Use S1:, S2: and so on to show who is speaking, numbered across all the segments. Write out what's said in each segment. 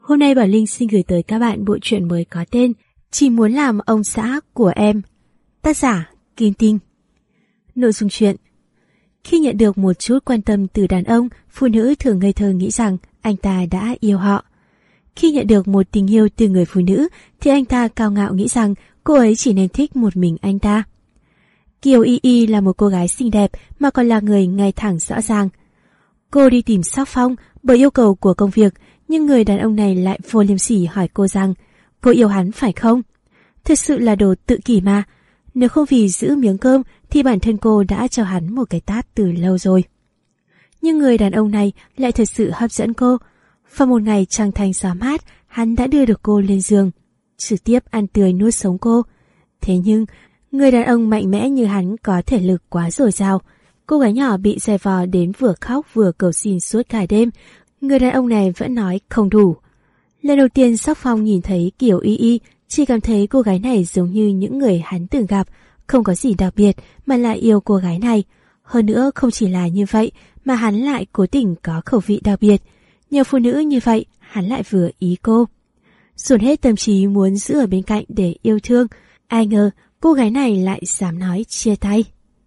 S1: Hôm nay Bảo Linh xin gửi tới các bạn bộ truyện mới có tên Chỉ muốn làm ông xã của em. Tác giả Kim Tinh. Nội dung truyện: khi nhận được một chút quan tâm từ đàn ông, phụ nữ thường ngây thơ nghĩ rằng anh ta đã yêu họ. Khi nhận được một tình yêu từ người phụ nữ thì anh ta cao ngạo nghĩ rằng cô ấy chỉ nên thích một mình anh ta. Kiều Y Y là một cô gái xinh đẹp mà còn là người ngay thẳng rõ ràng. Cô đi tìm Sắc Phong bởi yêu cầu của công việc, nhưng người đàn ông này lại vô liêm sỉ hỏi cô rằng cô yêu hắn phải không? Thật sự là đồ tự kỷ mà. Nếu không vì giữ miếng cơm thì bản thân cô đã cho hắn một cái tát từ lâu rồi. Nhưng người đàn ông này lại thật sự hấp dẫn cô. Vào một ngày trăng thanh gió mát, hắn đã đưa được cô lên giường, trực tiếp ăn tươi nuốt sống cô. Thế nhưng, người đàn ông mạnh mẽ như hắn có thể lực quá dồi dào. Cô gái nhỏ bị giày vò đến vừa khóc vừa cầu xin suốt cả đêm. Người đàn ông này vẫn nói không đủ. Lần đầu tiên Sắc Phong nhìn thấy Kiều Y Y, chỉ cảm thấy cô gái này giống như những người hắn từng gặp, không có gì đặc biệt mà lại yêu cô gái này. Hơn nữa không chỉ là như vậy mà hắn lại cố tình có khẩu vị đặc biệt. Nhiều phụ nữ như vậy hắn lại vừa ý cô. Dồn hết tâm trí muốn giữ ở bên cạnh để yêu thương. Ai ngờ cô gái này lại dám nói chia tay.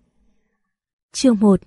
S1: Chương 1.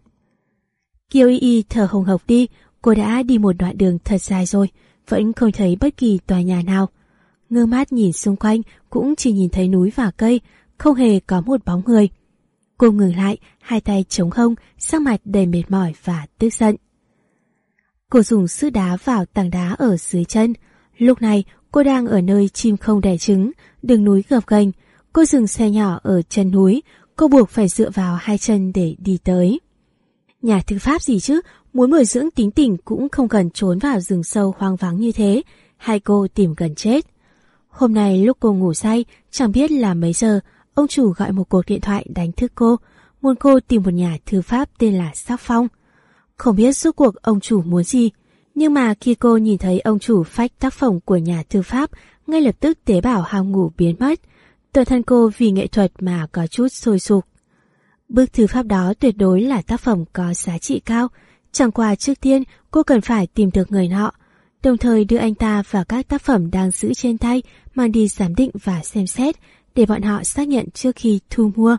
S1: Kiều Y Y thở hồng hộc đi. Cô đã đi một đoạn đường thật dài rồi, vẫn không thấy bất kỳ tòa nhà nào. Ngơ mắt nhìn xung quanh cũng chỉ nhìn thấy núi và cây, không hề có một bóng người. Cô ngừng lại, hai tay trống hông, sắc mặt đầy mệt mỏi và tức giận. Cô dùng sức đá vào tảng đá ở dưới chân. Lúc này cô đang ở nơi chim không đẻ trứng, đường núi gập ghềnh. Cô dừng xe nhỏ ở chân núi, cô buộc phải dựa vào hai chân để đi tới. Nhà thư pháp gì chứ, muốn bồi dưỡng tính tình cũng không cần trốn vào rừng sâu hoang vắng như thế. Hai cô tìm gần chết. Hôm nay lúc cô ngủ say, chẳng biết là mấy giờ, ông chủ gọi một cuộc điện thoại đánh thức cô, muốn cô tìm một nhà thư pháp tên là Sắc Phong. Không biết rốt cuộc ông chủ muốn gì, nhưng mà khi cô nhìn thấy ông chủ phách tác phẩm của nhà thư pháp, ngay lập tức tế bào ham ngủ biến mất. Toàn thân cô vì nghệ thuật mà có chút sôi sục. Bức thư pháp đó tuyệt đối là tác phẩm có giá trị cao. Chẳng qua trước tiên cô cần phải tìm được người nọ, đồng thời đưa anh ta và các tác phẩm đang giữ trên tay mang đi giám định và xem xét để bọn họ xác nhận trước khi thu mua.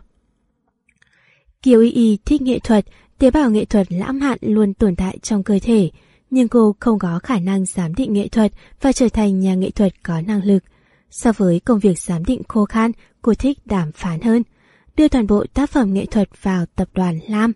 S1: Kiều Y Y thích nghệ thuật, tế bào nghệ thuật lãng mạn luôn tồn tại trong cơ thể, nhưng cô không có khả năng giám định nghệ thuật và trở thành nhà nghệ thuật có năng lực. So với công việc giám định khô khan, cô thích đàm phán hơn, đưa toàn bộ tác phẩm nghệ thuật vào tập đoàn Lam.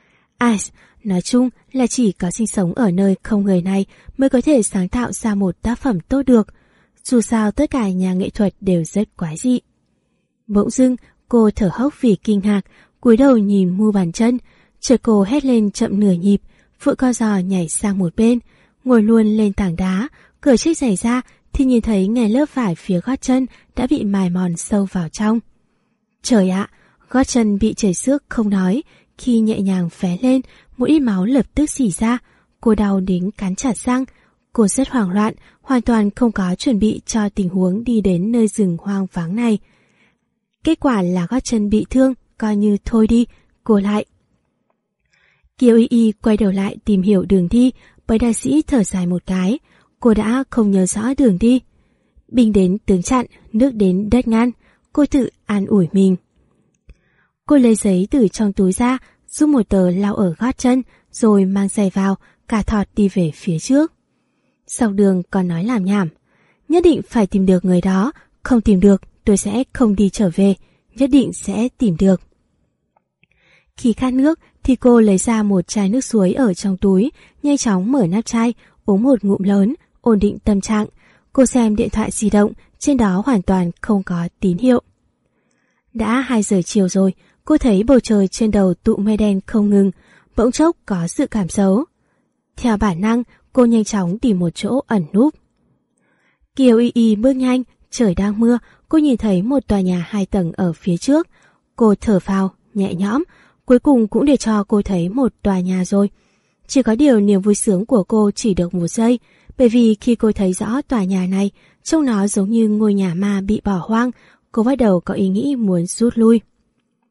S1: Nói chung là chỉ có sinh sống ở nơi không người này mới có thể sáng tạo ra một tác phẩm tốt được. Dù sao tất cả nhà nghệ thuật đều rất quái dị. Bỗng dưng cô thở hốc vì kinh ngạc, cúi đầu nhìn mu bàn chân. Chợt cô hét lên chậm nửa nhịp, vội co giò nhảy sang một bên, ngồi luôn lên tảng đá, cởi chiếc giày ra thì nhìn thấy ngay lớp vải phía gót chân đã bị mài mòn sâu vào trong. Trời ạ, gót chân bị chảy xước không nói, khi nhẹ nhàng phé lên, một ít máu lập tức rỉ ra. Cô đau đến cắn chặt răng. Cô rất hoảng loạn, hoàn toàn không có chuẩn bị cho tình huống đi đến nơi rừng hoang vắng này. Kết quả là gót chân bị thương, coi như thôi đi, cô lại. Kiều Y Y quay đầu lại tìm hiểu đường đi, bấy đại sĩ thở dài một cái. Cô đã không nhớ rõ đường đi. Binh đến tướng chặn, nước đến đất ngăn, cô tự an ủi mình. Cô lấy giấy từ trong túi ra, rút một tờ lau ở gót chân, rồi mang giày vào, cả thọt đi về phía trước. Sau đường còn nói làm nhảm. Nhất định phải tìm được người đó, không tìm được tôi sẽ không đi trở về, nhất định sẽ tìm được. Khi khát nước thì cô lấy ra một chai nước suối ở trong túi, nhanh chóng mở nắp chai, uống một ngụm lớn, ổn định tâm trạng. Cô xem điện thoại di động, trên đó hoàn toàn không có tín hiệu. Đã 2 giờ chiều rồi, cô thấy bầu trời trên đầu tụ mây đen không ngừng, bỗng chốc có sự cảm xấu. Theo bản năng, cô nhanh chóng tìm một chỗ ẩn núp. Kiều Y Y bước nhanh, trời đang mưa, cô nhìn thấy một tòa nhà 2 tầng ở phía trước. Cô thở phào, nhẹ nhõm, cuối cùng cũng để cho cô thấy một tòa nhà rồi. Chỉ có điều niềm vui sướng của cô chỉ được 1 giây, bởi vì khi cô thấy rõ tòa nhà này, trông nó giống như ngôi nhà ma bị bỏ hoang, cô bắt đầu có ý nghĩ muốn rút lui.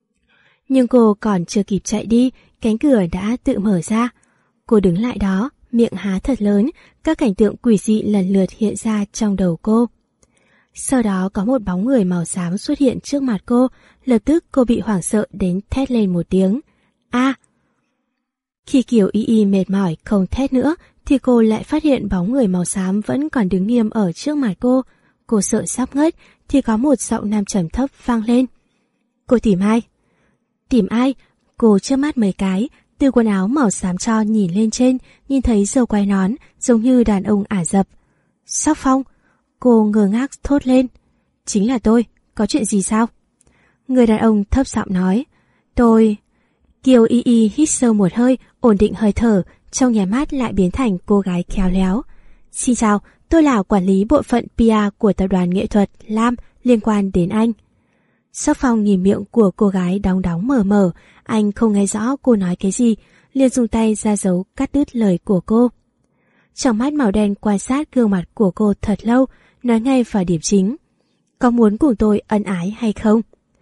S1: Nhưng cô còn chưa kịp chạy đi, cánh cửa đã tự mở ra. Cô đứng lại đó, miệng há thật lớn, các cảnh tượng quỷ dị lần lượt hiện ra trong đầu cô. Sau đó có một bóng người màu xám xuất hiện trước mặt cô, lập tức cô bị hoảng sợ đến thét lên một tiếng. A! Khi Kiều Y Y mệt mỏi không thét nữa, thì cô lại phát hiện bóng người màu xám vẫn còn đứng nghiêm ở trước mặt cô. Cô sợ sắp ngất, thì có một giọng nam trầm thấp vang lên. Cô tìm ai? Tìm ai? Cô chớp mắt mấy cái, từ quần áo màu xám cho nhìn lên trên, nhìn thấy râu quai nón, giống như đàn ông Ả Rập. Sóc Phong! Cô ngơ ngác thốt lên. Chính là tôi, có chuyện gì sao? Người đàn ông thấp giọng nói. Tôi... Kiều Y Y hít sâu một hơi, ổn định hơi thở, trong nháy mắt lại biến thành cô gái khéo léo. Xin chào, tôi là quản lý bộ phận PR của tập đoàn nghệ thuật Lam liên quan đến anh. Sóc Phong nhìn miệng của cô gái đóng đóng mở mở, anh không nghe rõ cô nói cái gì, liền dùng tay ra dấu cắt đứt lời của cô. Trong mắt màu đen quan sát gương mặt của cô thật lâu, nói ngay vào điểm chính. Có muốn cùng tôi ân ái hay không?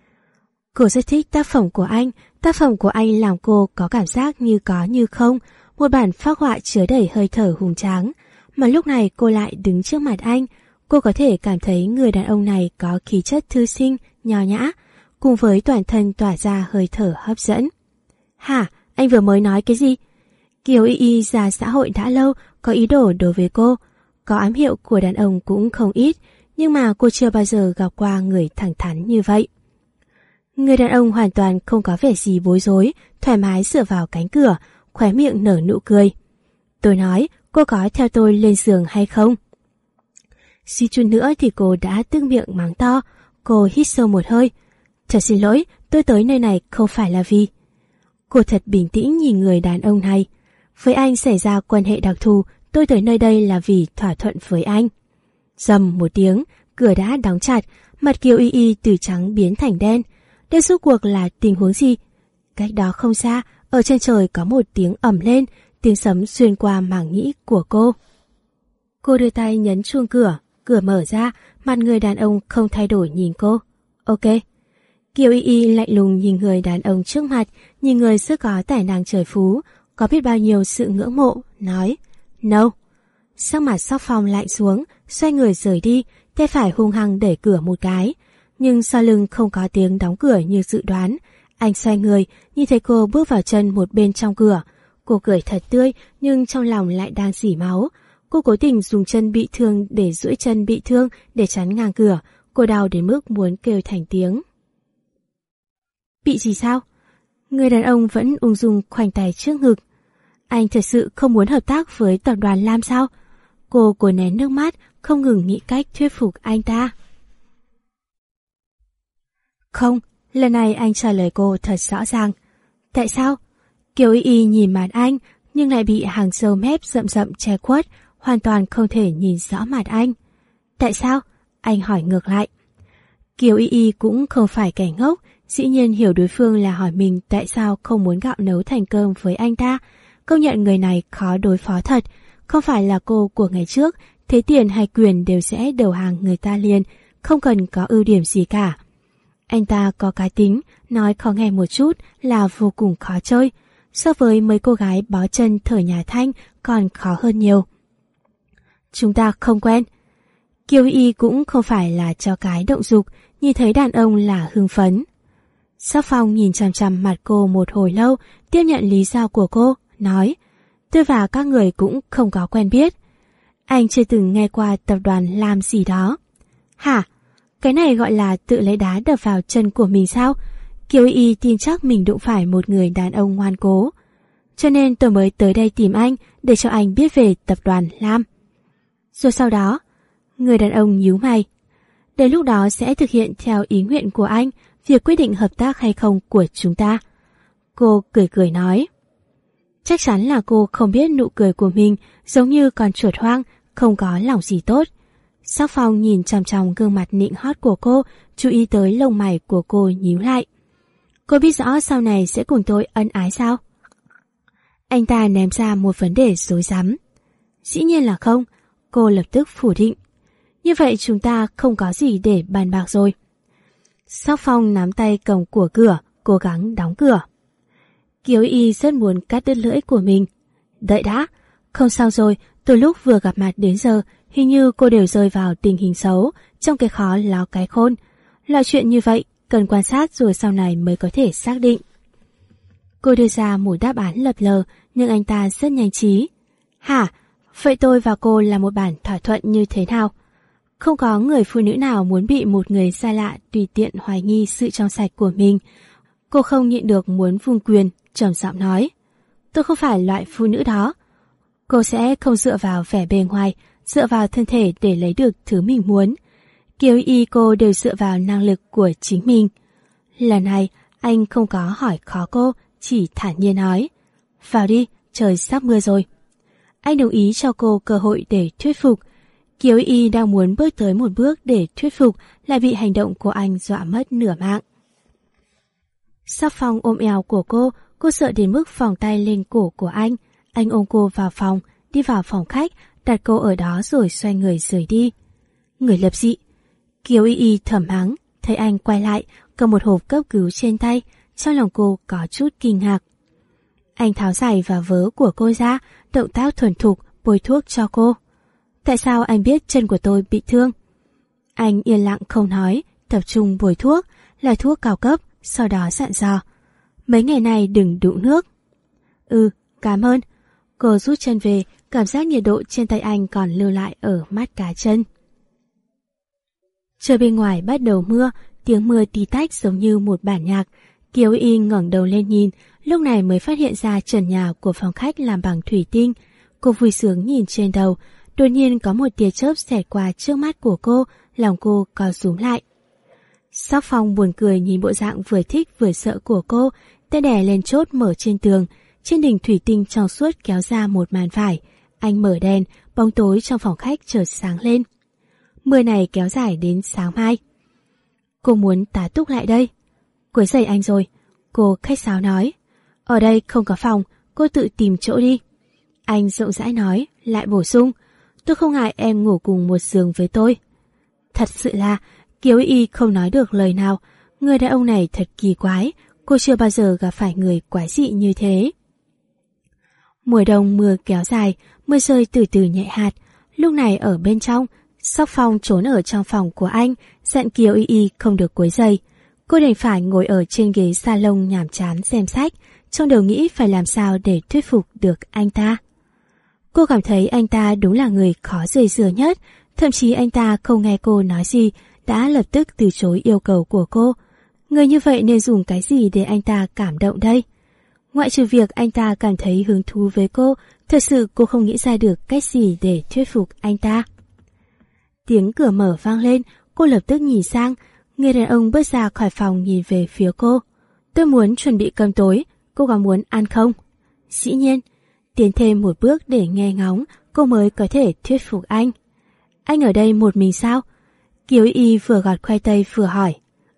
S1: Cô rất thích tác phẩm của anh. Tác phẩm của anh làm cô có cảm giác như có như không, một bản phác họa chứa đầy hơi thở hùng tráng. Mà lúc này cô lại đứng trước mặt anh, cô có thể cảm thấy người đàn ông này có khí chất thư sinh, nho nhã, cùng với toàn thân tỏa ra hơi thở hấp dẫn. Hả? Anh vừa mới nói cái gì? Kiều Y Y ra xã hội đã lâu, có ý đồ đối với cô. Có ám hiệu của đàn ông cũng không ít, nhưng mà cô chưa bao giờ gặp qua người thẳng thắn như vậy. Người đàn ông hoàn toàn không có vẻ gì bối rối, thoải mái dựa vào cánh cửa, khóe miệng nở nụ cười. Tôi nói, cô có theo tôi lên giường hay không? Suýt chút nữa thì cô đã tức miệng mắng to. Cô hít sâu một hơi. Thật xin lỗi, tôi tới nơi này không phải là vì... Cô thật bình tĩnh nhìn người đàn ông này. Với anh xảy ra quan hệ đặc thù, tôi tới nơi đây là vì thỏa thuận với anh. Rầm một tiếng, cửa đã đóng chặt, mặt Kiều Y Y từ trắng biến thành đen. Đây rốt cuộc là tình huống gì? Cách đó không xa, ở trên trời có một tiếng ầm lên, tiếng sấm xuyên qua màng nhĩ của cô. Cô đưa tay nhấn chuông cửa, cửa mở ra, mặt người đàn ông không thay đổi nhìn cô. Ok. Kiều Y Y lạnh lùng nhìn người đàn ông trước mặt, nhìn người rất có tài năng trời phú, có biết bao nhiêu sự ngưỡng mộ, nói No. Sắc mặt Sóc Phong lạnh xuống, xoay người rời đi, tay phải hung hăng đẩy cửa một cái. Nhưng sau lưng không có tiếng đóng cửa như dự đoán. Anh xoay người, nhìn thấy cô bước vào chân một bên trong cửa. Cô cười thật tươi, nhưng trong lòng lại đang rỉ máu. Cô cố tình dùng chân bị thương để duỗi chân bị thương để chắn ngang cửa. Cô đau đến mức muốn kêu thành tiếng. Bị gì sao? Người đàn ông vẫn ung dung khoanh tay trước ngực. Anh thật sự không muốn hợp tác với tập đoàn Lam sao? Cô cố nén nước mắt, không ngừng nghĩ cách thuyết phục anh ta. Không, lần này anh trả lời cô thật rõ ràng. Tại sao? Kiều Y Y nhìn mặt anh, nhưng lại bị hàng râu mép rậm rậm che khuất, hoàn toàn không thể nhìn rõ mặt anh. Tại sao? Anh hỏi ngược lại. Kiều Y Y cũng không phải kẻ ngốc, dĩ nhiên hiểu đối phương là hỏi mình tại sao không muốn gạo nấu thành cơm với anh ta. Công nhận người này khó đối phó thật, không phải là cô của ngày trước, thấy tiền hay quyền đều sẽ đầu hàng người ta liền, không cần có ưu điểm gì cả. Anh ta có cá tính, nói khó nghe một chút là vô cùng khó chơi, so với mấy cô gái bó chân thở nhà Thanh còn khó hơn nhiều. Chúng ta không quen. Kiều Y cũng không phải là cho cái động dục, nhìn thấy đàn ông là hưng phấn. Sóc Phong nhìn chằm chằm mặt cô một hồi lâu, tiếp nhận lý do của cô, nói: tôi và các người cũng không có quen biết. Anh chưa từng nghe qua tập đoàn làm gì đó. Hả? Cái này gọi là tự lấy đá đập vào chân của mình sao? Kiều Y tin chắc mình đụng phải một người đàn ông ngoan cố. Cho nên tôi mới tới đây tìm anh để cho anh biết về tập đoàn Lam. Rồi sau đó, người đàn ông nhíu mày. Đến lúc đó sẽ thực hiện theo ý nguyện của anh việc quyết định hợp tác hay không của chúng ta. Cô cười cười nói. Chắc chắn là cô không biết nụ cười của mình giống như con chuột hoang, không có lòng gì tốt. Sóc Phong nhìn chằm chằm gương mặt nịnh hót của cô, chú ý tới lông mày của cô nhíu lại. Cô biết rõ sau này sẽ cùng tôi ân ái sao? Anh ta ném ra một vấn đề rối rắm. Dĩ nhiên là không, cô lập tức phủ định. Như vậy chúng ta không có gì để bàn bạc rồi. Sóc Phong nắm tay cổng của cửa, cố gắng đóng cửa. Kiều Y rất muốn cắt đứt lưỡi của mình. Đợi đã, Không sao rồi, từ lúc vừa gặp mặt đến giờ, hình như cô đều rơi vào tình hình xấu, trong cái khó ló cái khôn. Loại chuyện như vậy, cần quan sát rồi sau này mới có thể xác định. Cô đưa ra một đáp án lập lờ, nhưng anh ta rất nhanh trí. Hả? Vậy tôi và cô là một bản thỏa thuận như thế nào? Không có người phụ nữ nào muốn bị một người xa lạ tùy tiện hoài nghi sự trong sạch của mình. Cô không nhịn được muốn vung quyền, trầm giọng nói. Tôi không phải loại phụ nữ đó. Cô sẽ không dựa vào vẻ bề ngoài, dựa vào thân thể để lấy được thứ mình muốn. Kiều Y cô đều dựa vào năng lực của chính mình. Lần này, anh không có hỏi khó cô, chỉ thản nhiên nói. Vào đi, trời sắp mưa rồi. Anh đồng ý cho cô cơ hội để thuyết phục. Kiều Y đang muốn bước tới một bước để thuyết phục, lại bị hành động của anh dọa mất nửa mạng. Sắc Phong ôm eo của cô sợ đến mức vòng tay lên cổ của anh. Anh ôm cô vào phòng, đi vào phòng khách, đặt cô ở đó rồi xoay người rời đi. Người lập dị. Kiều Y thầm mắng, thấy anh quay lại, cầm một hộp cấp cứu trên tay, trong lòng cô có chút kinh ngạc. Anh tháo giày và vớ của cô ra, động tác thuần thục bôi thuốc cho cô. Tại sao anh biết chân của tôi bị thương? Anh yên lặng không nói, tập trung bôi thuốc, là thuốc cao cấp, sau đó dặn dò. Mấy ngày này đừng đụng nước. Cảm ơn. Cô rút chân về, cảm giác nhiệt độ trên tay anh còn lưu lại ở mắt cá chân. Trời bên ngoài bắt đầu mưa, tiếng mưa tí tách giống như một bản nhạc. Kiều Y ngẩng đầu lên nhìn, lúc này mới phát hiện ra trần nhà của phòng khách làm bằng thủy tinh. Cô vui sướng nhìn trên đầu, đột nhiên có một tia chớp xẹt qua trước mắt của cô, lòng cô co rúm lại. Sắc Phong buồn cười nhìn bộ dạng vừa thích vừa sợ của cô, tay đè lên chốt mở trên tường, trên đỉnh thủy tinh trong suốt kéo ra một màn vải. Anh mở đèn, bóng tối trong phòng khách chợt sáng lên. Mưa này kéo dài đến sáng mai. Cô muốn tá túc lại đây. Quấy rầy anh rồi, cô khách sáo nói. Ở đây không có phòng, cô tự tìm chỗ đi. Anh rộng rãi nói, lại bổ sung. Tôi không ngại em ngủ cùng một giường với tôi. Thật sự là, Kiều Y không nói được lời nào. Người đàn ông này thật kỳ quái, cô chưa bao giờ gặp phải người quái dị như thế. Mùa đông mưa kéo dài, mưa rơi từ từ nhẹ hạt. Lúc này ở bên trong, Sắc Phong trốn ở trong phòng của anh, dặn Kiều Y không được quấy rầy. Cô đành phải ngồi ở trên ghế salon nhàm chán xem sách, trong đầu nghĩ phải làm sao để thuyết phục được anh ta. Cô cảm thấy anh ta đúng là người khó dây dưa nhất, thậm chí anh ta không nghe cô nói gì, đã lập tức từ chối yêu cầu của cô. Người như vậy nên dùng cái gì để anh ta cảm động đây? Ngoại trừ việc anh ta cảm thấy hứng thú với cô, thật sự cô không nghĩ ra được cách gì để thuyết phục anh ta. Tiếng cửa mở vang lên, cô lập tức nhìn sang, người đàn ông bước ra khỏi phòng nhìn về phía cô. Tôi muốn chuẩn bị cơm tối, cô có muốn ăn không? Dĩ nhiên, tiến thêm một bước để nghe ngóng, cô mới có thể thuyết phục anh. Anh ở đây một mình sao? Kiều Y vừa gọt khoai tây vừa hỏi.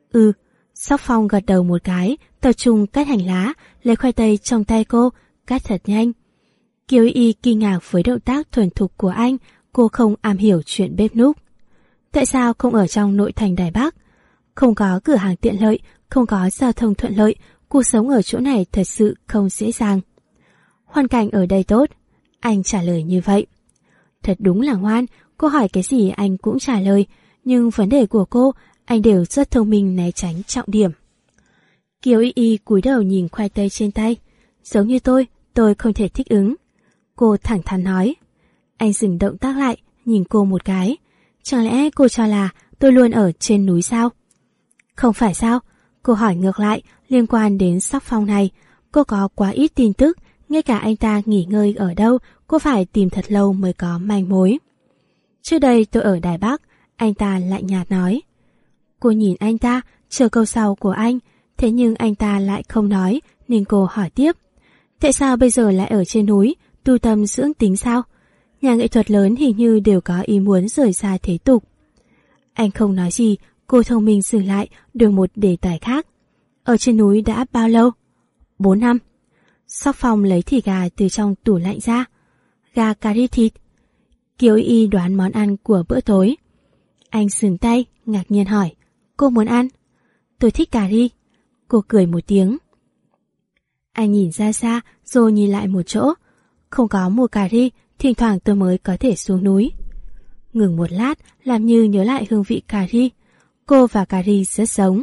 S1: Sắc Phong gật đầu một cái, tập trung cắt hành lá, lấy khoai tây trong tay cô, cắt thật nhanh. Kiều Y kinh ngạc với động tác thuần thục của anh, cô không am hiểu chuyện bếp núc. Tại sao không ở trong nội thành Đài Bắc? Không có cửa hàng tiện lợi, không có giao thông thuận lợi, cuộc sống ở chỗ này thật sự không dễ dàng. Hoàn cảnh ở đây tốt, anh trả lời như vậy. Thật đúng là ngoan, cô hỏi cái gì anh cũng trả lời, nhưng vấn đề của cô, anh đều rất thông minh né tránh trọng điểm. Kiều Y cúi đầu nhìn khoai tây trên tay. Giống như tôi không thể thích ứng. Cô thẳng thắn nói. Anh dừng động tác lại, nhìn cô một cái. Chẳng lẽ cô cho là tôi luôn ở trên núi sao? Không phải sao? Cô hỏi ngược lại, liên quan đến Sắc Phong này. Cô có quá ít tin tức, ngay cả anh ta nghỉ ngơi ở đâu, cô phải tìm thật lâu mới có manh mối. Trước đây tôi ở Đài Bắc, anh ta lạnh nhạt nói. Cô nhìn anh ta, chờ câu sau của anh, thế nhưng anh ta lại không nói, nên cô hỏi tiếp. Tại sao bây giờ lại ở trên núi, tu tâm dưỡng tính sao? Nhà nghệ thuật lớn hình như đều có ý muốn rời xa thế tục. Anh không nói gì, cô thông minh dừng lại, đổi một đề tài khác. Ở trên núi đã bao lâu? 4 năm. Sắc Phong lấy thịt gà từ trong tủ lạnh ra. Gà cà ri thịt. Kiều Y đoán món ăn của bữa tối. Anh dừng tay, ngạc nhiên hỏi. Cô muốn ăn? Tôi thích cà ri. Cô cười một tiếng. Anh nhìn ra xa, rồi nhìn lại một chỗ. Không có mua cà ri, thỉnh thoảng tôi mới có thể xuống núi. Ngừng một lát, làm như nhớ lại hương vị cà ri. Cô và cà ri rất giống.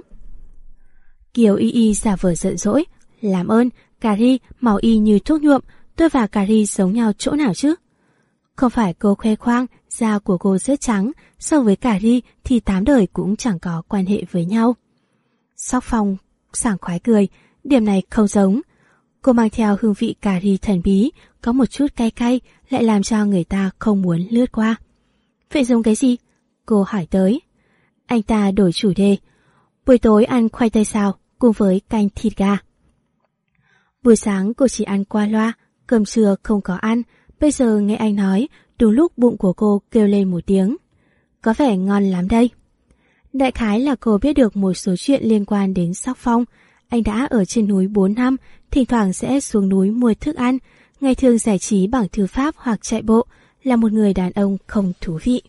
S1: Kiều Y Y giả vờ giận dỗi. Làm ơn, cà ri màu y như thuốc nhuộm, tôi và cà ri giống nhau chỗ nào chứ? Không phải cô khoe khoang, da của cô rất trắng, so với cà ri thì 8 đời cũng chẳng có quan hệ với nhau. Sóc Phong sảng khoái cười, điểm này không giống. Cô mang theo hương vị cà ri thần bí, có một chút cay cay, lại làm cho người ta không muốn lướt qua. Vậy giống cái gì? Cô hỏi tới. Anh ta đổi chủ đề. Buổi tối ăn khoai tây xào cùng với canh thịt gà. Buổi sáng cô chỉ ăn qua loa, cơm trưa không có ăn. Bây giờ nghe anh nói, đúng lúc bụng của cô kêu lên một tiếng. Có vẻ ngon lắm đây. Đại khái là cô biết được một số chuyện liên quan đến Sóc Phong. Anh đã ở trên núi 4 năm, thỉnh thoảng sẽ xuống núi mua thức ăn, ngày thường giải trí bằng thư pháp hoặc chạy bộ, là một người đàn ông không thú vị.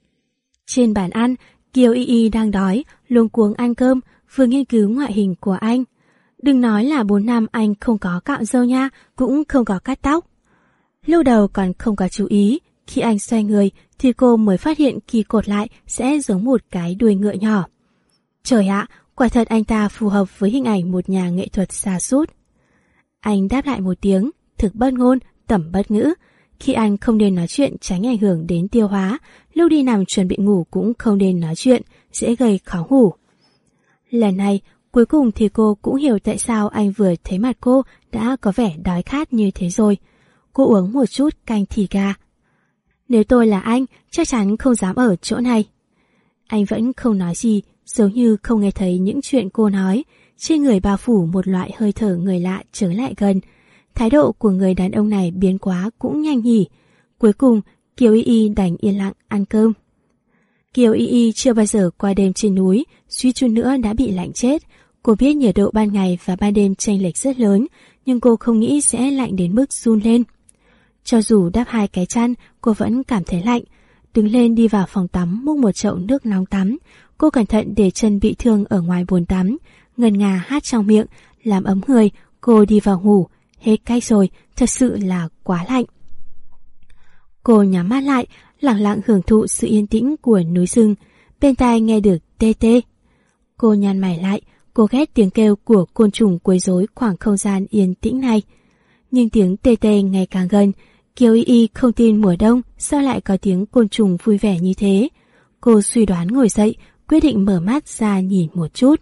S1: Trên bàn ăn, Kiều Y Y đang đói, luống cuống ăn cơm, vừa nghiên cứu ngoại hình của anh. Đừng nói là 4 năm anh không có cạo râu nha, cũng không có cắt tóc. Lúc đầu còn không có chú ý, khi anh xoay người thì cô mới phát hiện khi cột lại sẽ giống một cái đuôi ngựa nhỏ. Trời ạ, quả thật anh ta phù hợp với hình ảnh một nhà nghệ thuật sa sút. Anh đáp lại một tiếng, thực bất ngôn, tẩm bất ngữ. Khi anh không nên nói chuyện tránh ảnh hưởng đến tiêu hóa, lúc đi nằm chuẩn bị ngủ cũng không nên nói chuyện, dễ gây khó ngủ. Lần này, cuối cùng thì cô cũng hiểu tại sao anh vừa thấy mặt cô đã có vẻ đói khát như thế rồi. Cô uống một chút canh thịt gà. Nếu tôi là anh, chắc chắn không dám ở chỗ này. Anh vẫn không nói gì, giống như không nghe thấy những chuyện cô nói. Trên người bao phủ một loại hơi thở người lạ trở lại gần. Thái độ của người đàn ông này biến quá cũng nhanh nhỉ. Cuối cùng, Kiều Y Y đành yên lặng ăn cơm. Kiều Y Y chưa bao giờ qua đêm trên núi, suýt chút nữa đã bị lạnh chết. Cô biết nhiệt độ ban ngày và ban đêm chênh lệch rất lớn, nhưng cô không nghĩ sẽ lạnh đến mức run lên. Cho dù đắp 2 cái chăn, cô vẫn cảm thấy lạnh. Đứng lên đi vào phòng tắm múc một chậu nước nóng tắm. Cô cẩn thận để chân bị thương ở ngoài bồn tắm, ngân nga hát trong miệng, làm ấm người. Cô đi vào ngủ, hết cách rồi, thật sự là quá lạnh. Cô nhắm mắt lại, lặng lặng hưởng thụ sự yên tĩnh của núi rừng. Bên tai nghe được tê tê. Cô nhăn mày lại, cô ghét tiếng kêu của côn trùng quấy rối khoảng không gian yên tĩnh này. Nhưng tiếng tê tê ngày càng gần. Kiều Y Y không tin mùa đông sao lại có tiếng côn trùng vui vẻ như thế. Cô suy đoán ngồi dậy, quyết định mở mắt ra nhìn một chút.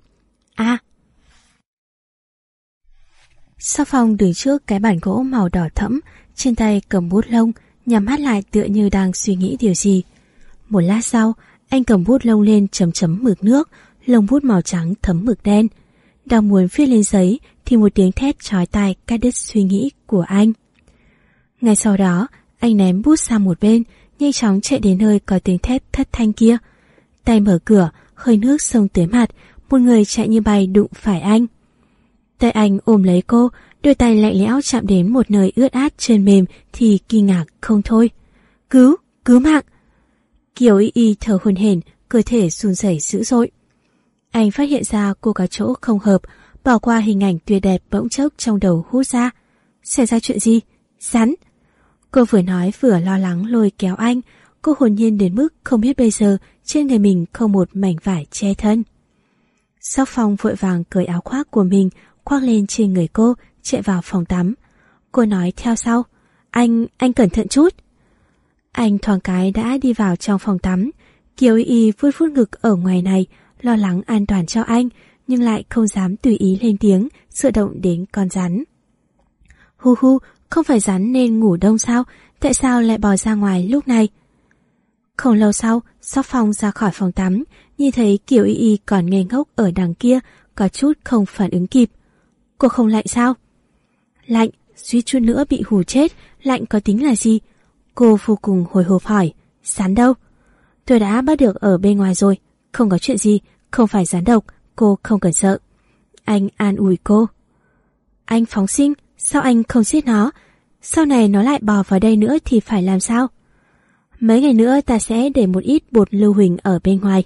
S1: Sóc Phong đứng trước cái bàn gỗ màu đỏ thẫm, trên tay cầm bút lông, nhắm mắt lại tựa như đang suy nghĩ điều gì. Một lát sau, anh cầm bút lông lên chấm chấm mực nước, lông bút màu trắng thấm mực đen. Đang muốn viết lên giấy thì một tiếng thét chói tai cắt đứt suy nghĩ của anh. Ngay sau đó, anh ném bút sang một bên, nhanh chóng chạy đến nơi có tiếng thét thất thanh kia. Tay mở cửa, hơi nước xông tới mặt, một người chạy như bay đụng phải anh. Tay anh ôm lấy cô, đôi tay lạnh lẽo chạm đến một nơi ướt át chân mềm thì kinh ngạc không thôi. Cứu mạng! Kiều Y Y thở hổn hển, cơ thể run rẩy dữ dội. Anh phát hiện ra cô có chỗ không hợp, bỏ qua hình ảnh tuyệt đẹp bỗng chốc trong đầu hút ra. Xảy ra chuyện gì? Rắn! Cô vừa nói vừa lo lắng lôi kéo anh. Cô hồn nhiên đến mức không biết bây giờ trên người mình không một mảnh vải che thân. Sóc Phong vội vàng cởi áo khoác của mình, khoác lên trên người cô, chạy vào phòng tắm. Cô nói theo sau. Anh cẩn thận chút. Anh thoáng cái đã đi vào trong phòng tắm. Kiều Y Y vuốt vuốt ngực ở ngoài này, lo lắng an toàn cho anh, nhưng lại không dám tùy ý lên tiếng, sợ động đến con rắn. Hu, không phải rắn nên ngủ đông sao? Tại sao lại bò ra ngoài lúc này? Không lâu sau, Sóc Phong ra khỏi phòng tắm, nhìn thấy Kiều Y Y còn ngây ngốc ở đằng kia, có chút không phản ứng kịp. Cô không lạnh sao? Lạnh, suýt chút nữa bị hù chết, lạnh có tính là gì? Cô vô cùng hồi hộp hỏi. Rắn đâu? Tôi đã bắt được ở bên ngoài rồi, không có chuyện gì, không phải rắn độc, cô không cần sợ. Anh an ủi cô. Anh phóng sinh, sao anh không giết nó? Sau này nó lại bò vào đây nữa thì phải làm sao? Mấy ngày nữa ta sẽ để một ít bột lưu huỳnh ở bên ngoài.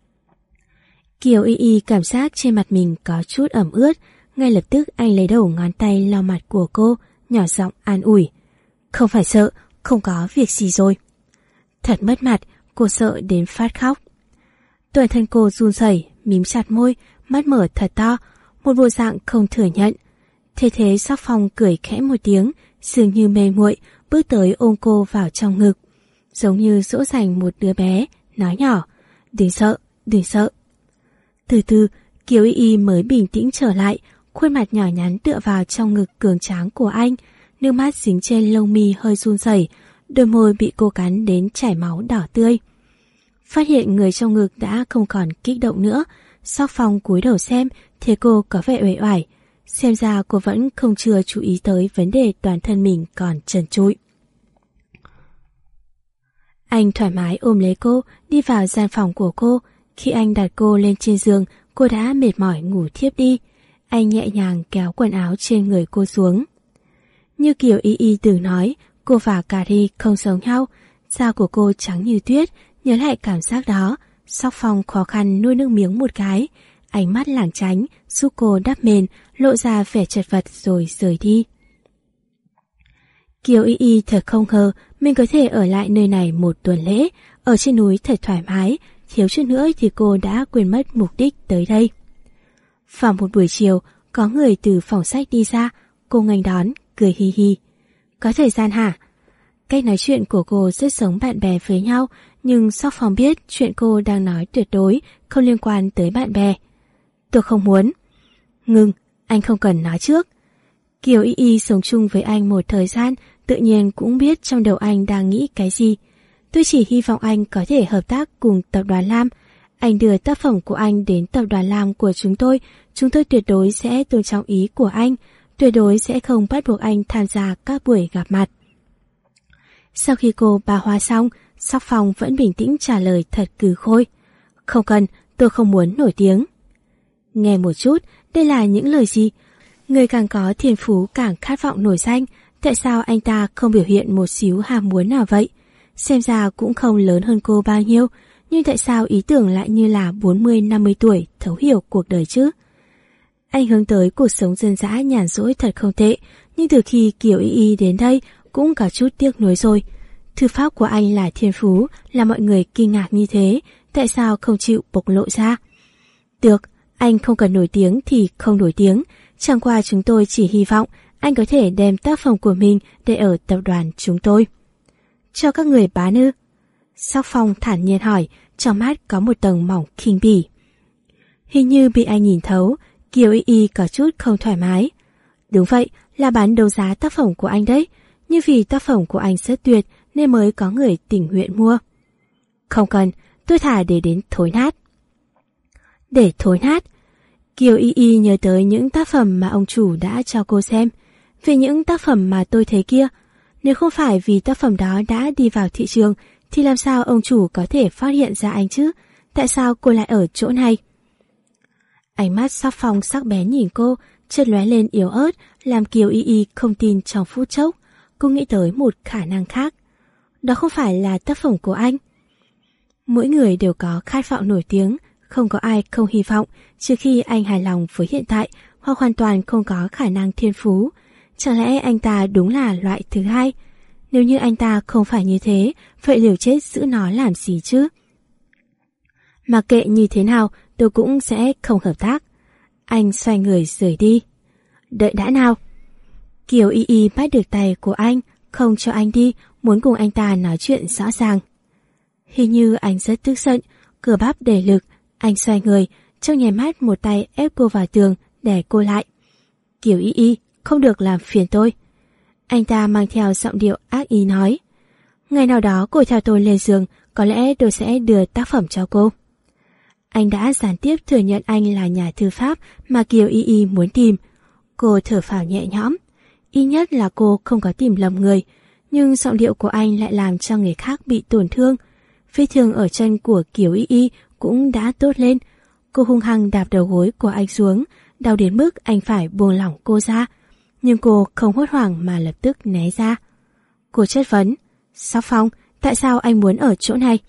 S1: Kiều Y Y cảm giác trên mặt mình có chút ẩm ướt, ngay lập tức anh lấy đầu ngón tay lau mặt của cô, nhỏ giọng an ủi. Không phải sợ, không có việc gì rồi. Thật mất mặt, cô sợ đến phát khóc. Toàn thân cô run rẩy, mím chặt môi, mắt mở thật to, một bộ dạng không thừa nhận. Thế Sắc Phong cười khẽ một tiếng, dường như mê muội, bước tới ôm cô vào trong ngực, giống như dỗ dành một đứa bé, nói nhỏ, đừng sợ, đừng sợ. Từ từ, Kiều Y Y mới bình tĩnh trở lại, khuôn mặt nhỏ nhắn tựa vào trong ngực cường tráng của anh, nước mắt dính trên lông mi hơi run rẩy, đôi môi bị cô cắn đến chảy máu đỏ tươi. Phát hiện người trong ngực đã không còn kích động nữa, Sắc Phong cúi đầu xem, thấy cô có vẻ uể oải, xem ra cô vẫn không chưa chú ý tới vấn đề toàn thân mình còn trần trụi. Anh thoải mái ôm lấy cô, đi vào gian phòng của cô. Khi anh đặt cô lên trên giường, cô đã mệt mỏi ngủ thiếp đi. Anh nhẹ nhàng kéo quần áo trên người cô xuống. Như Kiều Y Y từng nói, cô và Cà Ri không giống nhau. Da của cô trắng như tuyết, nhớ lại cảm giác đó. Sắc Phong khó khăn nuôi nước miếng một cái, ánh mắt lảng tránh, giúp cô đắp mền, lộ ra vẻ chật vật rồi rời đi. Kiều Y Y thật không ngờ mình có thể ở lại nơi này một tuần lễ, ở trên núi thật thoải mái, thiếu chút nữa thì cô đã quên mất mục đích tới đây. Vào một buổi chiều, có người từ phòng sách đi ra, cô nghênh đón, cười hi hi. Có thời gian hả? Cách nói chuyện của cô rất giống bạn bè với nhau, nhưng Sắc Phong biết chuyện cô đang nói tuyệt đối không liên quan tới bạn bè. Tôi không muốn. Ngừng, anh không cần nói trước. Kiều Y Y sống chung với anh một thời gian, tự nhiên cũng biết trong đầu anh đang nghĩ cái gì. Tôi chỉ hy vọng anh có thể hợp tác cùng tập đoàn Lam. Anh đưa tác phẩm của anh đến tập đoàn Lam của chúng tôi tuyệt đối sẽ tôn trọng ý của anh, tuyệt đối sẽ không bắt buộc anh tham gia các buổi gặp mặt. Sau khi cô bà hoa xong, Sắc Phong vẫn bình tĩnh trả lời thật cừ khôi. Không cần, tôi không muốn nổi tiếng. Nghe một chút, đây là những lời gì? Người càng có thiên phú càng khát vọng nổi danh, tại sao anh ta không biểu hiện một xíu ham muốn nào vậy? Xem ra cũng không lớn hơn cô bao nhiêu, nhưng tại sao ý tưởng lại như là 40-50 tuổi thấu hiểu cuộc đời chứ? Anh hướng tới cuộc sống dân dã nhàn rỗi thật không tệ, nhưng từ khi Kiều Y Y đến đây cũng có chút tiếc nuối rồi. Thư pháp của anh là thiên phú, là mọi người kinh ngạc như thế, tại sao không chịu bộc lộ ra? Được, anh không cần nổi tiếng thì không nổi tiếng, chẳng qua chúng tôi chỉ hy vọng anh có thể đem tác phẩm của mình để ở tập đoàn chúng tôi. Cho các người bán ư? Sắc Phong thản nhiên hỏi, trong mắt có một tầng mỏng khinh bỉ. Hình như bị anh nhìn thấu, Kiều Y Y có chút không thoải mái. Đúng vậy, là bán đấu giá tác phẩm của anh đấy, nhưng vì tác phẩm của anh rất tuyệt nên mới có người tình nguyện mua. Không cần, tôi thả để đến thối nát. Để thối nát? Kiều Y Y nhớ tới những tác phẩm mà ông chủ đã cho cô xem. Về những tác phẩm mà tôi thấy kia, nếu không phải vì tác phẩm đó đã đi vào thị trường thì làm sao ông chủ có thể phát hiện ra anh chứ? Tại sao cô lại ở chỗ này? Ánh mắt Sắc Phong sắc bén nhìn cô, chợt lóe lên yếu ớt, làm Kiều Y Y không tin trong phút chốc. Cô nghĩ tới một khả năng khác. Đó không phải là tác phẩm của anh. Mỗi người đều có khát vọng nổi tiếng, không có ai không hy vọng, trừ khi anh hài lòng với hiện tại hoặc hoàn toàn không có khả năng thiên phú. Chẳng lẽ anh ta đúng là loại thứ hai? Nếu như anh ta không phải như thế, vậy liều chết giữ nó làm gì chứ? Mặc kệ như thế nào, tôi cũng sẽ không hợp tác. Anh xoay người rời đi. Đợi đã nào. Kiều Y Y bắt được tay của anh, không cho anh đi, muốn cùng anh ta nói chuyện rõ ràng. Hình như anh rất tức giận, cơ bắp đầy lực, anh xoay người, trong nháy mắt một tay ép cô vào tường, đè cô lại. Kiều Y Y, không được làm phiền tôi. Anh ta mang theo giọng điệu ác ý nói. Ngày nào đó cô theo tôi lên giường, có lẽ tôi sẽ đưa tác phẩm cho cô. Anh đã gián tiếp thừa nhận anh là nhà thư pháp mà Kiều Y Y muốn tìm. Cô thở phào nhẹ nhõm. Ít nhất là cô không có tìm lầm người, nhưng giọng điệu của anh lại làm cho người khác bị tổn thương. Vết thương ở chân của Kiều Y Y cũng đã tốt lên. Cô hung hăng đạp đầu gối của anh xuống, đau đến mức anh phải buông lỏng cô ra. Nhưng cô không hốt hoảng mà lập tức né ra. Cô chất vấn. Sắc Phong, tại sao anh muốn ở chỗ này?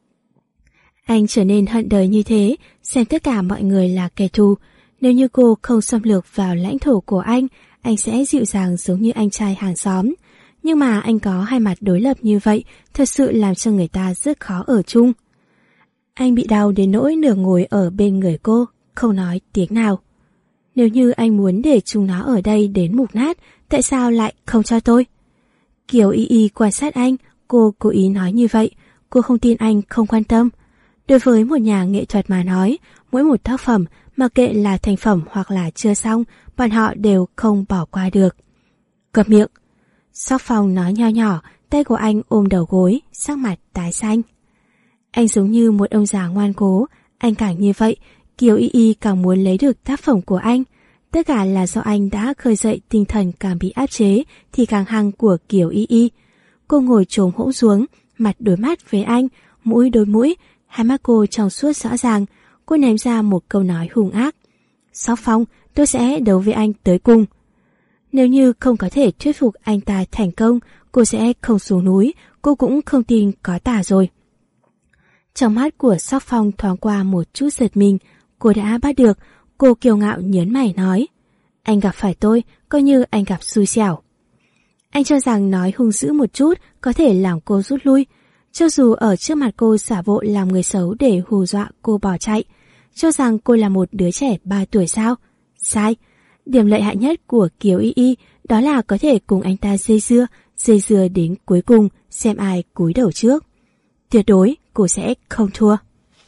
S1: Anh trở nên hận đời như thế, xem tất cả mọi người là kẻ thù. Nếu như cô không xâm lược vào lãnh thổ của anh sẽ dịu dàng giống như anh trai hàng xóm. Nhưng mà anh có hai mặt đối lập như vậy, thật sự làm cho người ta rất khó ở chung. Anh bị đau đến nỗi nửa ngồi ở bên người cô, không nói tiếng nào. Nếu như anh muốn để chúng nó ở đây đến mục nát, tại sao lại không cho tôi? Kiều Y Y quan sát anh, cô cố ý nói như vậy, cô không tin anh không quan tâm. Đối với một nhà nghệ thuật mà nói, mỗi một tác phẩm, mặc kệ là thành phẩm hoặc là chưa xong, bọn họ đều không bỏ qua được. Câm miệng. Sóc Phong nói nho nhỏ, tay của anh ôm đầu gối, sắc mặt tái xanh. Anh giống như một ông già ngoan cố, anh càng như vậy, Kiều Y Y càng muốn lấy được tác phẩm của anh. Tất cả là do anh đã khơi dậy tinh thần càng bị áp chế thì càng hăng của Kiều Y Y. Cô ngồi chồm hỗn xuống, mặt đối mắt với anh, mũi đối mũi, hai mắt cô trong suốt rõ ràng. Cô ném ra một câu nói hung ác. Sóc Phong, tôi sẽ đấu với anh tới cùng. Nếu như không có thể thuyết phục anh ta thành công, cô sẽ không xuống núi, cô cũng không tin có tà rồi. Trong mắt của Sóc Phong thoáng qua một chút giật mình, cô đã bắt được, cô kiêu ngạo nhớn mày nói. Anh gặp phải tôi, coi như anh gặp xui xẻo. Anh cho rằng nói hung dữ một chút có thể làm cô rút lui, cho dù ở trước mặt cô giả bộ làm người xấu để hù dọa cô bỏ chạy, cho rằng cô là một đứa trẻ 3 tuổi sao? Sai. Điểm lợi hại nhất của Kiều Y Y đó là có thể cùng anh ta dây dưa đến cuối cùng xem ai cúi đầu trước. Tuyệt đối cô sẽ không thua.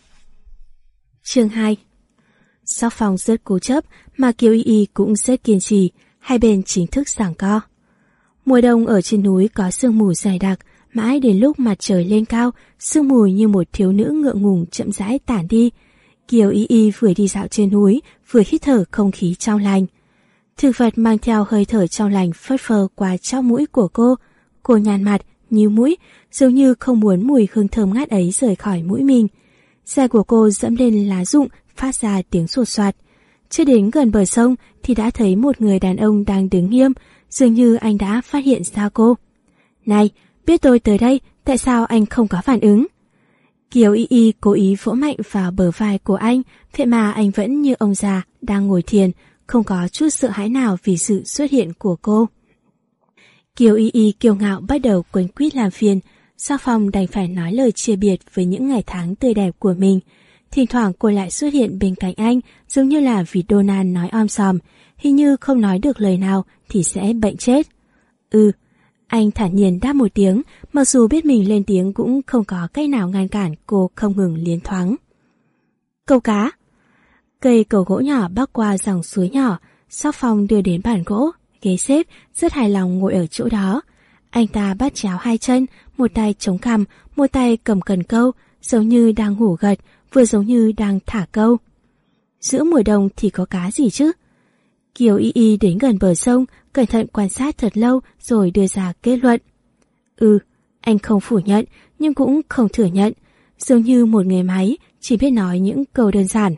S1: Chương 2. Sóc Phong rất cố chấp mà Kiều Y Y cũng rất kiên trì, hai bên chính thức giằng co. Mùa đông ở trên núi có sương mù dày đặc, mãi đến lúc mặt trời lên cao, sương mù như một thiếu nữ ngượng ngùng chậm rãi tản đi. Kiều Y Y vừa đi dạo trên núi, vừa hít thở không khí trong lành. Thực vật mang theo hơi thở trong lành phất phơ qua trong mũi của cô. Cô nhàn mặt, nhíu mũi, dường như không muốn mùi hương thơm ngát ấy rời khỏi mũi mình. Giày của cô dẫm lên lá rụng, phát ra tiếng sột soạt. Chưa đến gần bờ sông thì đã thấy một người đàn ông đang đứng nghiêm, dường như anh đã phát hiện ra cô. Này, biết tôi tới đây, tại sao anh không có phản ứng? Kiều Y Y cố ý vỗ mạnh vào bờ vai của anh, vậy mà anh vẫn như ông già đang ngồi thiền, không có chút sợ hãi nào vì sự xuất hiện của cô. Kiều Y Y kiêu ngạo bắt đầu quấn quýt làm phiền, Sóc Phong đành phải nói lời chia biệt với những ngày tháng tươi đẹp của mình. Thỉnh thoảng cô lại xuất hiện bên cạnh anh, giống như là vì Donald nói om sòm, hình như không nói được lời nào thì sẽ bệnh chết. Anh thản nhiên đáp một tiếng, mặc dù biết mình lên tiếng cũng không có cách nào ngăn cản cô không ngừng liến thoáng. Câu cá. Cây cầu gỗ nhỏ bắc qua dòng suối nhỏ, Sóc Phong đưa đến bàn gỗ, ghế xếp, rất hài lòng ngồi ở chỗ đó. Anh ta bắt chéo hai chân, một tay chống cằm, một tay cầm cần câu, giống như đang ngủ gật, vừa giống như đang thả câu. Giữa mùa đông thì có cá gì chứ? Kiều Y Y đến gần bờ sông, cẩn thận quan sát thật lâu rồi đưa ra kết luận. Anh không phủ nhận, nhưng cũng không thừa nhận, giống như một người máy, chỉ biết nói những câu đơn giản.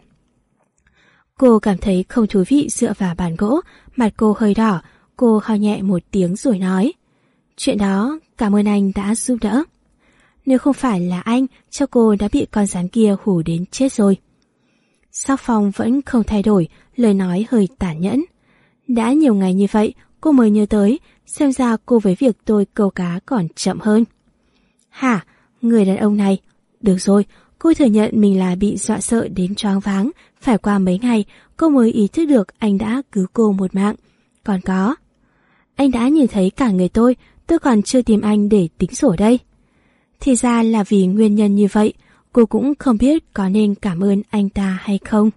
S1: Cô cảm thấy không thú vị dựa vào bàn gỗ, mặt cô hơi đỏ, cô ho nhẹ một tiếng rồi nói. Chuyện đó, cảm ơn anh đã giúp đỡ. Nếu không phải là anh, cho cô đã bị con rắn kia hù đến chết rồi. Sóc Phong vẫn không thay đổi, lời nói hơi tàn nhẫn. Đã nhiều ngày như vậy, cô mới nhớ tới, xem ra cô với việc tôi câu cá còn chậm hơn. Hả? Người đàn ông này. Được rồi, cô thừa nhận mình là bị dọa sợ đến choáng váng, phải qua mấy ngày cô mới ý thức được anh đã cứu cô một mạng. Còn có, anh đã nhìn thấy cả người tôi còn chưa tìm anh để tính sổ đây. Thì ra là vì nguyên nhân như vậy, cô cũng không biết có nên cảm ơn anh ta hay không.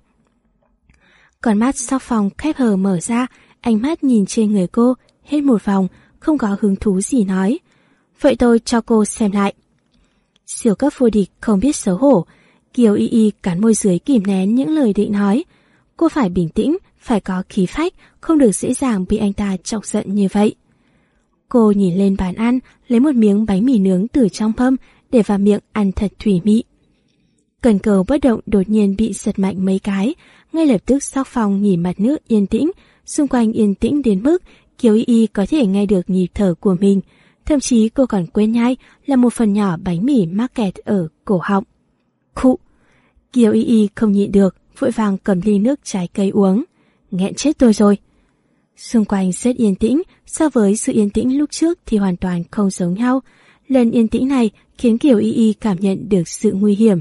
S1: Con mắt Sóc Phong khép hờ mở ra, ánh mắt nhìn trên người cô, hết một vòng, không có hứng thú gì nói. Vậy tôi cho cô xem lại. Siêu cấp vô địch không biết xấu hổ, Kiều Y Y cắn môi dưới kìm nén những lời định nói. Cô phải bình tĩnh, phải có khí phách, không được dễ dàng bị anh ta chọc giận như vậy. Cô nhìn lên bàn ăn, lấy một miếng bánh mì nướng từ trong mâm, để vào miệng ăn thật thủy mị. Cần cầu bất động đột nhiên bị giật mạnh mấy cái, ngay lập tức Sóc Phong nhìn mặt nước yên tĩnh, xung quanh yên tĩnh đến mức Kiều Y Y có thể nghe được nhịp thở của mình, thậm chí cô còn quên nhai là một phần nhỏ bánh mì mắc kẹt ở cổ họng. Khụ! Kiều Y Y không nhịn được, vội vàng cầm ly nước trái cây uống. Nghẹn chết tôi rồi. Xung quanh rất yên tĩnh, so với sự yên tĩnh lúc trước thì hoàn toàn không giống nhau. Lần yên tĩnh này khiến Kiều Y Y cảm nhận được sự nguy hiểm.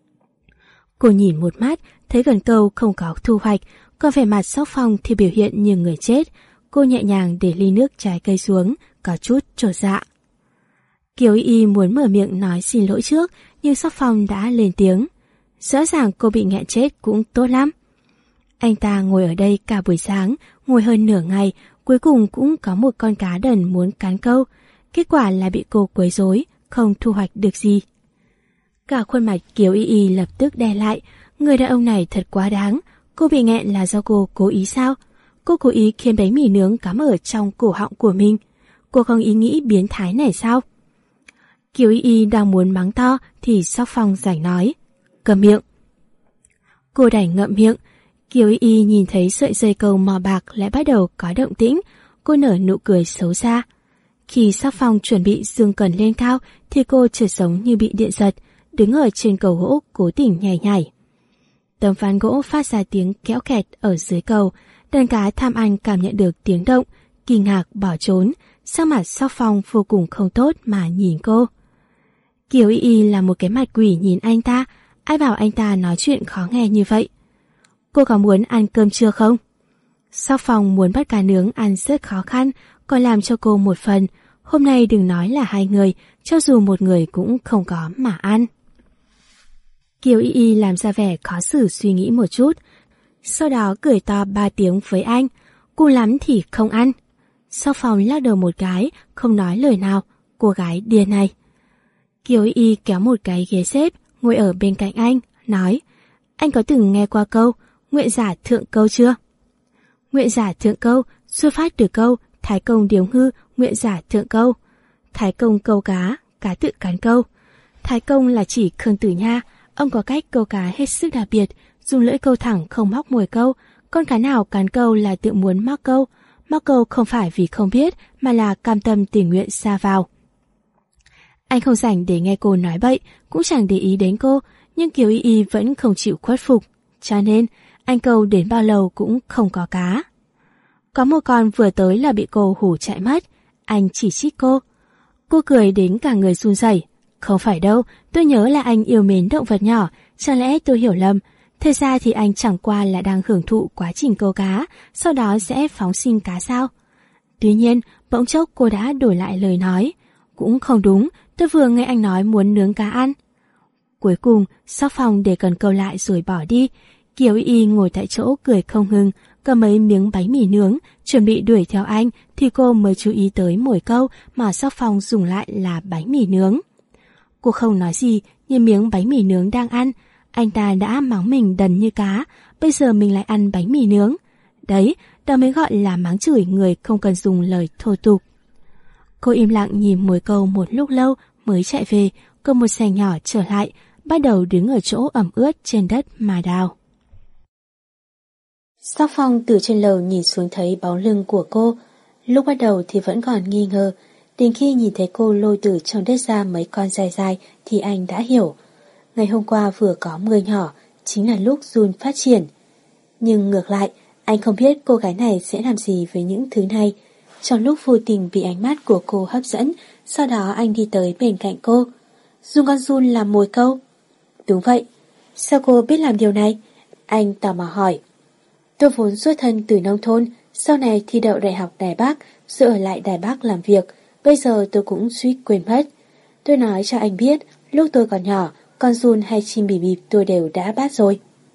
S1: Cô nhìn một mắt, thấy gần câu không có thu hoạch, còn vẻ mặt Sóc Phong thì biểu hiện như người chết. Cô nhẹ nhàng để ly nước trái cây xuống, có chút chột dạ. Kiều Y Y muốn mở miệng nói xin lỗi trước, nhưng Sóc Phong đã lên tiếng. Rõ ràng cô bị nghẹn chết cũng tốt lắm. Anh ta ngồi ở đây cả buổi sáng, ngồi hơn nửa ngày, cuối cùng cũng có một con cá đần muốn cắn câu. Kết quả là bị cô quấy rối, không thu hoạch được gì. Cả khuôn mặt Kiều Y Y lập tức đè lại, người đàn ông này thật quá đáng. Cô bị nghẹn là do cô cố ý sao? Cô cố ý khiến bánh mì nướng cắm ở trong cổ họng của mình. Cô không ý nghĩ biến thái này sao? Kiều Y Y đang muốn mắng to thì Sóc Phong giành nói. Cầm miệng. Cô đành ngậm miệng. Kiều Y Y nhìn thấy sợi dây câu màu bạc lại bắt đầu có động tĩnh. Cô nở nụ cười xấu xa. Khi Sóc Phong chuẩn bị giương cần lên cao thì cô chợt giống như bị điện giật, đứng ở trên cầu gỗ cố tình nhảy nhảy. Tấm ván gỗ phát ra tiếng kéo kẹt ở dưới cầu. Đàn cá tham ăn cảm nhận được tiếng động, kinh ngạc bỏ trốn. Sắc mặt Sóc Phong vô cùng không tốt mà nhìn cô. Kiều Y Y là một cái mặt quỷ nhìn anh ta. Ai bảo anh ta nói chuyện khó nghe như vậy? Cô có muốn ăn cơm trưa không? Sóc Phong muốn bắt cá nướng ăn rất khó khăn, còn làm cho cô một phần. Hôm nay đừng nói là hai người, cho dù một người cũng không có mà ăn. Kiều Y Y làm ra vẻ khó xử suy nghĩ một chút, sau đó cười to 3 tiếng với anh. Cùng lắm thì không ăn. Sóc Phong lắc đầu một cái, không nói lời nào. Cô gái điên này. Kiều Y Y kéo một cái ghế xếp, ngồi ở bên cạnh anh, nói. Anh có từng nghe qua câu nguyện giả thượng câu chưa? Nguyện giả thượng câu xuất phát từ câu Thái công điều ngư, nguyện giả thượng câu. Thái công câu cá, cá tự cắn câu. Thái công là chỉ Khương Tử Nha. Ông có cách câu cá hết sức đặc biệt, dùng lưỡi câu thẳng không móc mồi câu. Con cá nào cắn câu là tự muốn móc câu. Móc câu không phải vì không biết, mà là cam tâm tình nguyện sa vào. Anh không rảnh để nghe cô nói bậy, cũng chẳng để ý đến cô, nhưng Kiều Y Y vẫn không chịu khuất phục. Cho nên, anh câu đến bao lâu cũng không có cá. Có một con vừa tới là bị cô hù chạy mất. Anh chỉ trích cô. Cô cười đến cả người run rẩy. Không phải đâu, tôi nhớ là anh yêu mến động vật nhỏ, chẳng lẽ tôi hiểu lầm. Thật ra thì anh chẳng qua là đang hưởng thụ quá trình câu cá, sau đó sẽ phóng sinh cá sao? Tuy nhiên, bỗng chốc cô đã đổi lại lời nói. Cũng không đúng, tôi vừa nghe anh nói muốn nướng cá ăn. Cuối cùng, Sóc Phong để cần câu lại rồi bỏ đi. Kiều Y Y ngồi tại chỗ cười không ngừng, cầm mấy miếng bánh mì nướng, chuẩn bị đuổi theo anh thì cô mới chú ý tới mồi câu mà Sóc Phong dùng lại là bánh mì nướng. Cô không nói gì, nhưng miếng bánh mì nướng đang ăn, anh ta đã mắng mình đần như cá, bây giờ mình lại ăn bánh mì nướng. Đấy, đó mới gọi là mắng chửi người không cần dùng lời thô tục. Cô im lặng nhìn mồi câu một lúc lâu mới chạy về, cầm một xẻng nhỏ trở lại, bắt đầu đứng ở chỗ ẩm ướt trên đất mà đào. Sóc Phong từ trên lầu nhìn xuống thấy bóng lưng của cô. Lúc bắt đầu thì vẫn còn nghi ngờ, đến khi nhìn thấy cô lôi từ trong đất ra mấy con dài dài thì anh đã hiểu. Ngày hôm qua vừa có mưa nhỏ, chính là lúc giun phát triển. Nhưng ngược lại, anh không biết cô gái này sẽ làm gì với những thứ này. Trong lúc vô tình bị ánh mắt của cô hấp dẫn, sau đó anh đi tới bên cạnh cô. Dùng con giun làm mồi câu. Đúng vậy. Sao cô biết làm điều này? Anh tò mò hỏi. Tôi vốn xuất thân từ nông thôn, sau này thi đậu đại học Đài Bắc, rồi ở lại Đài Bắc làm việc. Bây giờ tôi cũng suýt quên mất. Tôi nói cho anh biết, lúc tôi còn nhỏ, con giun hay chim bì bịp tôi đều đã bắt rồi.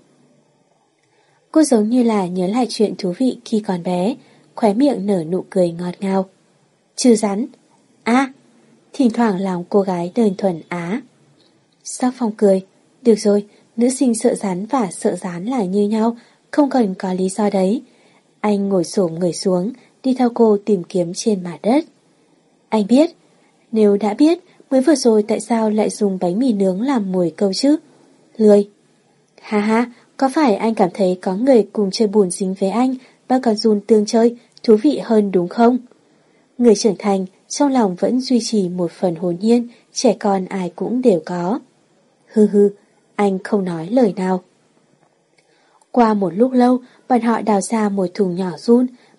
S1: Cô giống như là nhớ lại chuyện thú vị khi còn bé, khóe miệng nở nụ cười ngọt ngào. Trừ rắn. À, thỉnh thoảng lòng cô gái đơn thuần á. Sóc Phong cười. Được rồi, nữ sinh sợ rắn và sợ rán là như nhau, không cần có lý do đấy. Anh ngồi xổm người xuống, đi theo cô tìm kiếm trên mặt đất. Anh biết. Nếu đã biết, mới vừa rồi tại sao lại dùng bánh mì nướng làm mồi câu chứ? Lười. Ha ha, có phải anh cảm thấy có người cùng chơi bùn dính với anh, ba con giun tương chơi, thú vị hơn đúng không? Người trưởng thành, trong lòng vẫn duy trì một phần hồn nhiên, trẻ con ai cũng đều có. Hừ hừ, anh không nói lời nào. Qua một lúc lâu, bọn họ đào ra một thùng nhỏ giun,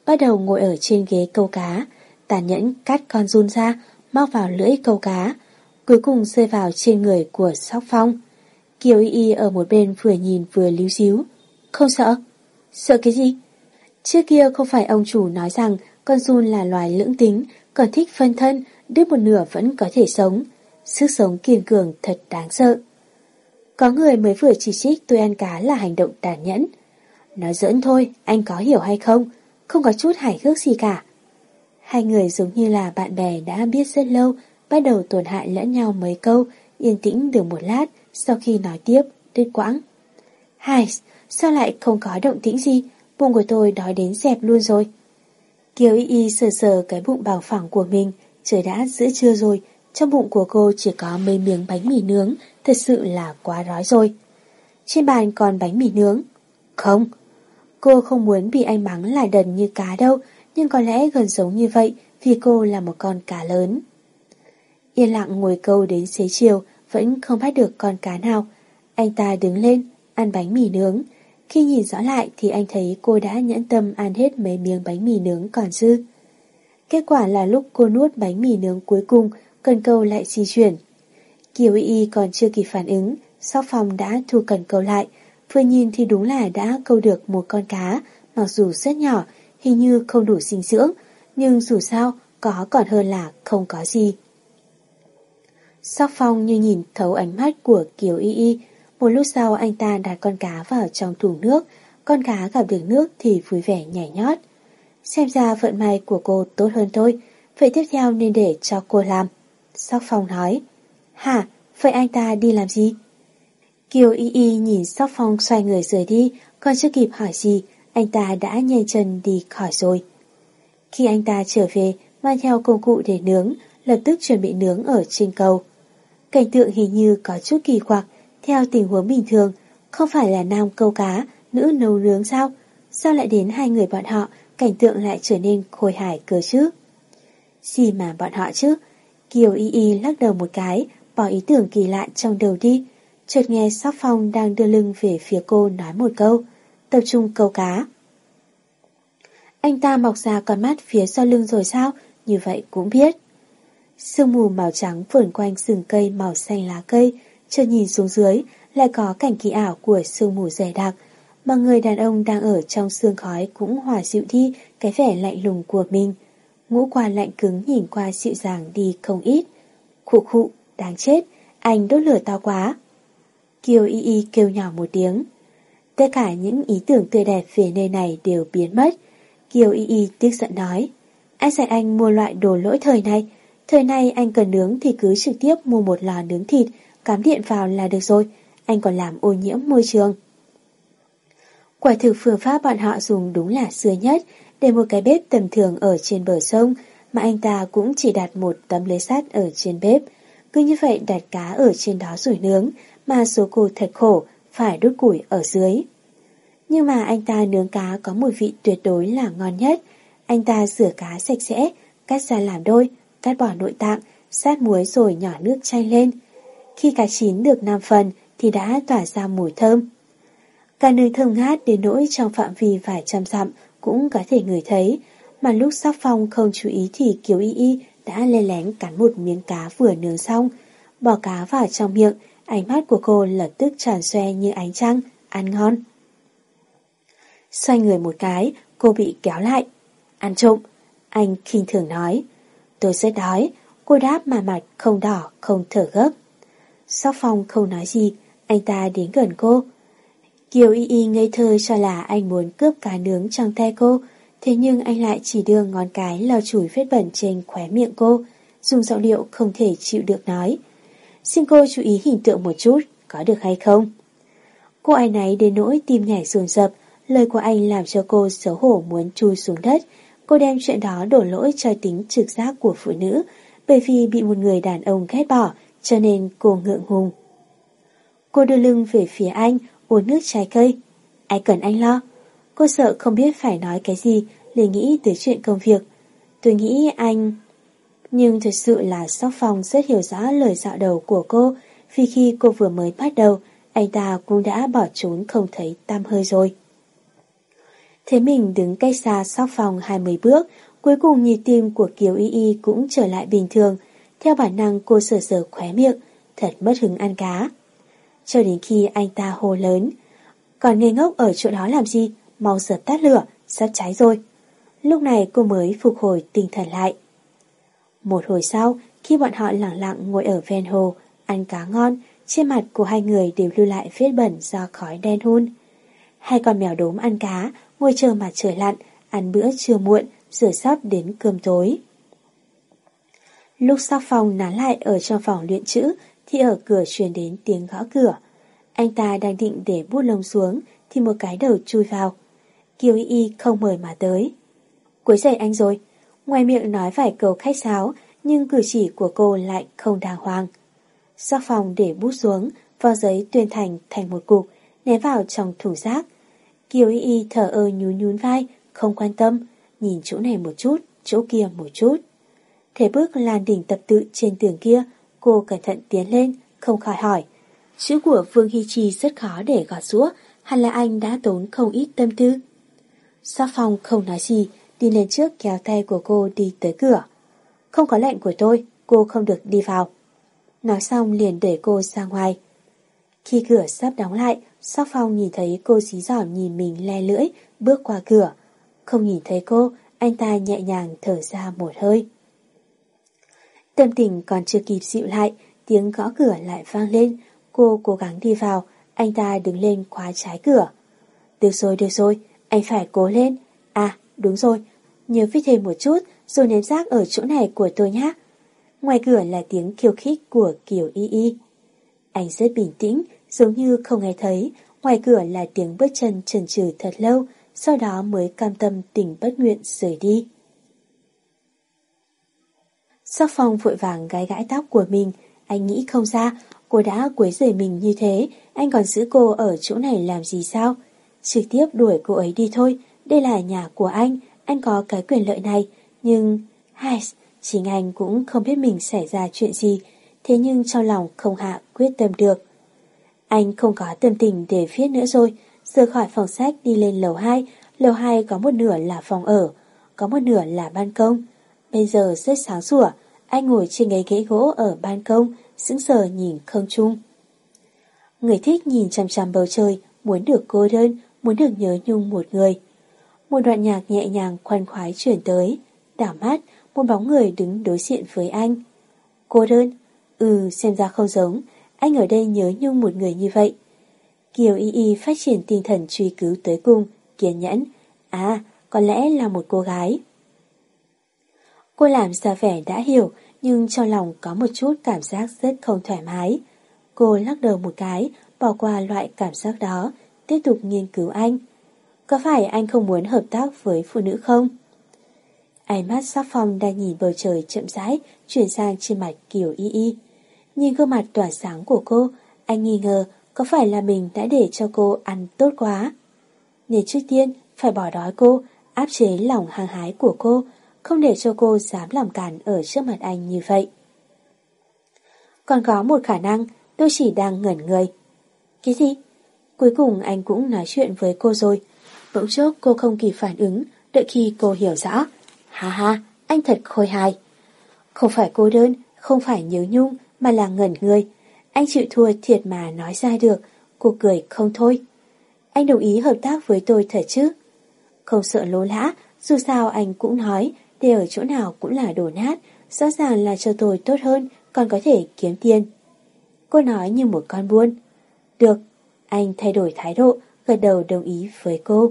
S1: bắt đầu ngồi ở trên ghế câu cá, tàn nhẫn cắt con giun ra, móc vào lưỡi câu cá, cuối cùng rơi vào trên người của Sóc Phong. Kiều Y Y ở một bên vừa nhìn vừa líu díu. Không sợ? Sợ cái gì? Trước kia không phải ông chủ nói rằng con giun là loài lưỡng tính, còn thích phân thân, đứt một nửa vẫn có thể sống. Sức sống kiên cường thật đáng sợ. Có người mới vừa chỉ trích tôi ăn cá là hành động tàn nhẫn. Nói giỡn thôi, anh có hiểu hay không? Không có chút hài hước gì cả. Hai người giống như là bạn bè đã biết rất lâu, bắt đầu tổn hại lẫn nhau mấy câu, yên tĩnh được một lát, sau khi nói tiếp, đứt quãng. Hai, sao lại không có động tĩnh gì? Bụng của tôi đói đến dẹp luôn rồi. Kiều Y Y sờ sờ cái bụng bằng phẳng của mình, trời đã giữa trưa rồi, trong bụng của cô chỉ có mấy miếng bánh mì nướng, thật sự là quá đói rồi. Trên bàn còn bánh mì nướng. Không, cô không muốn bị anh mắng là đần như cá đâu, nhưng có lẽ gần giống như vậy vì cô là một con cá lớn. Yên lặng ngồi câu đến xế chiều, vẫn không bắt được con cá nào. Anh ta đứng lên, ăn bánh mì nướng. Khi nhìn rõ lại thì anh thấy cô đã nhẫn tâm ăn hết mấy miếng bánh mì nướng còn dư. Kết quả là lúc cô nuốt bánh mì nướng cuối cùng, cần câu lại di chuyển. Kiều Y Y còn chưa kịp phản ứng, Sóc Phong đã thu cần câu lại. Vừa nhìn thì đúng là đã câu được một con cá, mặc dù rất nhỏ, hình như không đủ dinh dưỡng, nhưng dù sao có còn hơn là không có gì. Sóc Phong như nhìn thấu ánh mắt của Kiều Y Y. Một lúc sau anh ta đặt con cá vào trong thùng nước, con cá gặp được nước thì vui vẻ nhảy nhót. Xem ra vận may của cô tốt hơn tôi, vậy tiếp theo nên để cho cô làm. Sóc Phong nói. Hả, vậy anh ta đi làm gì? Kiều Y Y nhìn Sóc Phong xoay người rời đi, còn chưa kịp hỏi gì, anh ta đã nhanh chân đi khỏi rồi. Khi anh ta trở về, mang theo công cụ để nướng, lập tức chuẩn bị nướng ở trên cầu. Cảnh tượng hình như có chút kỳ quặc, theo tình huống bình thường, không phải là nam câu cá, nữ nấu nướng sao? Sao lại đến hai người bọn họ, cảnh tượng lại trở nên khôi hài cơ chứ? Gì mà bọn họ chứ? Kiều Y Y lắc đầu một cái, bỏ ý tưởng kỳ lạ trong đầu đi. Chợt nghe Sóc Phong đang đưa lưng về phía cô nói một câu, tập trung câu cá. Anh ta mọc ra con mắt phía sau lưng rồi sao? Như vậy cũng biết. Sương mù màu trắng vờn quanh rừng cây màu xanh lá cây, chợt nhìn xuống dưới lại có cảnh kỳ ảo của sương mù dày đặc, mà người đàn ông đang ở trong sương khói cũng hòa dịu đi cái vẻ lạnh lùng của mình. Ngũ quan lạnh cứng nhìn qua dịu dàng đi không ít. Khụ khụ, đáng chết, anh đốt lửa to quá. Kiều Y Y kêu nhỏ một tiếng. Tất cả những ý tưởng tươi đẹp về nơi này đều biến mất. Kiều Y Y tức giận nói. Ai dạy anh mua loại đồ lỗi thời này? Thời này anh cần nướng thì cứ trực tiếp mua một lò nướng thịt, cắm điện vào là được rồi. Anh còn làm ô nhiễm môi trường. Quả thực phương pháp bọn họ dùng đúng là xưa nhất, để một cái bếp tầm thường ở trên bờ sông, mà anh ta cũng chỉ đặt một tấm lưới sắt ở trên bếp. Cứ như vậy đặt cá ở trên đó rồi nướng, mà số cô thật khổ, phải đốt củi ở dưới. Nhưng mà anh ta nướng cá có mùi vị tuyệt đối là ngon nhất. Anh ta rửa cá sạch sẽ, cắt ra làm đôi, cắt bỏ nội tạng, sát muối rồi nhỏ nước chanh lên. Khi cá chín được 5 phần thì đã tỏa ra mùi thơm. Cá nướng thơm ngát đến nỗi trong phạm vi vài trăm dặm cũng có thể ngửi thấy, mà lúc Sóc Phong không chú ý thì Kiều Y Y đã len lén cắn một miếng cá vừa nướng xong, bỏ cá vào trong miệng, ánh mắt của cô lập tức tròn xoe như ánh trăng, ăn ngon. Xoay người một cái, cô bị kéo lại. Ăn trộm, anh khinh thường nói. Tôi rất đói, cô đáp mà mặt không đỏ, không thở gấp. Sóc Phong không nói gì, anh ta đến gần cô. Kiều Y Y ngây thơ cho là anh muốn cướp cá nướng trong tay cô, thế nhưng anh lại chỉ đưa ngón cái lau chùi vết bẩn trên khóe miệng cô, dùng giọng điệu không thể chịu được nói. Xin cô chú ý hình tượng một chút, có được hay không? Cô áy náy đến nỗi tim nhảy dồn dập, lời của anh làm cho cô xấu hổ muốn chui xuống đất. Cô đem chuyện đó đổ lỗi cho tính trực giác của phụ nữ, bởi vì bị một người đàn ông ghét bỏ, cho nên cô ngượng ngùng. Cô đưa lưng về phía anh, uống nước trái cây. Ai cần anh lo? Cô sợ không biết phải nói cái gì, liền nghĩ tới chuyện công việc. Tôi nghĩ anh... Nhưng thật sự là Sóc Phong rất hiểu rõ lời dạo đầu của cô, vì khi cô vừa mới bắt đầu, anh ta cũng đã bỏ trốn không thấy tăm hơi rồi. Thấy mình đứng cách xa Sóc Phong 20 bước, cuối cùng nhịp tim của Kiều Y Y cũng trở lại bình thường. Theo bản năng cô sờ sờ khóe miệng, thật mất hứng ăn cá. Cho đến khi anh ta hô lớn, còn ngây ngốc ở chỗ đó làm gì, mau dập tắt lửa, sắp cháy rồi. Lúc này cô mới phục hồi tinh thần lại. Một hồi sau, khi bọn họ lặng lặng ngồi ở ven hồ, ăn cá ngon, trên mặt của hai người đều lưu lại vết bẩn do khói đen hun. Hai con mèo đốm ăn cá, ngồi chờ mặt trời lặn, ăn bữa trưa muộn, rửa sắp đến cơm tối. Lúc Sóc Phong nán lại ở trong phòng luyện chữ, thì ở cửa truyền đến tiếng gõ cửa. Anh ta đang định để bút lông xuống, thì một cái đầu chui vào. Kiều Y Y không mời mà tới. Quấy rầy anh rồi. Ngoài miệng nói vài câu khách sáo, nhưng cử chỉ của cô lại không đàng hoàng. Sóc Phong để bút xuống, vò giấy tuyên thành một cục, ném vào trong thùng rác. Kiều Y Y thở ơ nhún vai, không quan tâm, nhìn chỗ này một chút, chỗ kia một chút. Thế bước lan đỉnh tập tự trên tường kia, cô cẩn thận tiến lên, không khỏi hỏi. Chữ của Vương Hy Trì rất khó để gọt giũa, hẳn là anh đã tốn không ít tâm tư. Sóc Phong không nói gì, đi lên trước kéo tay của cô đi tới cửa. Không có lệnh của tôi, cô không được đi vào. Nói xong liền đẩy cô ra ngoài. Khi cửa sắp đóng lại, Sóc Phong nhìn thấy cô dí dỏm nhìn mình le lưỡi, bước qua cửa. Không nhìn thấy cô, anh ta nhẹ nhàng thở ra một hơi. Tâm tình còn chưa kịp dịu lại, tiếng gõ cửa lại vang lên. Cô cố gắng đi vào, anh ta đứng lên khóa trái cửa. Được rồi, anh phải cố lên. À, đúng rồi, nhớ viết thêm một chút rồi ném rác ở chỗ này của tôi nhé. Ngoài cửa là tiếng khiêu khích của Kiều Y Y. Anh rất bình tĩnh, giống như không nghe thấy. Ngoài cửa là tiếng bước chân chần chừ thật lâu, sau đó mới cam tâm tình bất nguyện rời đi. Sóc Phong vội vàng gãi gãi tóc của mình. Anh nghĩ không ra, cô đã quấy rầy mình như thế, anh còn giữ cô ở chỗ này làm gì sao? Trực tiếp đuổi cô ấy đi thôi, đây là nhà của anh có cái quyền lợi này. Nhưng, chính anh cũng không biết mình xảy ra chuyện gì, thế nhưng trong lòng không hạ quyết tâm được. Anh không có tâm tình để viết nữa rồi, rời khỏi phòng sách đi lên lầu 2. Lầu 2 có một nửa là phòng ở, có một nửa là ban công. Bây giờ rất sáng sủa, anh ngồi trên ghế gỗ ở ban công, sững sờ nhìn không trung. Người thích nhìn chằm chằm bầu trời, muốn được cô đơn, muốn được nhớ nhung một người. Một đoạn nhạc nhẹ nhàng khoan khoái chuyển tới, đảo mắt, một bóng người đứng đối diện với anh. Cô đơn? Xem ra không giống, anh ở đây nhớ nhung một người như vậy. Kiều Y Y phát triển tinh thần truy cứu tới cùng, kiên nhẫn. À, có lẽ là một cô gái. Cô làm ra vẻ đã hiểu, nhưng trong lòng có một chút cảm giác rất không thoải mái. Cô lắc đầu một cái, bỏ qua loại cảm giác đó, tiếp tục nghiên cứu anh. Có phải anh không muốn hợp tác với phụ nữ không? Ánh mắt Sóc Phong đang nhìn bầu trời chậm rãi, chuyển sang trên mặt Kiều Y Y. Nhìn gương mặt tỏa sáng của cô, anh nghi ngờ có phải là mình đã để cho cô ăn tốt quá. Nên trước tiên phải bỏ đói cô, áp chế lòng hăng hái của cô, không để cho cô dám làm cản ở trước mặt anh như vậy. Còn có một khả năng, tôi chỉ đang ngẩn người. Cái gì? Cuối cùng anh cũng nói chuyện với cô rồi. Bỗng chốc cô không kịp phản ứng, đợi khi cô hiểu rõ. Ha, anh thật khôi hài. Không phải cô đơn, không phải nhớ nhung, mà là ngẩn người. Anh chịu thua thiệt mà nói ra được. Cô cười không thôi. Anh đồng ý hợp tác với tôi thật chứ? Không sợ lỗ lã, dù sao anh cũng nói, để ở chỗ nào cũng là đổ nát, rõ ràng là cho tôi tốt hơn, còn có thể kiếm tiền. Cô nói như một con buôn. Được, anh thay đổi thái độ, gật đầu đồng ý với cô.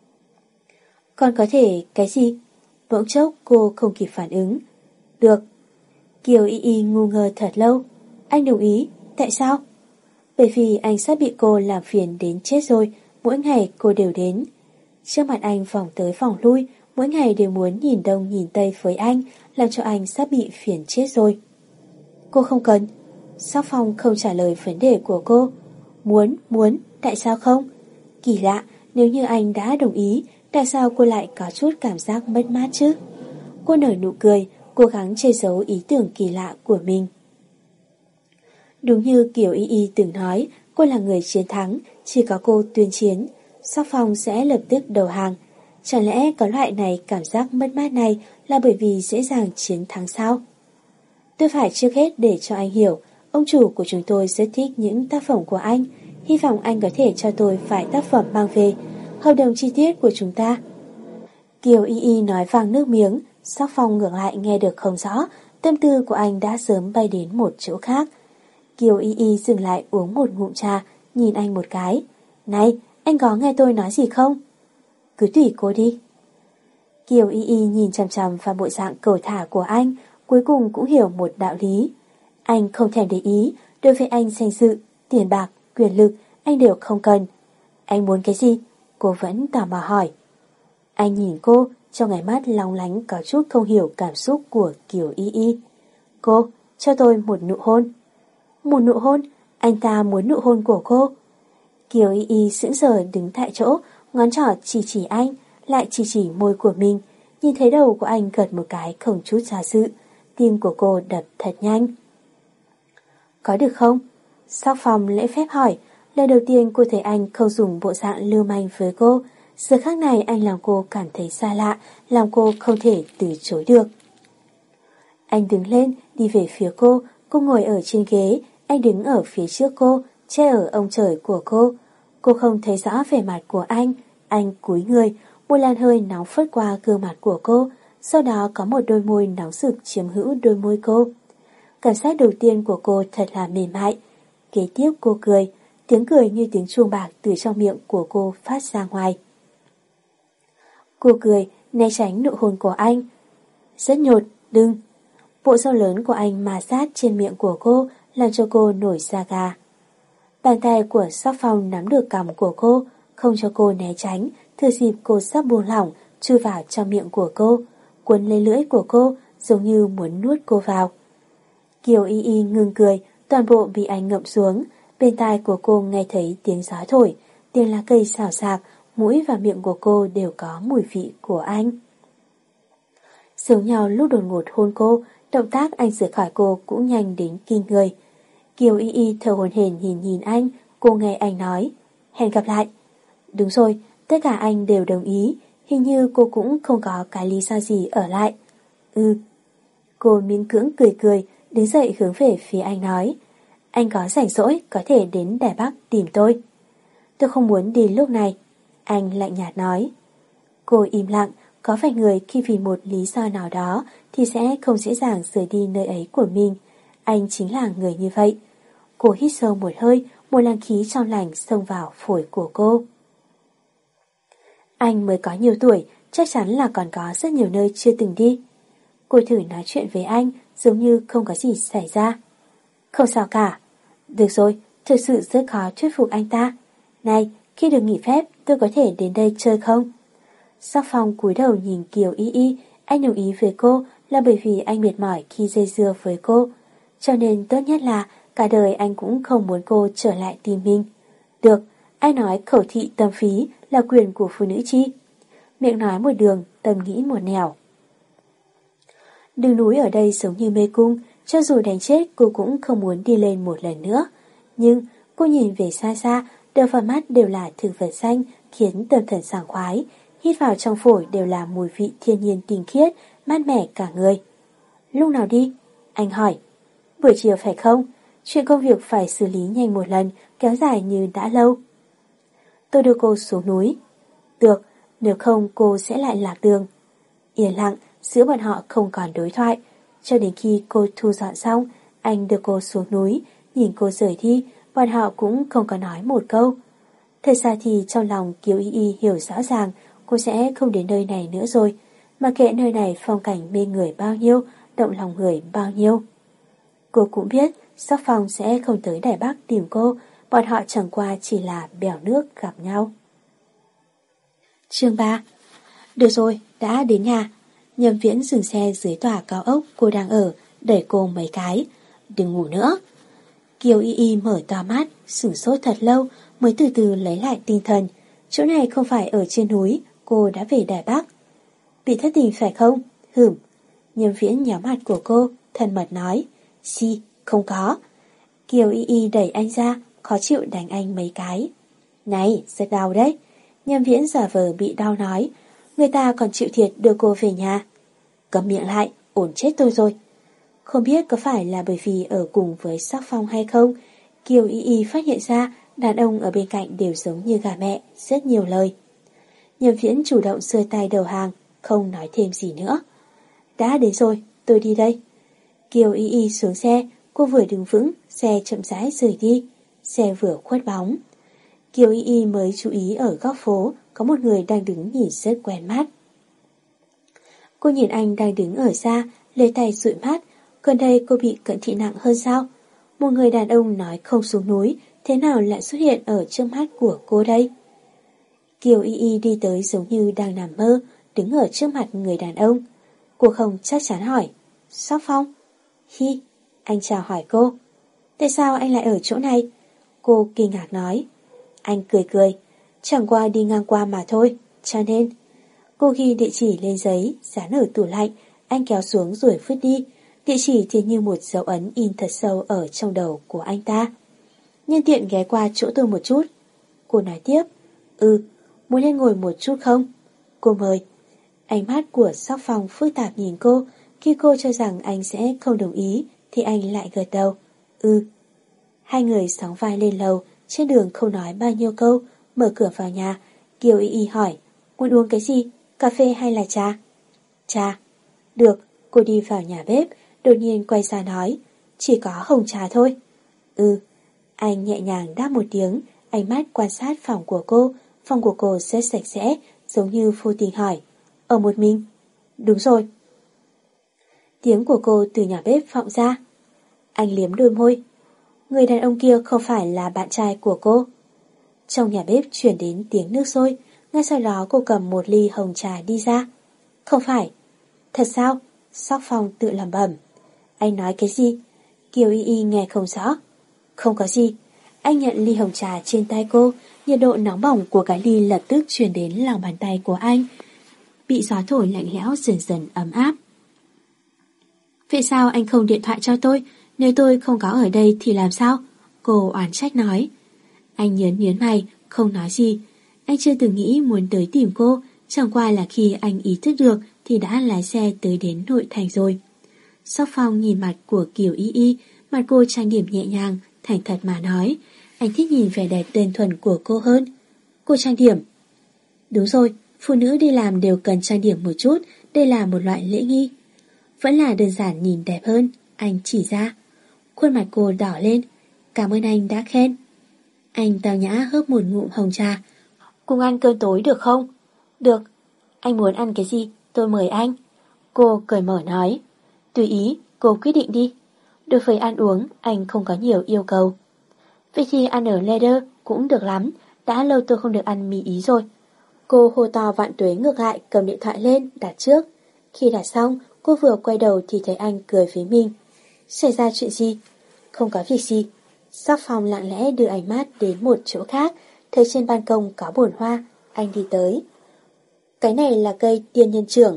S1: Còn có thể cái gì? Bỗng chốc cô không kịp phản ứng. Được. Kiều Y Y ngu ngơ thật lâu. Anh đồng ý, tại sao? Bởi vì anh sắp bị cô làm phiền đến chết rồi, mỗi ngày cô đều đến. Trước mặt anh vòng tới vòng lui, mỗi ngày đều muốn nhìn đông nhìn tây với anh, làm cho anh sắp bị phiền chết rồi. Cô không cần. Sóc Phong không trả lời vấn đề của cô. Muốn, tại sao không? Kỳ lạ, nếu như anh đã đồng ý, tại sao cô lại có chút cảm giác mất mát chứ? Cô nở nụ cười, cố gắng che giấu ý tưởng kỳ lạ của mình. Đúng như Kiều Y Y từng nói, cô là người chiến thắng, chỉ có cô tuyên chiến, Sóc Phong sẽ lập tức đầu hàng. Chẳng lẽ có loại này cảm giác mất mát này là bởi vì dễ dàng chiến thắng sao? Tôi phải trước hết để cho anh hiểu, ông chủ của chúng tôi rất thích những tác phẩm của anh. Hy vọng anh có thể cho tôi vài tác phẩm mang về, hợp đồng chi tiết của chúng ta. Kiều Y Y nói vàng nước miếng, Sắc Phong ngược lại nghe được không rõ, tâm tư của anh đã sớm bay đến một chỗ khác. Kiều Y Y dừng lại uống một ngụm trà, nhìn anh một cái. Này, anh có nghe tôi nói gì không? Cứ tùy cô đi. Kiều Y Y nhìn chằm chằm vào bộ dạng cầu thả của anh, cuối cùng cũng hiểu một đạo lý. Anh không thèm để ý, đối với anh danh dự, tiền bạc, quyền lực, anh đều không cần. Anh muốn cái gì? Cô vẫn tò mò hỏi. Anh nhìn cô, trong ánh mắt long lánh có chút không hiểu cảm xúc của Kiều Y Y. Cô, cho tôi một nụ hôn. Một nụ hôn? Anh ta muốn nụ hôn của cô. Kiều Y Y sững sờ đứng tại chỗ, ngón trỏ chỉ anh, lại chỉ môi của mình. Nhìn thấy đầu của anh gật một cái không chút do dự, tim của cô đập thật nhanh. Có được không? Sắc Phong lễ phép hỏi. Lần đầu tiên cô thấy anh không dùng bộ dạng lưu manh với cô. Giờ khắc này anh làm cô cảm thấy xa lạ, làm cô không thể từ chối được. Anh đứng lên, đi về phía cô ngồi ở trên ghế, anh đứng ở phía trước cô, che ở ông trời của cô. Cô không thấy rõ vẻ mặt của anh cúi người, một làn hơi nóng phất qua gương mặt của cô, sau đó có một đôi môi nóng rực chiếm hữu đôi môi cô. Cảm giác đầu tiên của cô thật là mềm mại. Kế tiếp cô cười, tiếng cười như tiếng chuông bạc từ trong miệng của cô phát ra ngoài. Cô cười, né tránh nụ hôn của anh. Rất nhột, đừng. Bộ râu lớn của anh ma sát trên miệng của cô, làm cho cô nổi da gà. Bàn tay của Sắc Phong nắm được cằm của cô, không cho cô né tránh, thừa dịp cô sắp buông lỏng, chui vào trong miệng của cô, cuốn lấy lưỡi của cô, giống như muốn nuốt cô vào. Kiều Y Y ngừng cười, toàn bộ bị anh ngậm xuống. Bên tai của cô nghe thấy tiếng gió thổi, tiếng lá cây xào xạc, mũi và miệng của cô đều có mùi vị của anh. Giống nhau lúc đột ngột hôn cô, động tác anh rời khỏi cô cũng nhanh đến kinh người. Kiều Y Y thở hổn hển nhìn anh, cô nghe anh nói, hẹn gặp lại. Đúng rồi, tất cả anh đều đồng ý, hình như cô cũng không có cái lý do gì ở lại. Cô miễn cưỡng cười, đứng dậy hướng về phía anh nói, anh có rảnh rỗi có thể đến Đài Bắc tìm tôi. Tôi không muốn đi lúc này, anh lạnh nhạt nói. Cô im lặng, có vài người khi vì một lý do nào đó thì sẽ không dễ dàng rời đi nơi ấy của mình. Anh chính là người như vậy. Cô hít sâu một hơi, một làn khí trong lành xông vào phổi của cô. Anh mới có nhiều tuổi, chắc chắn là còn có rất nhiều nơi chưa từng đi. Cô thử nói chuyện với anh, giống như không có gì xảy ra. Không sao cả. Được rồi, thực sự rất khó thuyết phục anh ta. Này, khi được nghỉ phép, tôi có thể đến đây chơi không? Sắc Phong cúi đầu nhìn Kiều Y Y, anh đồng ý với cô là bởi vì anh mệt mỏi khi dây dưa với cô. Cho nên tốt nhất là cả đời anh cũng không muốn cô trở lại tìm mình. Được, anh nói khẩu thị tâm phí là quyền của phụ nữ chi. Miệng nói một đường, tâm nghĩ một nẻo. Đường núi ở đây giống như mê cung, cho dù đánh chết cô cũng không muốn đi lên một lần nữa. Nhưng cô nhìn về xa xa, đầu vào mắt đều là thực vật xanh, khiến tâm thần sảng khoái. Hít vào trong phổi đều là mùi vị thiên nhiên tinh khiết, mát mẻ cả người. Lúc nào đi? Anh hỏi. Buổi chiều phải không? Chuyện công việc phải xử lý nhanh một lần, kéo dài như đã lâu. Tôi đưa cô xuống núi. Được, nếu không cô sẽ lại lạc đường. Yên lặng, giữa bọn họ không còn đối thoại. Cho đến khi cô thu dọn xong, anh đưa cô xuống núi, nhìn cô rời đi, bọn họ cũng không có nói một câu. Thật ra thì trong lòng Kiều Y Y hiểu rõ ràng cô sẽ không đến nơi này nữa rồi, mà kệ nơi này phong cảnh mê người bao nhiêu, động lòng người bao nhiêu. Cô cũng biết Sắc Phong sẽ không tới Đài Bắc tìm cô, bọn họ chẳng qua chỉ là bèo nước gặp nhau. Chương 3. Được rồi, đã đến nhà. Nhâm Viễn dừng xe dưới tòa cao ốc cô đang ở, đẩy cô mấy cái. Đừng ngủ nữa. Kiều Y Y mở to mắt, sửng sốt thật lâu mới từ từ lấy lại tinh thần. Chỗ này không phải ở trên núi, cô đã về Đài Bắc. Bị thất tình phải không? Hửm. Nhâm Viễn nhéo mặt của cô, thân mật nói. Xì, không có. Kiều Y Y đẩy anh ra, khó chịu đánh anh mấy cái. Này, rất đau đấy. Nhâm Viễn giả vờ bị đau nói. người ta còn chịu thiệt đưa cô về nhà. Câm miệng lại, ổn chết tôi rồi. Không biết có phải là bởi vì ở cùng với Sắc Phong hay không, Kiều Y Y phát hiện ra đàn ông ở bên cạnh đều giống như gà mẹ, rất nhiều lời. Nhậm Viễn chủ động giơ tay đầu hàng, không nói thêm gì nữa. Đã đến rồi, tôi đi đây. Kiều Y Y xuống xe, cô vừa đứng vững, xe chậm rãi rời đi. Xe vừa khuất bóng. Kiều Y Y mới chú ý ở góc phố có một người đang đứng nhìn rất quen mắt. Cô nhìn anh đang đứng ở xa, lấy tay dụi mắt. Gần đây cô bị cận thị nặng hơn sao? Một người đàn ông nói không xuống núi, thế nào lại xuất hiện ở trước mắt của cô đây? Kiều Y Y đi tới giống như đang nằm mơ, đứng ở trước mặt người đàn ông. Cô không chắc chắn hỏi, Sắc Phong? Hi, anh chào hỏi cô. Tại sao anh lại ở chỗ này? Cô kinh ngạc nói. Anh cười cười, chẳng qua đi ngang qua mà thôi, cho nên. Cô ghi địa chỉ lên giấy, dán ở tủ lạnh, anh kéo xuống rồi vứt đi. Địa chỉ thì như một dấu ấn in thật sâu ở trong đầu của anh ta. Nhân tiện ghé qua chỗ tôi một chút. Cô nói tiếp, muốn lên ngồi một chút không? Cô mời. Ánh mắt của Sắc Phong phức tạp nhìn cô, khi cô cho rằng anh sẽ không đồng ý, thì anh lại gật đầu. Hai người sóng vai lên lầu, trên đường không nói bao nhiêu câu, mở cửa vào nhà. Kiều Y Y hỏi, muốn uống cái gì? Cà phê hay là trà? Trà. Được, cô đi vào nhà bếp, đột nhiên quay ra nói, chỉ có hồng trà thôi. Anh nhẹ nhàng đáp một tiếng, ánh mắt quan sát phòng của cô. Phòng của cô rất sạch sẽ, giống như vô tình hỏi, ở một mình? Đúng rồi. Tiếng của cô từ nhà bếp vọng ra. Anh liếm đôi môi. Người đàn ông kia không phải là bạn trai của cô. Trong nhà bếp chuyển đến tiếng nước sôi, ngay sau đó cô cầm một ly hồng trà đi ra. Không phải. Thật sao? Sắc Phong tự lẩm bẩm. Anh nói cái gì? Kiều Y Y nghe không rõ. Không có gì. Anh nhận ly hồng trà trên tay cô, nhiệt độ nóng bỏng của cái ly lập tức truyền đến lòng bàn tay của anh. Bị gió thổi lạnh lẽo dần dần ấm áp. Vậy sao anh không điện thoại cho tôi? Nếu tôi không có ở đây thì làm sao? Cô oán trách nói. Anh nhớn mày, không nói gì. Anh chưa từng nghĩ muốn tới tìm cô, chẳng qua là khi anh ý thức được thì đã lái xe tới đến nội thành rồi. Sắc Phong nhìn mặt của Kiều Y Y, mặt cô trang điểm nhẹ nhàng, thành thật mà nói. Anh thích nhìn vẻ đẹp đơn thuần của cô hơn. Cô trang điểm. Đúng rồi, phụ nữ đi làm đều cần trang điểm một chút, đây là một loại lễ nghi. Vẫn là đơn giản nhìn đẹp hơn, anh chỉ ra. Khuôn mặt cô đỏ lên. Cảm ơn anh đã khen. Anh tao nhã hớp một ngụm hồng trà. Cùng ăn cơm tối được không? Được. Anh muốn ăn cái gì? Tôi mời anh. Cô cởi mở nói. Tùy ý, cô quyết định đi. Đối với ăn uống, anh không có nhiều yêu cầu. Vậy thì ăn ở Leather cũng được lắm. Đã lâu tôi không được ăn mì Ý rồi. Cô hô to vạn tuế ngược lại, cầm điện thoại lên, đặt trước. Khi đặt xong, cô vừa quay đầu thì thấy anh cười với mình. Xảy ra chuyện gì? Không có việc gì. Sắc Phong lặng lẽ đưa ánh mắt đến một chỗ khác, thấy trên ban công có bồn hoa, anh đi tới. Cái này là cây tiên nhân trưởng.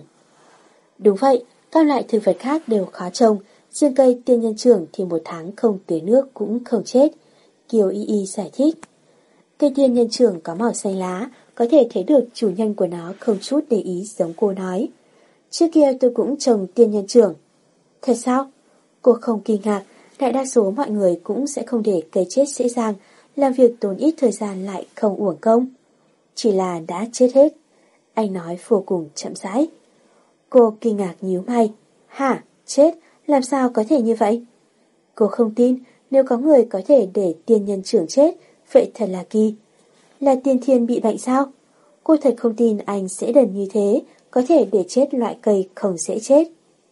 S1: Đúng vậy, các loại thực vật khác đều khó trồng, riêng cây tiên nhân trưởng thì một tháng không tưới nước cũng không chết. Kiều Y Y giải thích. Cây tiên nhân trưởng có màu xanh lá, có thể thấy được chủ nhân của nó không chút để ý giống cô nói. Trước kia tôi cũng trồng tiên nhân trưởng. Thật sao? Cô không kinh ngạc, đại đa số mọi người cũng sẽ không để cây chết dễ dàng, làm việc tốn ít thời gian lại không uổng công. Chỉ là đã chết hết. Anh nói vô cùng chậm rãi. Cô kinh ngạc nhíu mày. Hả? Chết? Làm sao có thể như vậy? Cô không tin, nếu có người có thể để tiên nhân trưởng chết, vậy thật là kỳ. Là tiên thiên bị bệnh sao? Cô thật không tin anh sẽ đần như thế, có thể để chết loại cây không dễ chết.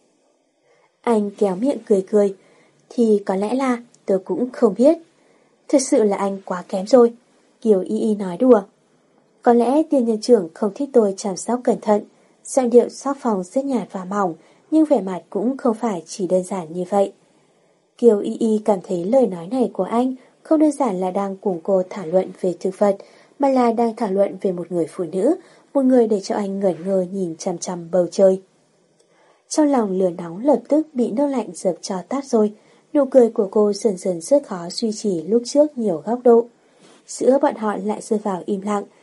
S1: Anh kéo miệng cười cười. Thì có lẽ là tôi cũng không biết. Thật sự là anh quá kém rồi. Kiều Y Y nói đùa. Có lẽ tiên nhân trưởng không thích tôi chăm sóc cẩn thận. Giọng điệu Sắc Phong rất nhạt và mỏng, nhưng vẻ mặt cũng không phải chỉ đơn giản như vậy. Kiều Y Y cảm thấy lời nói này của anh không đơn giản là đang cùng cô thảo luận về thực vật, mà là đang thảo luận về một người phụ nữ, một người để cho anh ngẩn ngơ nhìn chằm chằm bầu trời. Trong lòng lửa nóng lập tức bị nước lạnh dập cho tắt rồi, nụ cười của cô dần dần rất khó duy trì lúc trước nhiều góc độ. Giữa bọn họ lại rơi vào im lặng.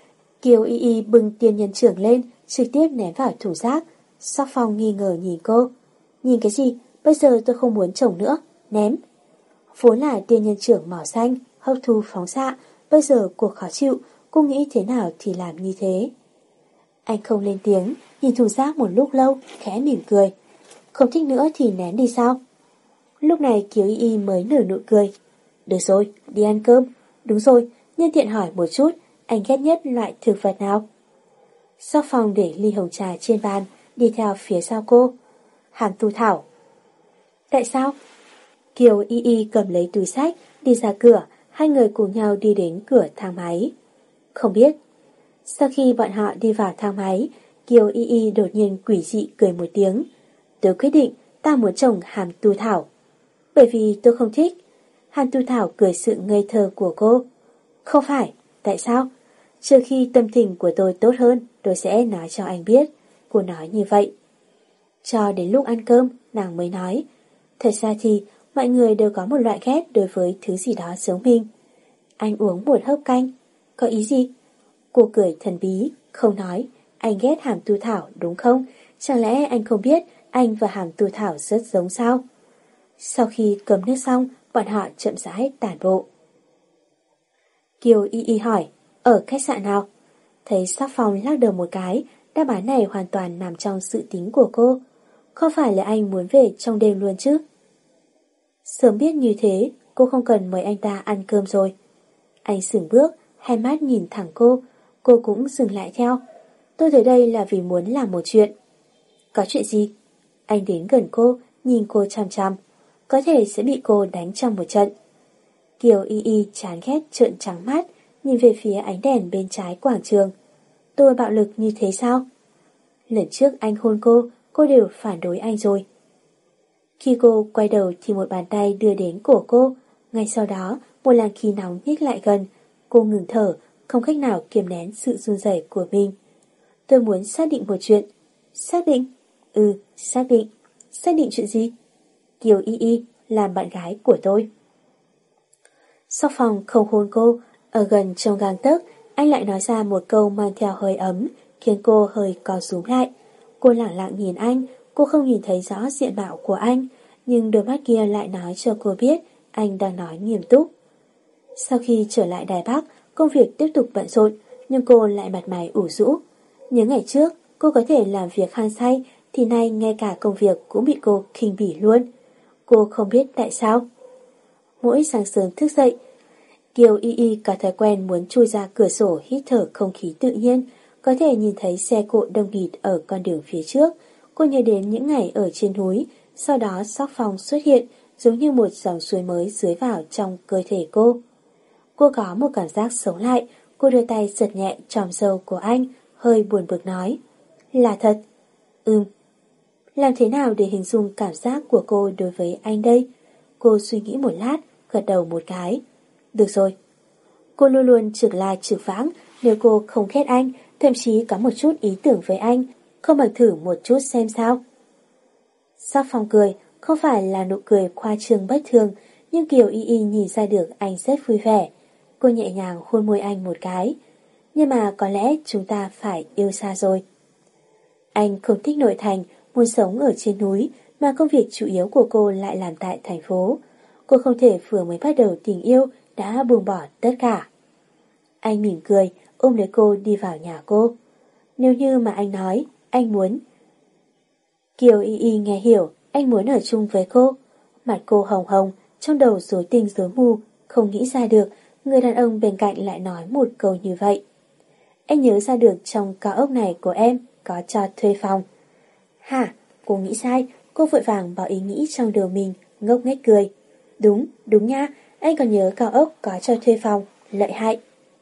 S1: Kiều Y Y bưng tiên nhân trưởng lên, trực tiếp ném vào thùng rác. Sắc Phong nghi ngờ nhìn cô. Nhìn cái gì? Bây giờ tôi không muốn trồng nữa. Ném. Vốn là tiên nhân trưởng màu xanh, hấp thu phóng xạ. Bây giờ cô khó chịu, cô nghĩ thế nào thì làm như thế. Anh không lên tiếng, nhìn thùng rác một lúc lâu, khẽ mỉm cười. Không thích nữa thì ném đi sao? Lúc này Kiều Y Y mới nở nụ cười. Được rồi, đi ăn cơm. Đúng rồi, nhân tiện hỏi một chút, anh ghét nhất loại thực vật nào? Sắc Phong để ly hồng trà trên bàn, đi theo phía sau cô. Hàn tu thảo. Tại sao? Kiều Y Y cầm lấy túi sách, đi ra cửa, hai người cùng nhau đi đến cửa thang máy. Không biết. Sau khi bọn họ đi vào thang máy, Kiều Y Y đột nhiên quỷ dị cười một tiếng. Tôi quyết định ta muốn trồng hàn tu thảo. Bởi vì tôi không thích. Hàn tu thảo cười sự ngây thơ của cô. Không phải, tại sao? Trừ khi tâm tình của tôi tốt hơn, tôi sẽ nói cho anh biết. Cô nói như vậy. Cho đến lúc ăn cơm, nàng mới nói. Thật ra thì mọi người đều có một loại ghét đối với thứ gì đó giống mình. Anh uống một hớp canh. Có ý gì? Cô cười thần bí, không nói. Anh ghét hàm tu thảo đúng không? Chẳng lẽ anh không biết anh và hàm tu thảo rất giống sao? Sau khi cấm nước xong, bọn họ chậm rãi tản bộ. Kiều Y Y hỏi, ở khách sạn nào? Thấy Sắc Phong lắc đầu một cái, đáp án này hoàn toàn nằm trong dự tính của cô. Không phải là anh muốn về trong đêm luôn chứ? Sớm biết như thế, cô không cần mời anh ta ăn cơm rồi. Anh sửng bước, hai mắt nhìn thẳng cô cũng dừng lại theo. Tôi tới đây là vì muốn làm một chuyện. Có chuyện gì? Anh đến gần cô, nhìn cô chằm chằm. Có thể sẽ bị cô đánh trong một trận. Kiều Y Y chán ghét trợn trắng mắt, nhìn về phía ánh đèn bên trái quảng trường. Tôi bạo lực như thế sao? Lần trước anh hôn cô đều phản đối anh rồi. Khi cô quay đầu thì một bàn tay đưa đến cổ cô. Ngay sau đó, một làn khí nóng nhích lại gần. Cô ngừng thở, không cách nào kiềm nén sự run rẩy của mình. Tôi muốn xác định một chuyện. Xác định? Ừ, xác định. Xác định chuyện gì? Kiều Y Y làm bạn gái của tôi. Sắc Phong không hôn cô, ở gần trong gang tấc, anh lại nói ra một câu mang theo hơi ấm, khiến cô hơi co rúm lại. Cô lẳng lặng nhìn anh, cô không nhìn thấy rõ diện mạo của anh, nhưng đôi mắt kia lại nói cho cô biết anh đang nói nghiêm túc. Sau khi trở lại Đài Bắc, công việc tiếp tục bận rộn, nhưng cô lại mặt mày ủ rũ. Những ngày trước, cô có thể làm việc hăng say, thì nay ngay cả công việc cũng bị cô khinh bỉ luôn. Cô không biết tại sao. Mỗi sáng sớm thức dậy, Kiều Y Y có thói quen muốn chui ra cửa sổ hít thở không khí tự nhiên, có thể nhìn thấy xe cộ đông nghịt ở con đường phía trước. Cô nhớ đến những ngày ở trên núi, sau đó Sắc Phong xuất hiện, giống như một dòng suối mới dưới vào trong cơ thể cô. Cô có một cảm giác sống lại, cô đưa tay giật nhẹ tròm râu của anh, hơi buồn bực nói. Là thật? Làm thế nào để hình dung cảm giác của cô đối với anh đây? Cô suy nghĩ một lát, gật đầu một cái. Được rồi. Cô luôn luôn trực lai trực vãng, nếu cô không ghét anh, thậm chí có một chút ý tưởng với anh, không bằng thử một chút xem sao. Sắc Phong cười, không phải là nụ cười khoa trương bất thường, nhưng Kiều Y Y nhìn ra được anh rất vui vẻ. Cô nhẹ nhàng hôn môi anh một cái. Nhưng mà có lẽ chúng ta phải yêu xa rồi. Anh không thích nội thành, muốn sống ở trên núi, mà công việc chủ yếu của cô lại làm tại thành phố. Cô không thể vừa mới bắt đầu tình yêu đã buông bỏ tất cả. Anh mỉm cười, ôm lấy cô đi vào nhà cô. Nếu như mà anh nói, anh muốn. Kiều Y Y nghe hiểu, anh muốn ở chung với cô. Mặt cô hồng hồng, trong đầu rối tinh rối mù, không nghĩ ra được người đàn ông bên cạnh lại nói một câu như vậy. Anh nhớ ra được trong cao ốc này của em có cho thuê phòng. Hả? Cô nghĩ sai, cô vội vàng bỏ ý nghĩ trong đầu mình, ngốc nghếch cười. Đúng, đúng nha, anh còn nhớ cao ốc có cho thuê phòng, lợi hại.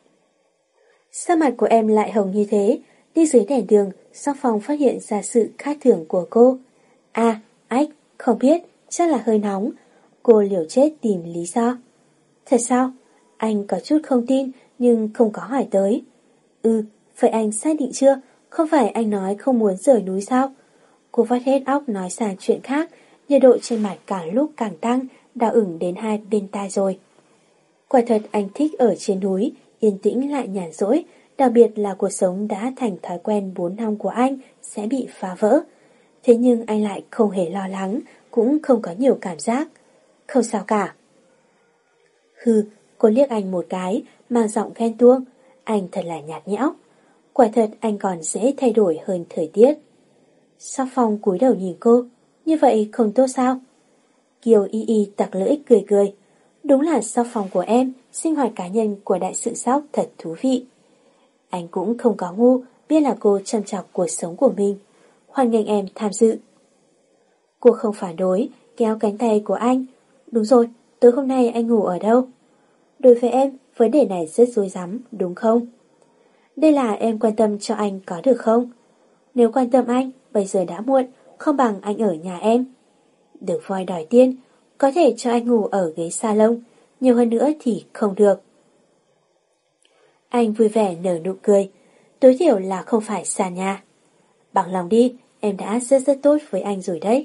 S1: Sao mặt của em lại hồng như thế? Đi dưới đèn đường, Sắc Phong phát hiện ra sự khác thường của cô. À, ách, không biết, chắc là hơi nóng. Cô liều chết tìm lý do. Thật sao? Anh có chút không tin, nhưng không có hỏi tới. Vậy anh xác định chưa? Không phải anh nói không muốn rời núi sao? Cô vắt hết óc nói sang chuyện khác, nhiệt độ trên mặt càng lúc càng tăng, đau ửng đến hai bên tai rồi. Quả thật anh thích ở trên núi, yên tĩnh lại nhàn rỗi, đặc biệt là cuộc sống đã thành thói quen 4 năm của anh sẽ bị phá vỡ. Thế nhưng anh lại không hề lo lắng, cũng không có nhiều cảm giác. Không sao cả. Hừ, cô liếc anh một cái, mang giọng ghen tuông. Anh thật là nhạt nhẽo. Quả thật anh còn dễ thay đổi hơn thời tiết. Sắc Phong cúi đầu nhìn cô, như vậy không tốt sao? Kiều Y Y tặc lưỡi cười cười. Đúng là Sắc Phong của em, sinh hoạt cá nhân của đại sự Sóc thật thú vị. Anh cũng không có ngu, biết là cô chăm chọc cuộc sống của mình. Hoan nghênh em tham dự. Cô không phản đối, kéo cánh tay của anh. Đúng rồi, tối hôm nay anh ngủ ở đâu? Đối với em, vấn đề này rất rối rắm, đúng không? Đây là em quan tâm cho anh có được không? Nếu quan tâm anh, bây giờ đã muộn, không bằng anh ở nhà em. Được voi đòi tiên, có thể cho anh ngủ ở ghế salon, nhiều hơn nữa thì không được. Anh vui vẻ nở nụ cười, tối thiểu là không phải xa nhà. Bằng lòng đi, em đã rất tốt với anh rồi đấy.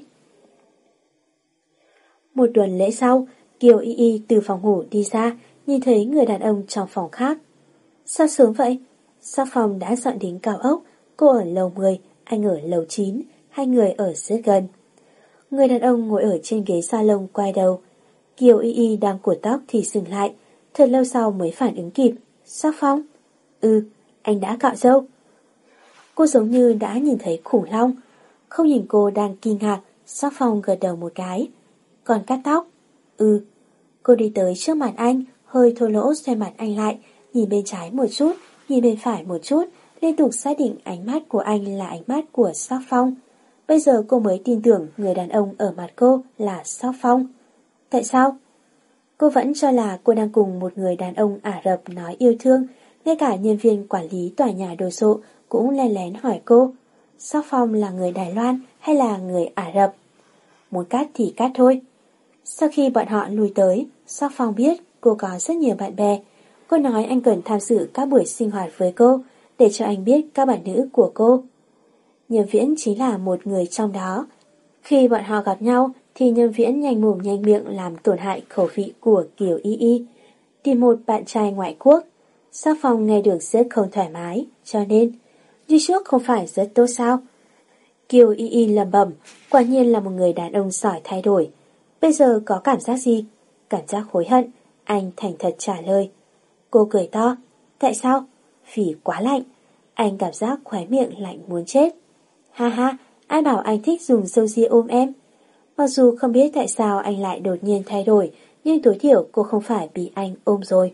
S1: Một tuần lễ sau, Kiều Y Y từ phòng ngủ đi ra, nhìn thấy người đàn ông trong phòng khác. Sao sớm vậy? Sao phòng đã dọn đến cao ốc, cô ở lầu 10, anh ở lầu 9, hai người ở rất gần. Người đàn ông ngồi ở trên ghế salon quay đầu. Kiều Y Y đang cột tóc thì dừng lại, thật lâu sau mới phản ứng kịp. Sắc Phong? Ừ, anh đã cạo râu. Cô giống như đã nhìn thấy khủng long. Không nhìn cô đang kinh ngạc, Sắc Phong gật đầu một cái. Còn cắt tóc? Ừ. Cô đi tới trước mặt anh, hơi thô lỗ xoay mặt anh lại, nhìn bên trái một chút, nhìn bên phải một chút, liên tục xác định ánh mắt của anh là ánh mắt của Sắc Phong. Bây giờ cô mới tin tưởng người đàn ông ở mặt cô là Sắc Phong. Tại sao? Cô vẫn cho là cô đang cùng một người đàn ông Ả Rập nói yêu thương, ngay cả nhân viên quản lý tòa nhà đồ sộ cũng len lén hỏi cô, Sắc Phong là người Đài Loan hay là người Ả Rập? Muốn cắt thì cắt thôi. Sau khi bọn họ lui tới, Sắc Phong biết cô có rất nhiều bạn bè. Cô nói anh cần tham dự các buổi sinh hoạt với cô, để cho anh biết các bạn nữ của cô. Nhân Viễn chính là một người trong đó. Khi bọn họ gặp nhau, thì Nhân Viễn nhanh mồm nhanh miệng làm tổn hại khẩu vị của Kiều Y Y. Tìm một bạn trai ngoại quốc, Sắc Phong nghe được rất không thoải mái, cho nên như trước không phải rất tốt sao? Kiều Y Y lẩm bẩm, quả nhiên là một người đàn ông giỏi thay đổi. Bây giờ có cảm giác gì? Cảm giác hối hận, anh thành thật trả lời. Cô cười to, tại sao? Vì quá lạnh. Anh cảm giác khóe miệng lạnh muốn chết. Ha ha, ai bảo anh thích dùng râu ria ôm em? Mặc dù không biết tại sao anh lại đột nhiên thay đổi, nhưng tối thiểu cô không phải bị anh ôm rồi.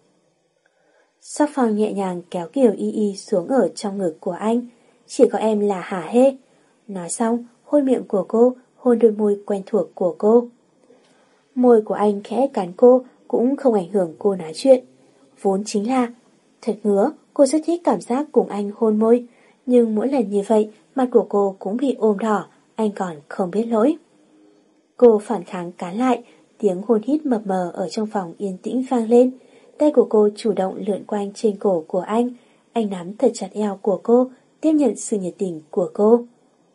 S1: Sắc Phong nhẹ nhàng kéo Kiều Y Y xuống ở trong ngực của anh. Chỉ có em là hả hê. Nói xong, hôn miệng của cô, hôn đôi môi quen thuộc của cô. Môi của anh khẽ cắn cô, cũng không ảnh hưởng cô nói chuyện. Vốn chính là, thật ngứa, cô rất thích cảm giác cùng anh hôn môi. Nhưng mỗi lần như vậy, mặt của cô cũng bị ôm đỏ, anh còn không biết lỗi. Cô phản kháng cán lại, tiếng hôn hít mập mờ ở trong phòng yên tĩnh vang lên. Tay của cô chủ động lượn quanh trên cổ của anh nắm thật chặt eo của cô, tiếp nhận sự nhiệt tình của cô.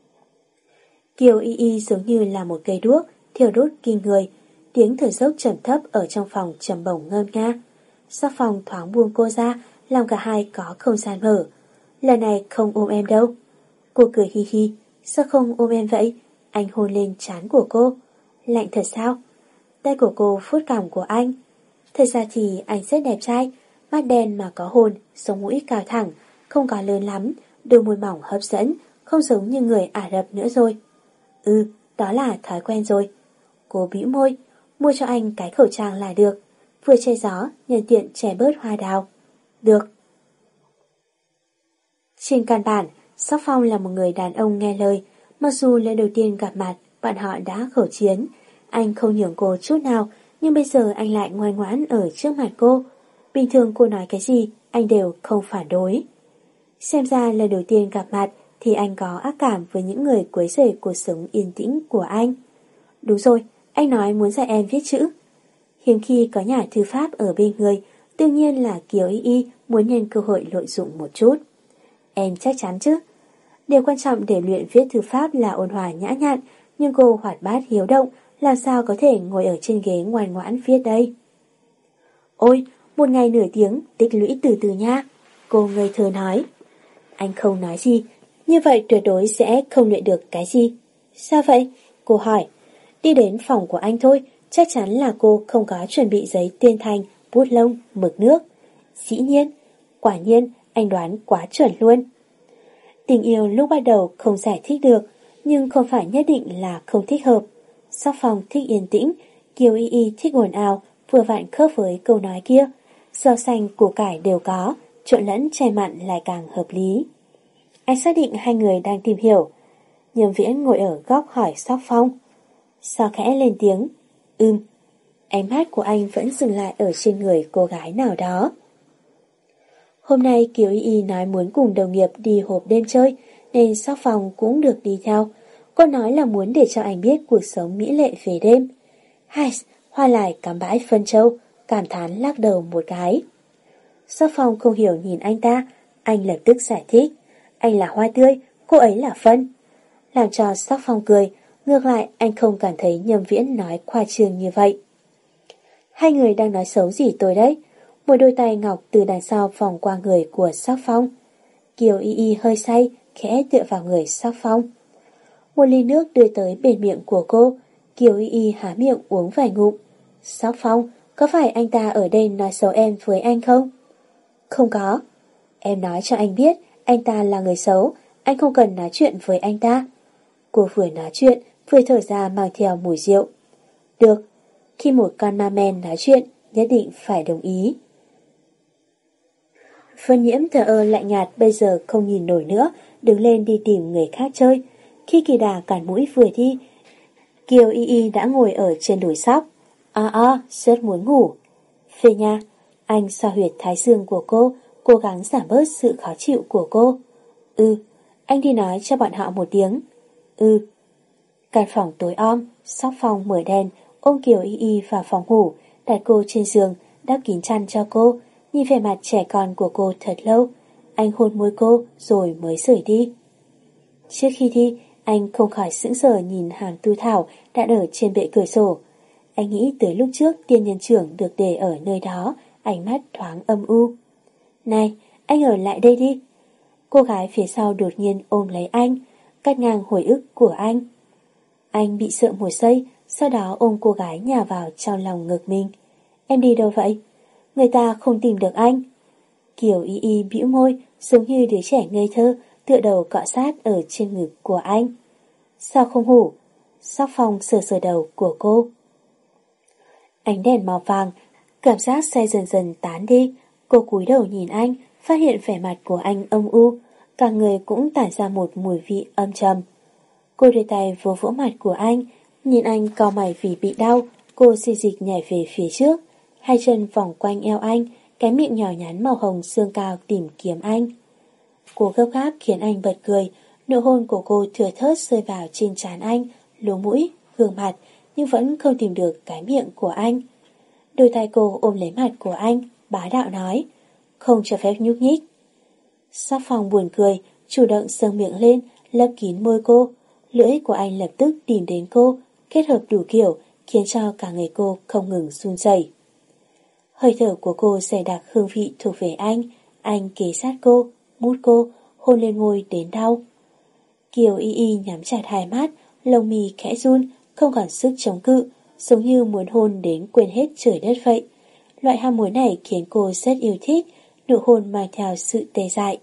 S1: Kiều Y Y giống như là một cây đuốc, thiêu đốt kinh người, tiếng thở dốc trầm thấp ở trong phòng trầm bổng ngân nga. Sắc Phong thoáng buông cô ra, làm cả hai có không gian mở. Lần này không ôm em đâu. Cô cười hi hi, sao không ôm em vậy? Anh hôn lên trán của cô. Lạnh thật sao? Tay của cô vuốt cằm của anh. Thật ra thì anh rất đẹp trai, mắt đen mà có hồn, sống mũi cao thẳng, không có lớn lắm, đôi môi mỏng hấp dẫn, không giống như người Ả Rập nữa rồi. Ừ, đó là thói quen rồi. Cô bĩu môi, mua cho anh cái khẩu trang là được, vừa che gió, nhân tiện che bớt hoa đào. Được. Trên căn bản, Sắc Phong là một người đàn ông nghe lời, mặc dù lần đầu tiên gặp mặt, bọn họ đã khẩu chiến. Anh không nhường cô chút nào, nhưng bây giờ anh lại ngoan ngoãn ở trước mặt cô. Bình thường cô nói cái gì, anh đều không phản đối. Xem ra lần đầu tiên gặp mặt thì anh có ác cảm với những người quấy rầy cuộc sống yên tĩnh của anh. Đúng rồi, anh nói muốn dạy em viết chữ. Hiếm khi có nhà thư pháp ở bên người, đương nhiên là Kiều Y Y muốn nhân cơ hội lợi dụng một chút. Em chắc chắn chứ. Điều quan trọng để luyện viết thư pháp là ôn hòa nhã nhặn, nhưng cô hoạt bát hiếu động, làm sao có thể ngồi ở trên ghế ngoan ngoãn viết đây? Ôi, một ngày nửa tiếng, tích lũy từ từ nha. Cô ngây thơ nói. Anh không nói gì, như vậy tuyệt đối sẽ không luyện được cái gì. Sao vậy? Cô hỏi. Đi đến phòng của anh thôi, chắc chắn là cô không có chuẩn bị giấy tuyên thành, bút lông, mực nước. Dĩ nhiên, quả nhiên, anh đoán quá chuẩn luôn. Tình yêu lúc bắt đầu không giải thích được, nhưng không phải nhất định là không thích hợp. Sóc Phong thích yên tĩnh, Kiều Y Y thích ồn ào, vừa vặn khớp với câu nói kia. Rau xanh củ cải đều có, trộn lẫn chay mặn lại càng hợp lý. Anh xác định hai người đang tìm hiểu. Nhâm Viễn ngồi ở góc hỏi Sóc Phong. Sao khẽ lên tiếng? Ánh mắt của anh vẫn dừng lại ở trên người cô gái nào đó. Hôm nay Kiều Y Y nói muốn cùng đồng nghiệp đi hộp đêm chơi, nên Sóc Phong cũng được đi theo. Cô nói là muốn để cho anh biết cuộc sống mỹ lệ về đêm. Hai, Hoa lại cắm bãi phân châu, cảm thán lắc đầu một cái. Sóc Phong không hiểu nhìn anh lập tức giải thích. Anh là hoa tươi, cô ấy là phân. Làm cho Sóc Phong cười, ngược lại anh không cảm thấy Nhâm Viễn nói khoa trương như vậy. Hai người đang nói xấu gì tôi đấy? Một đôi tay ngọc từ đằng sau vòng qua người của Sóc Phong. Kiều Y Y hơi say, khẽ tựa vào người Sóc Phong. Một ly nước đưa tới bên miệng của cô, Kiều Y Y há miệng uống vài ngụm. Sóc Phong, có phải anh ta ở đây nói xấu em với anh không? Không có. Em nói cho anh biết, anh ta là người xấu, anh không cần nói chuyện với anh ta. Cô vừa nói chuyện, vừa thở ra mang theo mùi rượu. Được, khi một con ma men nói chuyện, nhất định phải đồng ý. Vân Nhiễm thờ ơ lạnh nhạt bây giờ không nhìn nổi nữa, đứng lên đi tìm người khác chơi. Khi Kỳ Đà cản mũi vừa đi, Kiều Y Y đã ngồi ở trên đùi Sóc. Rất muốn ngủ. Về nhà, anh xoa huyệt thái dương của cô, cố gắng giảm bớt sự khó chịu của cô. Anh đi nói cho bọn họ một tiếng. Căn phòng tối om, Sóc Phong mở đèn, ôm Kiều Y Y vào phòng ngủ, đặt cô trên giường, đắp kín chăn cho cô, nhìn vẻ mặt trẻ con của cô thật lâu. Anh hôn môi cô rồi mới rời đi. Trước khi đi, anh không khỏi sững sờ nhìn hàng tu thảo đã ở trên bệ cửa sổ. Anh nghĩ tới lúc trước tiên nhân trưởng được để ở nơi đó, ánh mắt thoáng âm u. Này, anh ở lại đây đi. Cô gái phía sau đột nhiên ôm lấy anh, cắt ngang hồi ức của anh. Anh bị sợ một giây, sau đó ôm cô gái nhào vào trong lòng ngực mình. Em đi đâu vậy? Người ta không tìm được anh. Kiều Y Y bĩu môi, giống như đứa trẻ ngây thơ, tựa đầu cọ sát ở trên ngực của anh. Sao không ngủ? Sóc Phong sờ sờ đầu của cô. Ánh đèn màu vàng, cảm giác say dần dần tán đi. Cô cúi đầu nhìn anh, phát hiện vẻ mặt của anh âm u, cả người cũng tản ra một mùi vị âm trầm. Cô đưa tay vỗ vỗ mặt của anh, nhìn anh cau mày vì bị đau, cô xì dịch nhảy về phía trước, hai chân vòng quanh eo anh, cái miệng nhỏ nhắn màu hồng xương cao tìm kiếm anh. Cô gấp gáp khiến anh bật cười, nụ hôn của cô thừa thớt rơi vào trên trán anh, lỗ mũi, gương mặt, nhưng vẫn không tìm được cái miệng của anh. Đôi tay cô ôm lấy mặt của anh, bá đạo nói, không cho phép nhúc nhích. Sóc Phong buồn cười, chủ động sâng miệng lên, lấp kín môi cô. Lưỡi của anh lập tức tìm đến cô, kết hợp đủ kiểu, khiến cho cả người cô không ngừng run rẩy. Hơi thở của cô dày đặc hương vị thuộc về anh kề sát cô, mút cô, hôn lên môi đến đau. Kiều Y Y nhắm chặt hai mắt, lông mi khẽ run, không còn sức chống cự, giống như muốn hôn đến quên hết trời đất vậy. Loại ham muốn này khiến cô rất yêu thích, nụ hôn mang theo sự tê dại.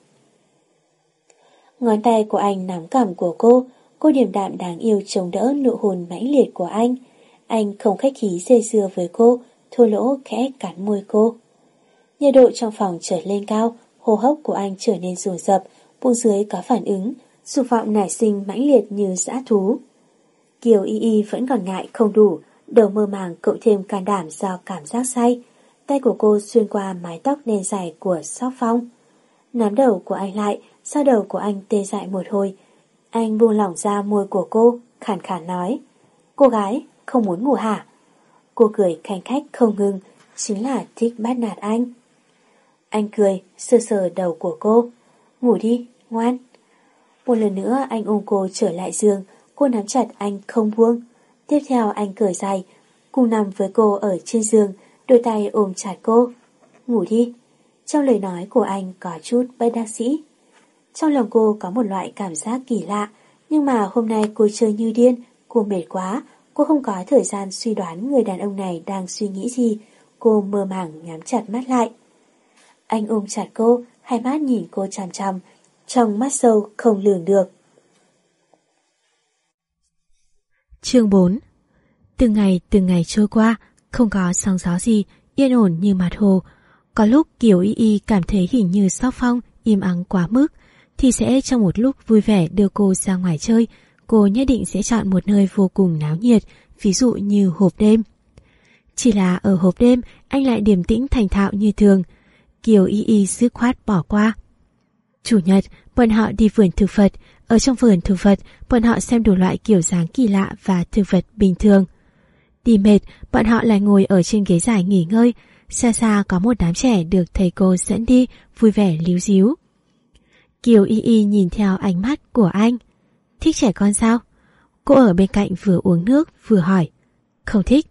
S1: Ngón tay của anh nắm cằm của cô điềm đạm đáng yêu chống đỡ nụ hôn mãnh liệt của anh. Anh không khách khí dây dưa với cô, thô lỗ khẽ cắn môi cô. Nhiệt độ trong phòng trở lên cao, hô hấp của anh trở nên dồn dập, bụng dưới có phản ứng, dục vọng nảy sinh mãnh liệt như dã thú. Kiều Y Y vẫn còn ngại không đủ, đầu mơ màng cộng thêm can đảm do cảm giác say. Tay của cô xuyên qua mái tóc đen dài của Sóc Phong. Nắm đầu của anh lại, sau đầu của anh tê dại một hồi. Anh buông lỏng ra môi của cô, khàn khàn nói. Cô gái, không muốn ngủ hả? Cô cười khanh khách không ngừng, chính là thích bắt nạt anh. Anh cười, sờ sờ đầu của cô. Ngủ đi, ngoan. Một lần nữa anh ôm cô trở lại giường, cô nắm chặt anh không buông. Tiếp theo anh cởi giày, cùng nằm với cô ở trên giường, đôi tay ôm chặt cô. Ngủ đi. Trong lời nói của anh có chút bất đắc dĩ. Trong lòng cô có một loại cảm giác kỳ lạ, nhưng mà hôm nay cô chơi như điên, cô mệt quá, cô không có thời gian suy đoán người đàn ông này đang suy nghĩ gì, cô mơ màng nhắm chặt mắt lại. Anh ôm chặt cô, hai mắt nhìn cô chằm chằm, trong mắt sâu không lường được. Chương 4. Từng ngày trôi qua, không có sóng gió gì, yên ổn như mặt hồ. Có lúc Kiều Y Y cảm thấy hình như Sóc Phong im ắng quá mức, thì sẽ trong một lúc vui vẻ đưa cô ra ngoài chơi. Cô nhất định sẽ chọn một nơi vô cùng náo nhiệt, ví dụ như hộp đêm. Chỉ là ở hộp đêm, anh lại điềm tĩnh thành thạo như thường. Kiều Y Y dứt khoát bỏ qua. Chủ nhật, bọn họ đi vườn thực vật. Ở trong vườn thực vật, bọn họ xem đủ loại kiểu dáng kỳ lạ và thực vật bình thường. Đi mệt, bọn họ lại ngồi ở trên ghế dài nghỉ ngơi. Xa xa có một đám trẻ được thầy cô dẫn đi, vui vẻ líu ríu. Kiều Y Y nhìn theo ánh mắt của anh. Thích trẻ con sao? Cô ở bên cạnh vừa uống nước vừa hỏi. Không thích.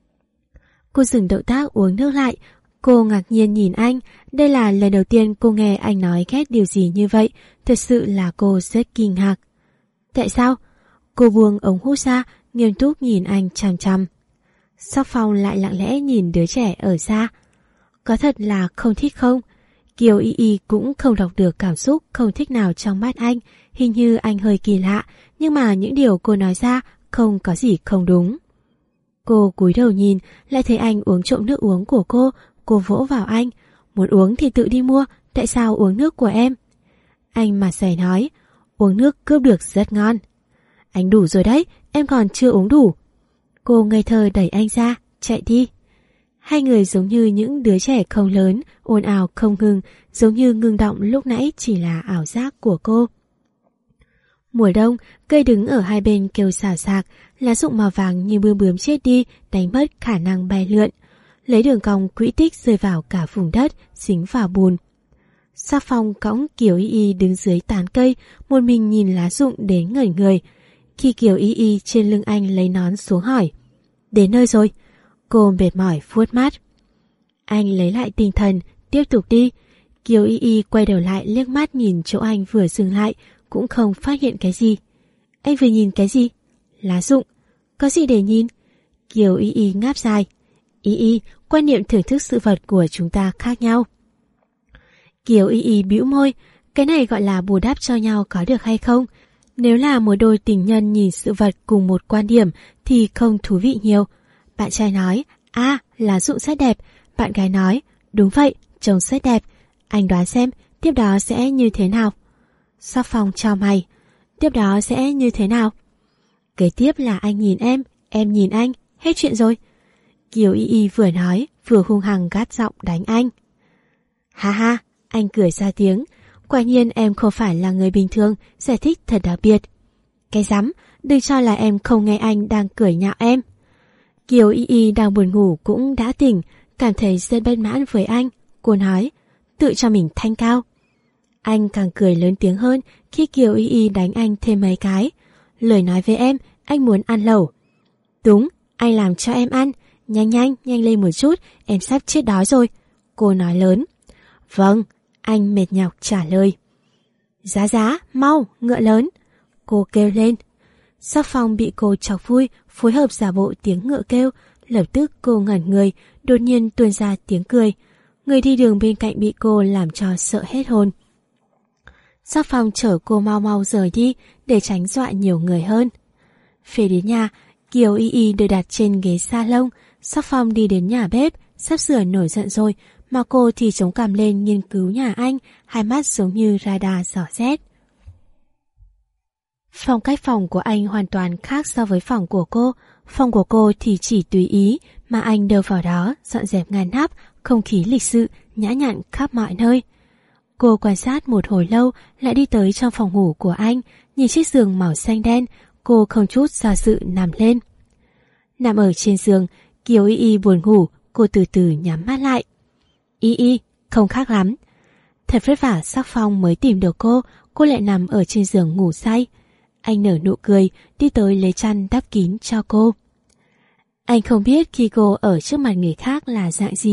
S1: Cô dừng động tác uống nước lại. Cô ngạc nhiên nhìn anh. Đây là lần đầu tiên cô nghe anh nói ghét điều gì như vậy. Thật sự là cô rất kinh ngạc. Tại sao? Cô buông ống hút ra, nghiêm túc nhìn anh chằm chằm. Sóc Phong lại lặng lẽ nhìn đứa trẻ ở xa. Có thật là không thích không? Kiều Y Y cũng không đọc được cảm xúc không thích nào trong mắt anh. Hình như anh hơi kỳ lạ, nhưng mà những điều cô nói ra không có gì không đúng. Cô cúi đầu nhìn, lại thấy anh uống trộm nước uống của cô vỗ vào anh. Muốn uống thì tự đi mua, tại sao uống nước của em? Anh mặt dày nói, uống nước cướp được rất ngon. Anh đủ rồi đấy, em còn chưa uống đủ. Cô ngây thơ đẩy anh ra, chạy đi. Hai người giống như những đứa trẻ không lớn, ồn ào không ngừng, giống như ngưng động lúc nãy chỉ là ảo giác của cô. Mùa đông, cây đứng ở hai bên kêu xào xạc, lá rụng màu vàng như bươm bướm chết đi, đánh mất khả năng bay lượn. Lấy đường cong quỹ tích rơi vào cả vùng đất, dính vào bùn. Sóc Phong cõng Kiều Y Y đứng dưới tán cây, một mình nhìn lá rụng đến ngẩn người. Khi Kiều Y Y trên lưng anh lấy nón xuống hỏi. Đến nơi rồi. Cô mệt mỏi vuốt mắt. Anh lấy lại tinh thần, tiếp tục đi. Kiều Y Y quay đầu lại liếc mắt nhìn chỗ anh vừa dừng lại, cũng không phát hiện cái gì. Anh vừa nhìn cái gì? Lá rụng. Có gì để nhìn? Kiều Y Y ngáp dài. Y Y, quan niệm thưởng thức sự vật của chúng ta khác nhau. Kiều Y Y bĩu môi. Cái này gọi là bù đắp cho nhau có được hay không? Nếu là một đôi tình nhân nhìn sự vật cùng một quan điểm thì không thú vị nhiều. Bạn trai nói, lá rụng rất đẹp. Bạn gái nói, đúng vậy, trông rất đẹp. Anh đoán xem, tiếp đó sẽ như thế nào? Sóc Phong chau mày. Tiếp đó sẽ như thế nào? Kế tiếp là anh nhìn em nhìn anh, hết chuyện rồi. Kiều Y Y vừa nói, vừa hung hăng gắt giọng đánh anh. Ha ha, anh cười ra tiếng. Quả nhiên em không phải là người bình thường, giải thích thật đặc biệt. Cái rắm, đừng cho là em không nghe anh đang cười nhạo em. Kiều Y Y đang buồn ngủ cũng đã tỉnh, cảm thấy rất bất mãn với anh. Cô nói, tự cho mình thanh cao. Anh càng cười lớn tiếng hơn khi Kiều Y Y đánh anh thêm mấy cái. Lời nói với em, anh muốn ăn lẩu. Đúng, anh làm cho em ăn. Nhanh lên một chút, em sắp chết đói rồi. Cô nói lớn. Vâng, anh mệt nhọc trả lời. Giá, mau, ngựa lớn. Cô kêu lên. Sóc Phong bị cô chọc vui, phối hợp giả bộ tiếng ngựa kêu. Lập tức cô ngẩn người, đột nhiên tuôn ra tiếng cười. Người đi đường bên cạnh bị cô làm cho sợ hết hồn. Sóc Phong chở cô mau rời đi để tránh dọa nhiều người hơn. Về đến nhà, Kiều Y Y được đặt trên ghế salon. Sóc Phong đi đến nhà bếp, sắp sửa nổi giận rồi, mà cô thì chống cằm lên nghiên cứu nhà anh, hai mắt giống như radar dò xét. Phong cách phòng của anh hoàn toàn khác so với phòng của cô. Phòng của cô thì chỉ tùy ý, mà anh đâu vào đó, dọn dẹp ngăn nắp, không khí lịch sự, nhã nhặn khắp mọi nơi. Cô quan sát một hồi lâu, lại đi tới trong phòng ngủ của anh, nhìn chiếc giường màu xanh đen, cô không chút do dự nằm lên. Nằm ở trên giường, Kiều Y Y buồn ngủ, cô từ từ nhắm mắt lại. Y Y, không khác lắm. Thật vất vả Sóc Phong mới tìm được cô lại nằm ở trên giường ngủ say. Anh nở nụ cười, đi tới lấy chăn đắp kín cho cô. Anh không biết khi cô ở trước mặt người khác là dạng gì,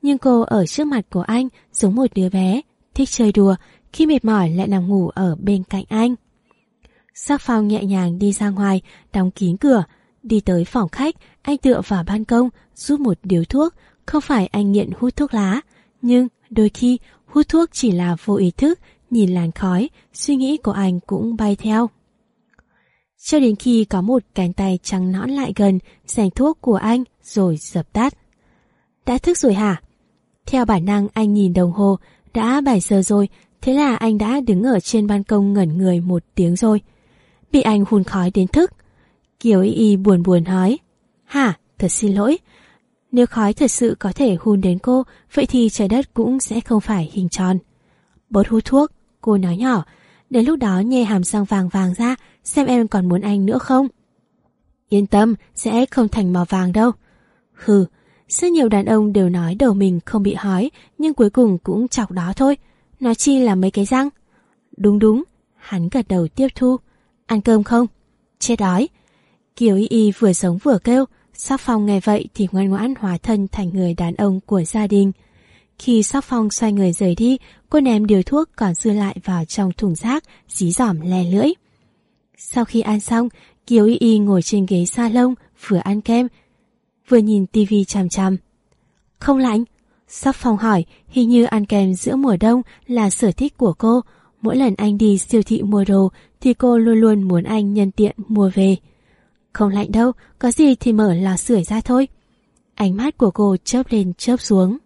S1: Nhưng cô ở trước mặt của anh giống một đứa bé, thích chơi đùa, khi mệt mỏi lại nằm ngủ ở bên cạnh anh. Sắc Phong nhẹ nhàng đi ra ngoài, đóng kín cửa. Đi tới phòng khách, anh tựa vào ban công, rút một điếu thuốc. Không phải anh nghiện hút thuốc lá, nhưng đôi khi hút thuốc chỉ là vô ý thức, nhìn làn khói, suy nghĩ của anh cũng bay theo. Cho đến khi có một cánh tay trắng nõn lại gần, giành thuốc của anh rồi dập tắt. Đã thức rồi hả? Theo bản năng anh nhìn đồng hồ, đã 7 giờ rồi, thế là anh đã đứng ở trên ban công ngẩn người 1 tiếng rồi. Bị anh hun khói đến thức. Kiều Y Y buồn buồn nói. Hả, thật xin lỗi. Nếu khói thật sự có thể hun đến cô, vậy thì trái đất cũng sẽ không phải hình tròn. Bớt hút thuốc, cô nói nhỏ. Đến lúc đó nhè hàm răng vàng vàng ra, xem em còn muốn anh nữa không. Yên tâm, sẽ không thành màu vàng đâu. Hừ, rất nhiều đàn ông đều nói đầu mình không bị hói, nhưng cuối cùng cũng chọc đó thôi. Nói chi là mấy cái răng. Đúng đúng, hắn gật đầu tiếp thu. Ăn cơm không? Chết đói. Kiều Y Y vừa sống vừa kêu. Sắc Phong nghe vậy thì ngoan ngoãn hóa thân thành người đàn ông của gia đình. Khi Sắc Phong xoay người rời đi, cô ném điếu thuốc còn dư lại vào trong thùng rác, dí dỏm le lưỡi. Sau khi ăn xong, Kiều Y Y ngồi trên ghế salon, vừa ăn kem, vừa nhìn tivi chằm chằm. Không lạnh? Sắc Phong hỏi, hình như ăn kem giữa mùa đông là sở thích của cô. Mỗi lần anh đi siêu thị mua đồ thì cô luôn luôn muốn anh nhân tiện mua về. Không lạnh đâu, có gì thì mở lò sưởi ra thôi. Ánh mắt của cô chớp lên chớp xuống.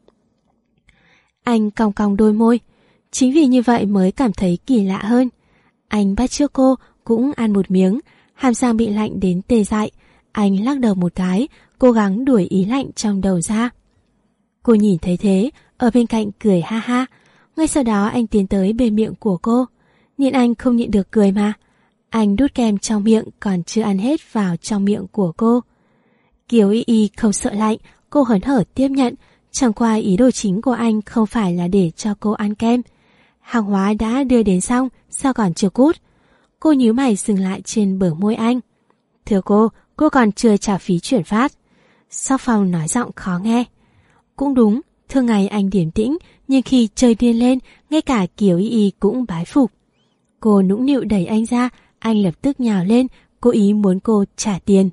S1: Anh cong cong đôi môi. Chính vì như vậy mới cảm thấy kỳ lạ hơn. Anh bắt chước cô, cũng ăn một miếng. Hàm răng bị lạnh đến tê dại. Anh lắc đầu một cái, cố gắng đuổi ý lạnh trong đầu ra. Cô nhìn thấy thế, ở bên cạnh cười ha ha. Ngay sau đó anh tiến tới bên miệng của cô. Nhìn anh không nhịn được cười mà. Anh đút kem trong miệng còn chưa ăn hết vào trong miệng của cô. Kiều Y Y không sợ lạnh, cô hớn hở tiếp nhận. Chẳng qua ý đồ chính của anh không phải là để cho cô ăn kem. Hàng hóa đã đưa đến xong, sao còn chưa cút? Cô nhíu mày dừng lại trên bờ môi anh. Thưa cô còn chưa trả phí chuyển phát. Sắc Phong nói giọng khó nghe. Cũng đúng, thường ngày anh điềm tĩnh, nhưng khi chơi điên lên, ngay cả Kiều Y Y cũng bái phục. Cô nũng nịu đẩy anh ra, anh lập tức nhào lên, cố ý muốn cô trả tiền.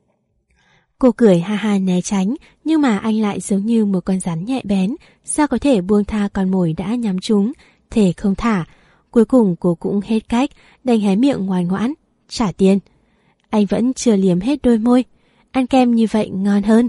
S1: Cô cười ha ha né tránh, nhưng mà anh lại giống như một con rắn nhạy bén, sao có thể buông tha con mồi đã nhắm trúng, thể không thả. Cuối cùng cô cũng hết cách, đành hé miệng ngoan ngoãn, trả tiền. Anh vẫn chưa liếm hết đôi môi, ăn kem như vậy ngon hơn.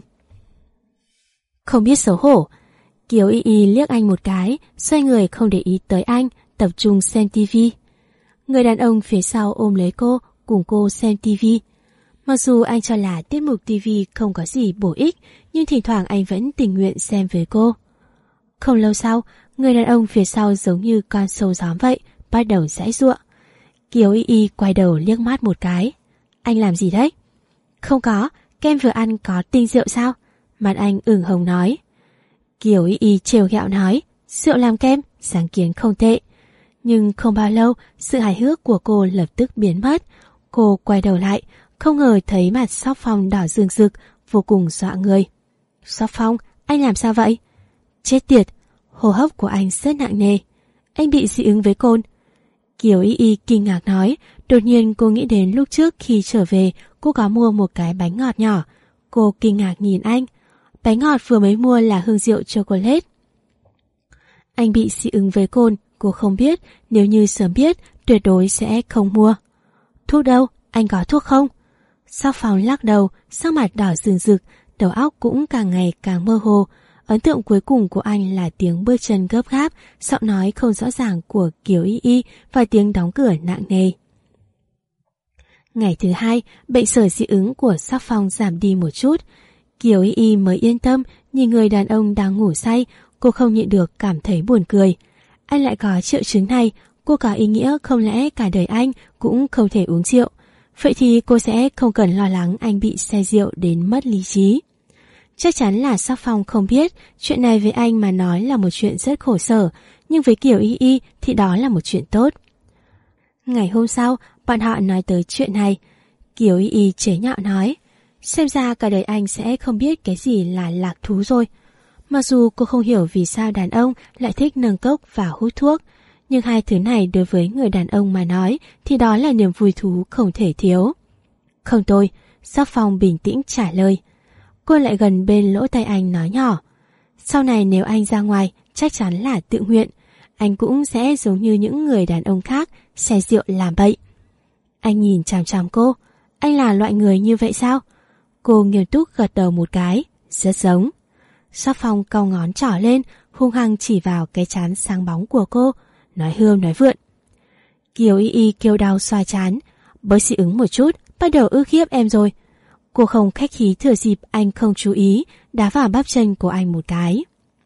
S1: Không biết xấu hổ. Kiều Y Y liếc anh một cái, xoay người không để ý tới anh, tập trung xem tivi. Người đàn ông phía sau ôm lấy cô, cùng cô xem tivi. Mặc dù anh cho là tiết mục tivi không có gì bổ ích, nhưng thỉnh thoảng anh vẫn tình nguyện xem với cô. Không lâu sau, người đàn ông phía sau giống như con sâu gióm vậy, bắt đầu giãy giụa. Kiều Y Y quay đầu liếc mắt một cái. Anh làm gì đấy? Không có, kem vừa ăn có tinh rượu sao? Mặt anh ửng hồng nói. Kiều Y Y trêu ghẹo nói, rượu làm kem, sáng kiến không tệ. Nhưng không bao lâu, sự hài hước của cô lập tức biến mất. Cô quay đầu lại, không ngờ thấy mặt Sắc Phong đỏ rừng rực, vô cùng dọa người. Sắc Phong, anh làm sao vậy? Chết tiệt, hô hấp của anh rất nặng nề. Anh bị dị ứng với cồn. Kiều Y Y kinh ngạc nói, đột nhiên cô nghĩ đến lúc trước khi trở về, cô có mua một cái bánh ngọt nhỏ. Cô kinh ngạc nhìn anh. Bánh ngọt vừa mới mua là hương rượu chocolate. Anh bị dị ứng với cồn, cô không biết, nếu như sớm biết, tuyệt đối sẽ không mua. Thuốc đâu, anh có thuốc không? Sắc Phong lắc đầu, sắc mặt đỏ rừng rực, đầu óc cũng càng ngày càng mơ hồ. Ấn tượng cuối cùng của anh là tiếng bước chân gấp gáp, giọng nói không rõ ràng của Kiều Y Y và tiếng đóng cửa nặng nề. Ngày thứ 2, bệnh sởi dị ứng của Sắc Phong giảm đi một chút. Kiều Y Y mới yên tâm, nhìn người đàn ông đang ngủ say, cô không nhịn được cảm thấy buồn cười. Anh lại có triệu chứng này, cô có ý nghĩa không lẽ cả đời anh cũng không thể uống rượu. Vậy thì cô sẽ không cần lo lắng anh bị say rượu đến mất lý trí. Chắc chắn là Sắc Phong không biết, chuyện này với anh mà nói là một chuyện rất khổ sở, nhưng với Kiều Y Y thì đó là một chuyện tốt. Ngày hôm sau, bọn họ nói tới chuyện này. Kiều Y Y chế nhạo nói, xem ra cả đời anh sẽ không biết cái gì là lạc thú rồi. Mặc dù cô không hiểu vì sao đàn ông lại thích nâng cốc và hút thuốc, nhưng hai thứ này đối với người đàn ông mà nói thì đó là niềm vui thú không thể thiếu. Không tôi, Sắc Phong bình tĩnh trả lời. Cô lại gần bên lỗ tai anh nói nhỏ. Sau này nếu anh ra ngoài, chắc chắn là tự nguyện. Anh cũng sẽ giống như những người đàn ông khác, say rượu làm bậy. Anh nhìn chằm chằm cô. Anh là loại người như vậy sao? Cô nghiêm túc gật đầu một cái. Rất giống. Sắc Phong cau ngón trỏ lên, hung hăng chỉ vào cái trán sáng bóng của cô, nói hươm nói vượn. Kiều Y Y kêu đau xoa trán. Bớt dị ứng một chút, bắt đầu ức hiếp em rồi. Cô không khách khí thừa dịp anh không chú ý, đá vào bắp chân của anh một cái.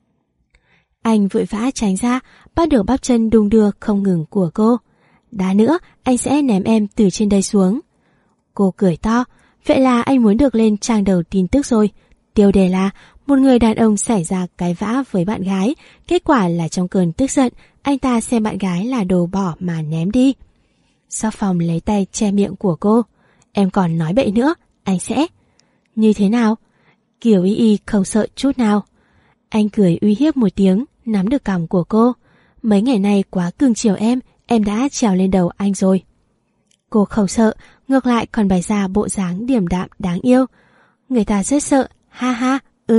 S1: Anh vội vã tránh ra, bắt được bắp chân đung đưa không ngừng của cô. Đá nữa, anh sẽ ném em từ trên đây xuống. Cô cười to, vậy là anh muốn được lên trang đầu tin tức rồi. Tiêu đề là một người đàn ông xảy ra cái vã với bạn gái, kết quả là trong cơn tức giận, anh ta xem bạn gái là đồ bỏ mà ném đi. Sắc Phong lấy tay che miệng của cô. Em còn nói bậy nữa, anh sẽ... Như thế nào? Kiều Y Y không sợ chút nào. Anh cười uy hiếp một tiếng, nắm được cằm của cô. Mấy ngày nay quá cưng chiều em đã trèo lên đầu anh rồi. Cô không sợ, ngược lại còn bày ra bộ dáng điềm đạm đáng yêu. Người ta rất sợ, ha ha,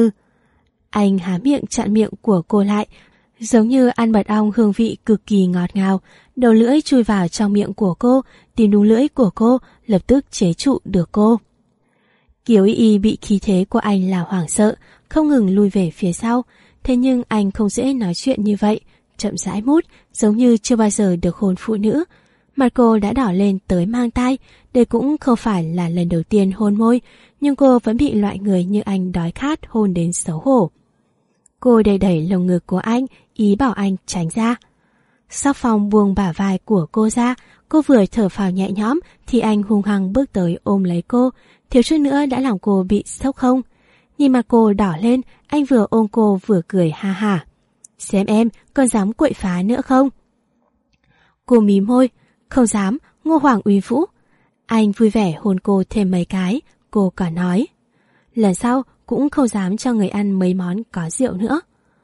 S1: Anh há miệng chặn miệng của cô lại, giống như ăn mật ong hương vị cực kỳ ngọt ngào. Đầu lưỡi chui vào trong miệng của cô, tìm đúng lưỡi của cô, lập tức chế trụ được cô. Kiều Y Y bị khí thế của anh là hoảng sợ, không ngừng lui về phía sau. Thế nhưng anh không dễ nói chuyện như vậy, chậm rãi mút, giống như chưa bao giờ được hôn phụ nữ. Mặt cô đã đỏ lên tới mang tai, đây cũng không phải là lần đầu tiên hôn môi, nhưng cô vẫn bị loại người như anh đói khát hôn đến xấu hổ. Cô đẩy đẩy lồng ngực của anh, ý bảo anh tránh ra. Sắc Phong buông bả vai của cô ra, cô vừa thở phào nhẹ nhõm thì anh hung hăng bước tới ôm lấy cô, thiếu chút nữa đã làm cô bị sốc không. Nhìn mặt cô đỏ lên, anh vừa ôm cô vừa cười ha hả. Xem em còn dám quậy phá nữa không? Cô mím môi, không dám, Ngô Hoàng uy vũ. Anh vui vẻ hôn cô thêm mấy cái, cô còn nói. Lần sau cũng không dám cho người ăn mấy món có rượu nữa.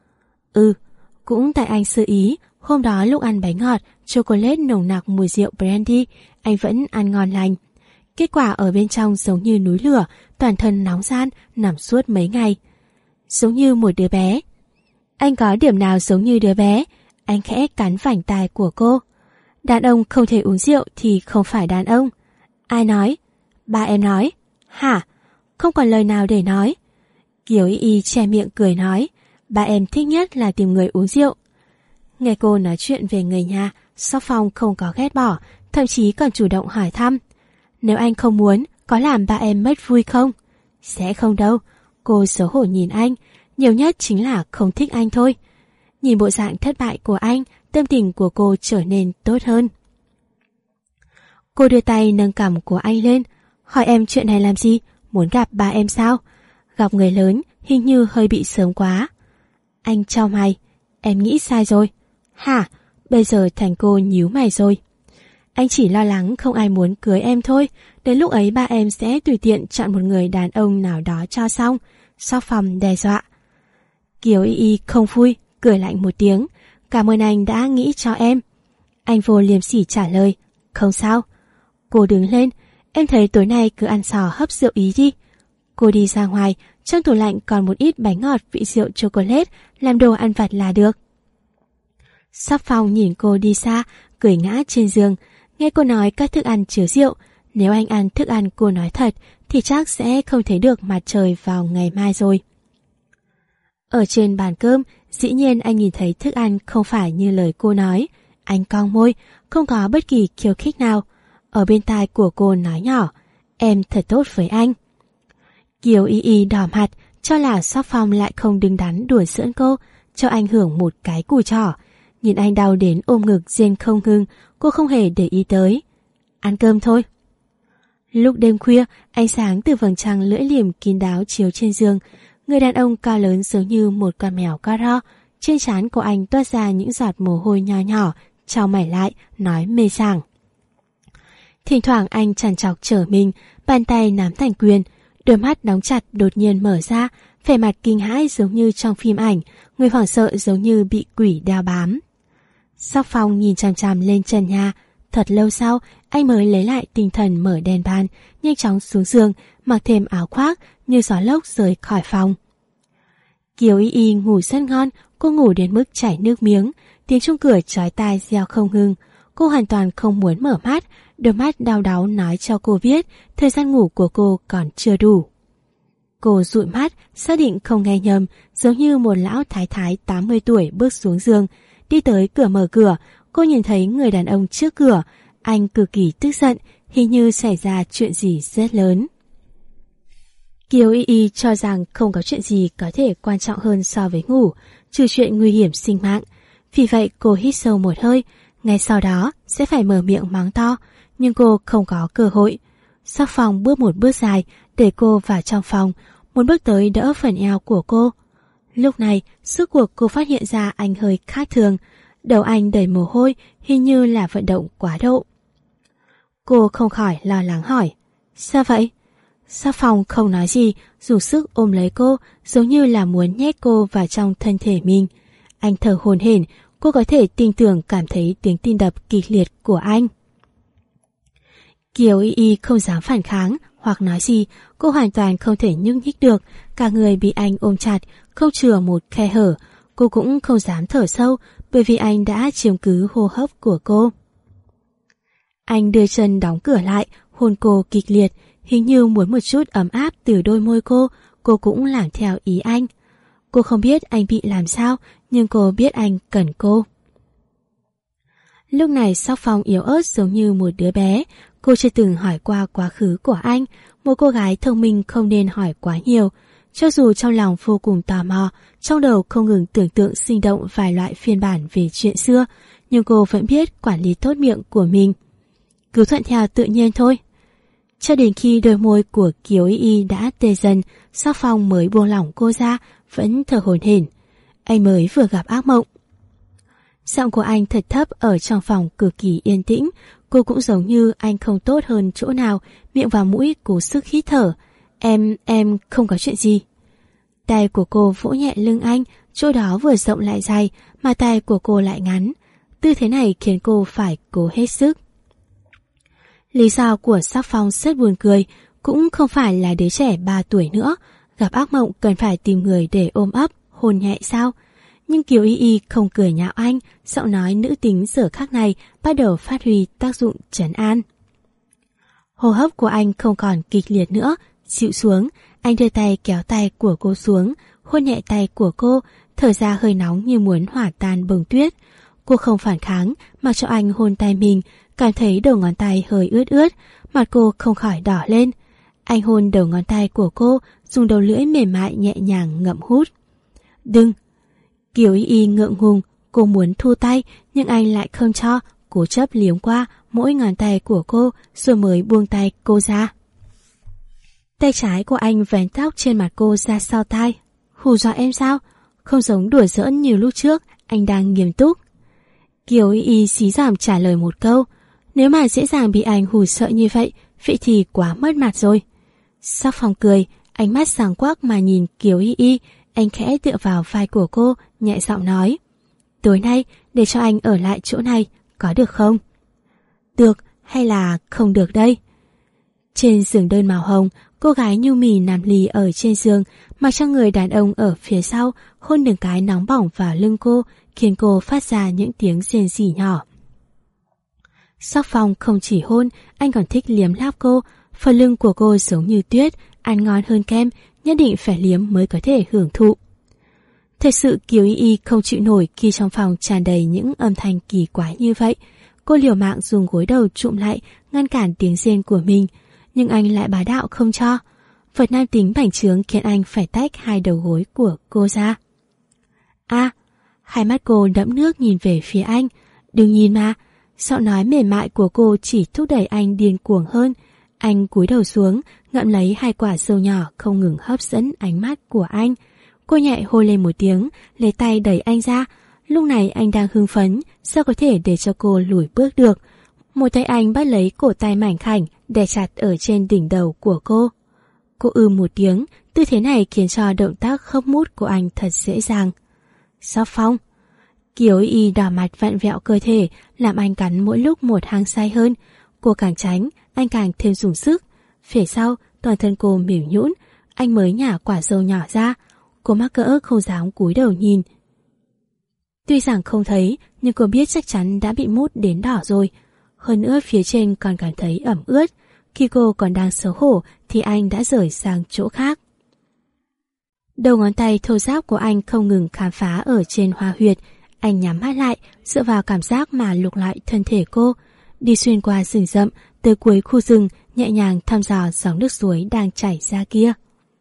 S1: Cũng tại anh sơ ý, hôm đó lúc ăn bánh ngọt, chocolate nồng nặc mùi rượu brandy, anh vẫn ăn ngon lành. Kết quả ở bên trong giống như núi lửa, toàn thân nóng ran, nằm suốt mấy ngày. Giống như một đứa bé. Anh có điểm nào giống như đứa bé? Anh khẽ cắn vành tai của cô. Đàn ông không thể uống rượu thì không phải đàn ông. Ai nói? Ba em nói. Hả? Không còn lời nào để nói. Kiều Y Y che miệng cười nói. Ba em thích nhất là tìm người uống rượu. Nghe cô nói chuyện về người nhà, Sắc Phong không có ghét bỏ, thậm chí còn chủ động hỏi thăm. Nếu anh không muốn, có làm ba em mất vui không? Sẽ không đâu. Cô xấu hổ nhìn anh, nhiều nhất chính là không thích anh thôi. Nhìn bộ dạng thất bại của anh, tâm tình của cô trở nên tốt hơn. Cô đưa tay nâng cằm của anh lên, hỏi em chuyện này làm gì, muốn gặp ba em sao? Gặp người lớn hình như hơi bị sớm quá. Anh chau mày, em nghĩ sai rồi. Hả? Bây giờ thành cô nhíu mày rồi. Anh chỉ lo lắng không ai muốn cưới em thôi, đến lúc ấy ba em sẽ tùy tiện chọn một người đàn ông nào đó cho xong. Sắc Phong đe dọa. Kiều Y Y không vui, cười lạnh một tiếng. Cảm ơn anh đã nghĩ cho em. Anh vô liêm sỉ trả lời. Không sao. Cô đứng lên. Em thấy tối nay cứ ăn sò hấp rượu ý đi. Cô đi ra ngoài, trong tủ lạnh còn một ít bánh ngọt vị rượu chocolate, làm đồ ăn vặt là được. Sắc Phong nhìn cô đi xa, cười ngã trên giường. Nghe cô nói các thức ăn chứa rượu. Nếu anh ăn thức ăn cô nói thật thì chắc sẽ không thấy được mặt trời vào ngày mai rồi. Ở trên bàn cơm, dĩ nhiên anh nhìn thấy thức ăn không phải như lời cô nói. Anh cong môi, không có bất kỳ khiêu khích nào. Ở bên tai của cô nói nhỏ, em thật tốt với anh. Kiều Y Y đỏ mặt, cho là Sắc Phong lại không đứng đắn đùa giỡn cô, cho anh hưởng một cái cùi trỏ. Nhìn anh đau đến ôm ngực rên không ngừng, cô không hề để ý tới. Ăn cơm thôi. Lúc đêm khuya, ánh sáng từ vầng trăng lưỡi liềm kín đáo chiếu trên giường. Người đàn ông cao lớn giống như một con mèo cao ro. Trên trán của anh toát ra những giọt mồ hôi nho nhỏ, chau mày lại, nói mê sảng. Thỉnh thoảng anh trằn trọc trở mình, bàn tay nắm thành quyền, đôi mắt đóng chặt đột nhiên mở ra, vẻ mặt kinh hãi giống như trong phim ảnh, người hoảng sợ giống như bị quỷ đeo bám. Sóc Phong nhìn chằm chằm lên trần nhà. Thật lâu sau, anh mới lấy lại tinh thần mở đèn bàn, nhanh chóng xuống giường, mặc thêm áo khoác, như gió lốc rời khỏi phòng. Kiều Y Y ngủ rất ngon, cô ngủ đến mức chảy nước miếng, tiếng chuông cửa chói tai reo không ngừng. Cô hoàn toàn không muốn mở mắt, đôi mắt đau đáu nói cho cô biết thời gian ngủ của cô còn chưa đủ. Cô dụi mắt, xác định không nghe nhầm, giống như một lão thái thái 80 tuổi bước xuống giường. Đi tới cửa mở cửa, cô nhìn thấy người đàn ông trước cửa. Anh cực kỳ tức giận, hình như xảy ra chuyện gì rất lớn. Kiều Y Y cho rằng không có chuyện gì có thể quan trọng hơn so với ngủ, trừ chuyện nguy hiểm sinh mạng. Vì vậy cô hít sâu một hơi, ngay sau đó sẽ phải mở miệng mắng to, nhưng cô không có cơ hội. Sóc Phong bước một bước dài, để cô vào trong phòng, muốn bước tới đỡ phần eo của cô. Lúc này, suốt cuộc cô phát hiện ra anh hơi khác thường, đầu anh đầy mồ hôi, hình như là vận động quá độ. Cô không khỏi lo lắng hỏi, sao vậy? Sóc Phong không nói gì, dùng sức ôm lấy cô, giống như là muốn nhét cô vào trong thân thể mình. Anh thở hổn hển, cô có thể tin tưởng cảm thấy tiếng tim đập kịch liệt của anh. Kiều Y Y không dám phản kháng hoặc nói gì, cô hoàn toàn không thể nhúc nhích được, cả người bị anh ôm chặt, không chừa một khe hở. Cô cũng không dám thở sâu, bởi vì anh đã chiếm cứ hô hấp của cô. Anh đưa chân đóng cửa lại, hôn cô kịch liệt, hình như muốn một chút ấm áp từ đôi môi cô cũng làm theo ý anh. Cô không biết anh bị làm sao, nhưng cô biết anh cần cô. Lúc này Sóc Phong yếu ớt giống như một đứa bé, cô chưa từng hỏi qua quá khứ của anh, một cô gái thông minh không nên hỏi quá nhiều. Cho dù trong lòng vô cùng tò mò, trong đầu không ngừng tưởng tượng sinh động vài loại phiên bản về chuyện xưa, nhưng cô vẫn biết quản lý tốt miệng của mình. Cứ thuận theo tự nhiên thôi. Cho đến khi đôi môi của Kiều Y Y đã tê dần, Sóc Phong mới buông lỏng cô ra, vẫn thở hổn hển. Anh mới vừa gặp ác mộng. Giọng của anh thật thấp ở trong phòng cực kỳ yên tĩnh, cô cũng giống như anh không tốt hơn chỗ nào, miệng vào mũi cố sức hít thở. Em không có chuyện gì. Tay của cô vỗ nhẹ lưng anh, chỗ đó vừa rộng lại dài, mà tay của cô lại ngắn. Tư thế này khiến cô phải cố hết sức. Lý do của Sóc Phong rất buồn cười, cũng không phải là đứa trẻ 3 tuổi nữa, gặp ác mộng cần phải tìm người để ôm ấp, hôn nhẹ sao? Nhưng Kiều Y Y không cười nhạo anh, giọng nói nữ tính giờ khắc này bắt đầu phát huy tác dụng trấn an. Hô hấp của anh không còn kịch liệt nữa, dịu xuống, anh đưa tay kéo tay của cô xuống, hôn nhẹ tay của cô, thở ra hơi nóng như muốn hỏa tan bông tuyết. Cô không phản kháng, mặc cho anh hôn tay mình, cảm thấy đầu ngón tay hơi ướt ướt, mặt cô không khỏi đỏ lên. Anh hôn đầu ngón tay của cô, dùng đầu lưỡi mềm mại nhẹ nhàng ngậm hút. Đừng! Kiều Y Y ngượng ngùng, cô muốn thu tay, nhưng anh lại không cho, cố chấp liếm qua mỗi ngón tay của cô, rồi mới buông tay cô ra. Tay trái của anh vén tóc trên mặt cô ra sau tai. Hù dọa em sao? Không giống đùa giỡn như lúc trước, anh đang nghiêm túc. Kiều Y Y xí giảm trả lời một câu. Nếu mà dễ dàng bị anh hù sợ như vậy thì quá mất mặt rồi. Sóc Phong cười, ánh mắt sáng quắc mà nhìn Kiều Y Y, anh khẽ tựa vào vai của cô, nhẹ giọng nói. Tối nay để cho anh ở lại chỗ này, có được không? Được hay là không được đây? Trên giường đơn màu hồng, cô gái nhu mì nằm lì ở trên giường, mặc cho người đàn ông ở phía sau hôn từng cái nóng bỏng vào lưng cô, khiến cô phát ra những tiếng rên rỉ nhỏ. Sóc Phong không chỉ hôn, anh còn thích liếm láp cô, phần lưng của cô giống như tuyết, ăn ngon hơn kem, nhất định phải liếm mới có thể hưởng thụ. Thật sự Kiều Y Y không chịu nổi khi trong phòng tràn đầy những âm thanh kỳ quái như vậy. Cô liều mạng dùng gối đầu trụm lại, ngăn cản tiếng rên của mình, nhưng anh lại bá đạo không cho. Vật nam tính bành trướng khiến anh phải tách hai đầu gối của cô ra. Hai mắt cô đẫm nước nhìn về phía anh. Đừng nhìn mà. Giọng nói mềm mại của cô chỉ thúc đẩy anh điên cuồng hơn. Anh cúi đầu xuống, ngậm lấy hai quả sâu nhỏ không ngừng hấp dẫn ánh mắt của anh. Cô nhẹ hô lên một tiếng, lấy tay đẩy anh ra. Lúc này anh đang hưng phấn, sao có thể để cho cô lùi bước được. Một tay anh bắt lấy cổ tay mảnh khảnh, đè chặt ở trên đỉnh đầu của cô. Cô một tiếng, tư thế này khiến cho động tác khớp mút của anh thật dễ dàng. Sóc Phong. Kiều Y Y đỏ mặt vặn vẹo cơ thể, làm anh cắn mỗi lúc một hăng say hơn. Cô càng tránh, anh càng thêm dùng sức. Phía sau, toàn thân cô mềm nhũn, anh mới nhả quả dâu nhỏ ra. Cô mắc cỡ không dám cúi đầu nhìn. Tuy rằng không thấy, nhưng cô biết chắc chắn đã bị mút đến đỏ rồi. Hơn nữa phía trên còn cảm thấy ẩm ướt. Khi cô còn đang xấu hổ thì anh đã rời sang chỗ khác. Đầu ngón tay thô ráp của anh không ngừng khám phá ở trên hoa huyệt. Anh nhắm mắt lại, dựa vào cảm giác mà lục lại thân thể cô. Đi xuyên qua rừng rậm, tới cuối khu rừng, nhẹ nhàng thăm dò dòng nước suối đang chảy ra kia.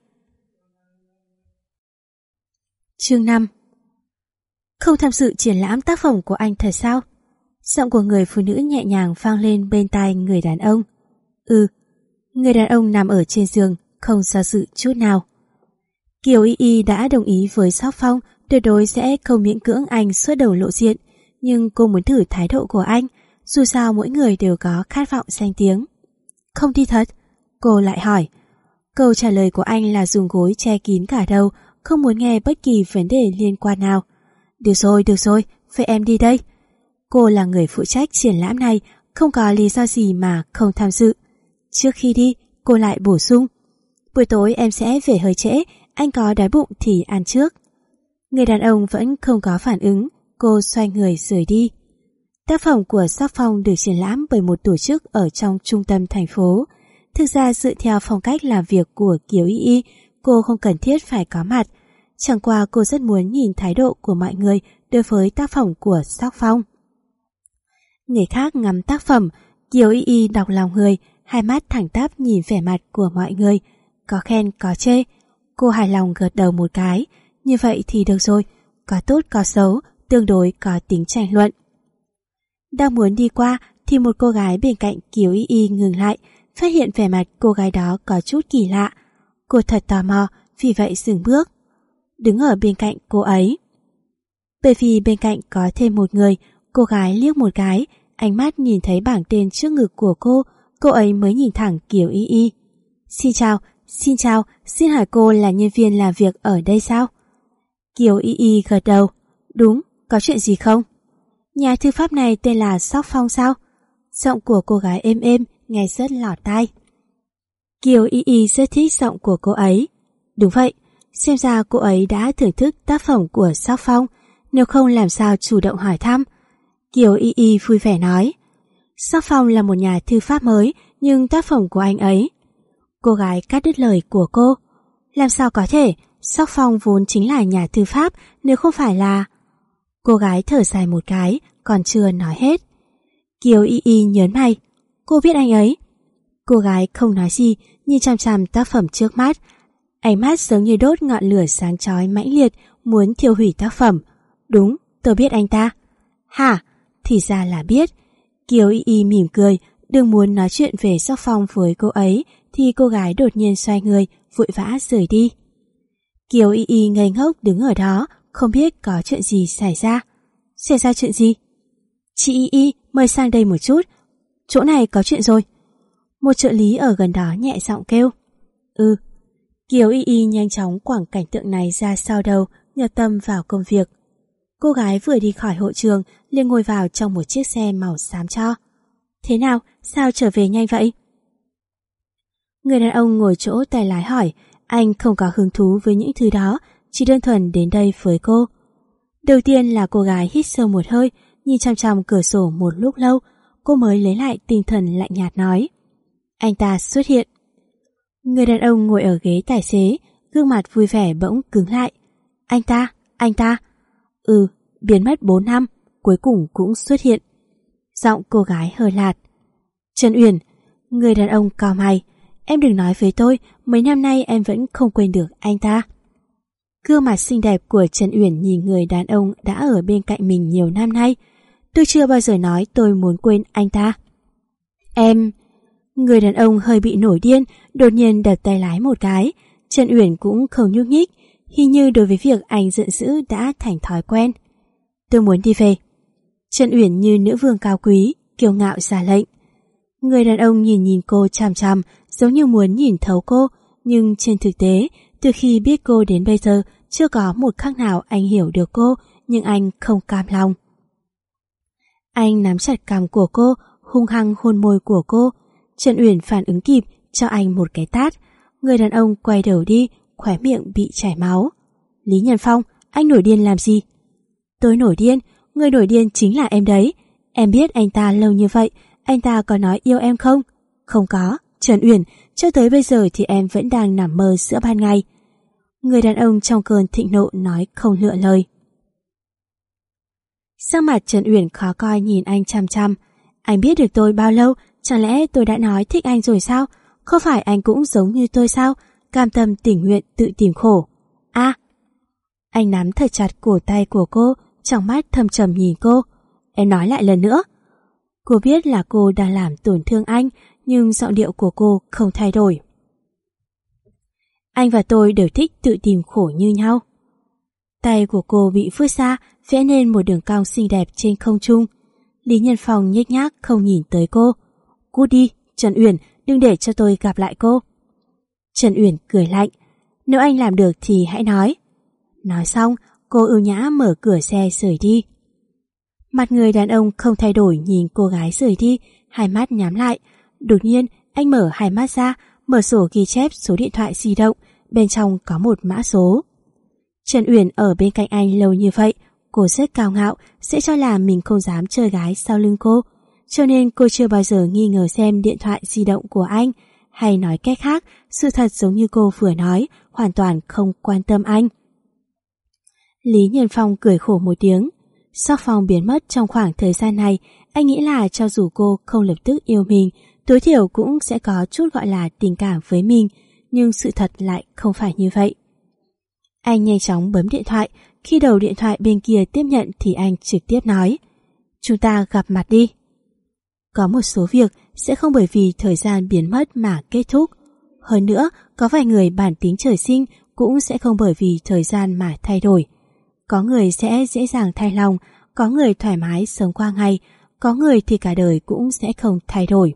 S1: Chương 5. Không tham dự triển lãm tác phẩm của anh thật sao? Giọng của người phụ nữ nhẹ nhàng vang lên bên tai người đàn ông. Người đàn ông nằm ở trên giường, không do dự chút nào. Kiều Y Y đã đồng ý với Sóc Phong, tuyệt đối sẽ không miễn cưỡng anh suốt đầu lộ diện, nhưng cô muốn thử thái độ của anh, dù sao mỗi người đều có khát vọng danh tiếng. Không đi thật? Cô lại hỏi. Câu trả lời của anh là dùng gối che kín cả đầu, không muốn nghe bất kỳ vấn đề liên quan nào. Được rồi, vậy em đi đây. Cô là người phụ trách triển lãm này, không có lý do gì mà không tham dự. Trước khi đi, cô lại bổ sung. Buổi tối em sẽ về hơi trễ, anh có đói bụng thì ăn trước. Người đàn ông vẫn không có phản ứng, cô xoay người rời đi. Tác phẩm của Sóc Phong được triển lãm bởi một tổ chức ở trong trung tâm thành phố. Thực ra dựa theo phong cách làm việc của Kiều Y Y, cô không cần thiết phải có mặt. Chẳng qua cô rất muốn nhìn thái độ của mọi người đối với tác phẩm của Sóc Phong. Người khác ngắm tác phẩm, Kiều Y Y đọc lòng người, hai mắt thẳng tắp nhìn vẻ mặt của mọi người, có khen có chê. Cô hài lòng gật đầu một cái, như vậy thì được rồi, có tốt có xấu, tương đối có tính tranh luận. Đang muốn đi qua thì một cô gái bên cạnh Kiều Y Y ngừng lại, phát hiện vẻ mặt cô gái đó có chút kỳ lạ. Cô thật tò mò, vì vậy dừng bước, đứng ở bên cạnh cô ấy. Bởi vì bên cạnh có thêm một người, cô gái liếc một cái, ánh mắt nhìn thấy bảng tên trước ngực của cô ấy mới nhìn thẳng Kiều Y Y. Xin chào, xin hỏi cô là nhân viên làm việc ở đây sao? Kiều Y Y gật đầu. Đúng, có chuyện gì không? Nhà thư pháp này tên là Sóc Phong sao? Giọng của cô gái êm êm, nghe rất lọt tai. Kiều Y Y rất thích giọng của cô ấy. Đúng vậy, xem ra cô ấy đã thưởng thức tác phẩm của Sóc Phong, nếu không làm sao chủ động hỏi thăm. Kiều Y Y vui vẻ nói. Sóc Phong là một nhà thư pháp mới, nhưng tác phẩm của anh ấy. Cô gái cắt đứt lời của cô. Làm sao có thể, Sóc Phong vốn chính là nhà thư pháp, nếu không phải là... Cô gái thở dài một cái, còn chưa nói hết. Kiều Y Y nhớn mày. Cô biết anh ấy? Cô gái không nói gì, nhìn chằm chằm tác phẩm trước mắt. Ánh mắt giống như đốt ngọn lửa sáng chói mãnh liệt, muốn thiêu hủy tác phẩm. Đúng, tôi biết anh ta. Hả? Thì ra là biết. Kiều Y Y mỉm cười, đừng muốn nói chuyện về Sóc Phong với cô ấy, thì cô gái đột nhiên xoay người, vội vã rời đi. Kiều Y Y ngây ngốc đứng ở đó, không biết có chuyện gì xảy ra. Xảy ra chuyện gì? Chị Y Y, mời sang đây một chút. Chỗ này có chuyện rồi. Một trợ lý ở gần đó nhẹ giọng kêu. Kiều Y Y nhanh chóng quẳng cảnh tượng này ra sau đầu, nhập tâm vào công việc. Cô gái vừa đi khỏi hội trường, liền ngồi vào trong một chiếc xe màu xám cho. Thế nào, sao trở về nhanh vậy? Người đàn ông ngồi chỗ tay lái hỏi. Anh không có hứng thú với những thứ đó, chỉ đơn thuần đến đây với cô. Đầu tiên là cô gái hít sâu một hơi, nhìn chằm chằm cửa sổ một lúc lâu, cô mới lấy lại tinh thần lạnh nhạt nói. Anh ta xuất hiện. Người đàn ông ngồi ở ghế tài xế, gương mặt vui vẻ bỗng cứng lại. Anh ta. Biến mất 4 năm, cuối cùng cũng xuất hiện. Giọng cô gái hơi lạt. Trần Uyển. Người đàn ông cau mày. Em đừng nói với tôi, mấy năm nay em vẫn không quên được anh ta. Gương mặt xinh đẹp của Trần Uyển nhìn người đàn ông đã ở bên cạnh mình nhiều năm nay. Tôi chưa bao giờ nói tôi muốn quên anh ta. Em... Người đàn ông hơi bị nổi điên, đột nhiên đập tay lái một cái. Trần Uyển cũng không nhúc nhích, hình như đối với việc anh giận dữ đã thành thói quen. Tôi muốn đi về. Trần Uyển như nữ vương cao quý, kiêu ngạo ra lệnh. Người đàn ông nhìn cô chằm chằm, giống như muốn nhìn thấu cô, nhưng trên thực tế, từ khi biết cô đến bây giờ, chưa có một khắc nào anh hiểu được cô, nhưng anh không cam lòng. Anh nắm chặt cằm của cô, hung hăng hôn môi của cô. Trần Uyển phản ứng kịp, cho anh một cái tát. Người đàn ông quay đầu đi, khóe miệng bị chảy máu. Lý Nhân Phong, anh nổi điên làm gì? Tôi nổi điên, người nổi điên chính là em đấy. Em biết anh ta lâu như vậy, anh ta có nói yêu em không? Không có, Trần Uyển, cho tới bây giờ thì em vẫn đang nằm mơ giữa ban ngày. Người đàn ông trong cơn thịnh nộ nói không lựa lời. Sắc mặt Trần Uyển khó coi nhìn anh chăm chăm. Anh biết được tôi bao lâu, chẳng lẽ tôi đã nói thích anh rồi sao? Không phải anh cũng giống như tôi sao? Cam tâm tình nguyện tự tìm khổ. Anh nắm thật chặt cổ tay của cô, trong mắt thâm trầm nhìn cô. Em nói lại lần nữa. Cô biết là cô đang làm tổn thương anh, nhưng giọng điệu của cô không thay đổi. Anh và tôi đều thích tự tìm khổ như nhau. Tay của cô bị phước ra, vẽ nên một đường cong xinh đẹp trên không trung. Lý Nhân Phong nhếch nhác không nhìn tới cô. Cút đi, Trần Uyển, đừng để cho tôi gặp lại cô. Trần Uyển cười lạnh. Nếu anh làm được thì hãy nói. Nói xong, cô ưu nhã mở cửa xe rời đi. Mặt người đàn ông không thay đổi nhìn cô gái rời đi, hai mắt nhắm lại. Đột nhiên, anh mở hai mắt ra, mở sổ ghi chép số điện thoại di động, bên trong có một mã số. Trần Uyển ở bên cạnh anh lâu như vậy, cô rất cao ngạo, sẽ cho là mình không dám chơi gái sau lưng cô. Cho nên cô chưa bao giờ nghi ngờ xem điện thoại di động của anh, hay nói cách khác, sự thật giống như cô vừa nói, hoàn toàn không quan tâm anh. Lý Nhân Phong cười khổ một tiếng. Sắc Phong biến mất trong khoảng thời gian này, anh nghĩ là cho dù cô không lập tức yêu mình, tối thiểu cũng sẽ có chút gọi là tình cảm với mình, nhưng sự thật lại không phải như vậy. Anh nhanh chóng bấm điện thoại, khi đầu điện thoại bên kia tiếp nhận thì anh trực tiếp nói: Chúng ta gặp mặt đi. Có một số việc sẽ không bởi vì thời gian biến mất mà kết thúc. Hơn nữa, có vài người bản tính trời sinh cũng sẽ không bởi vì thời gian mà thay đổi. Có người sẽ dễ dàng thay lòng, có người thoải mái sống qua ngày, có người thì cả đời cũng sẽ không thay đổi.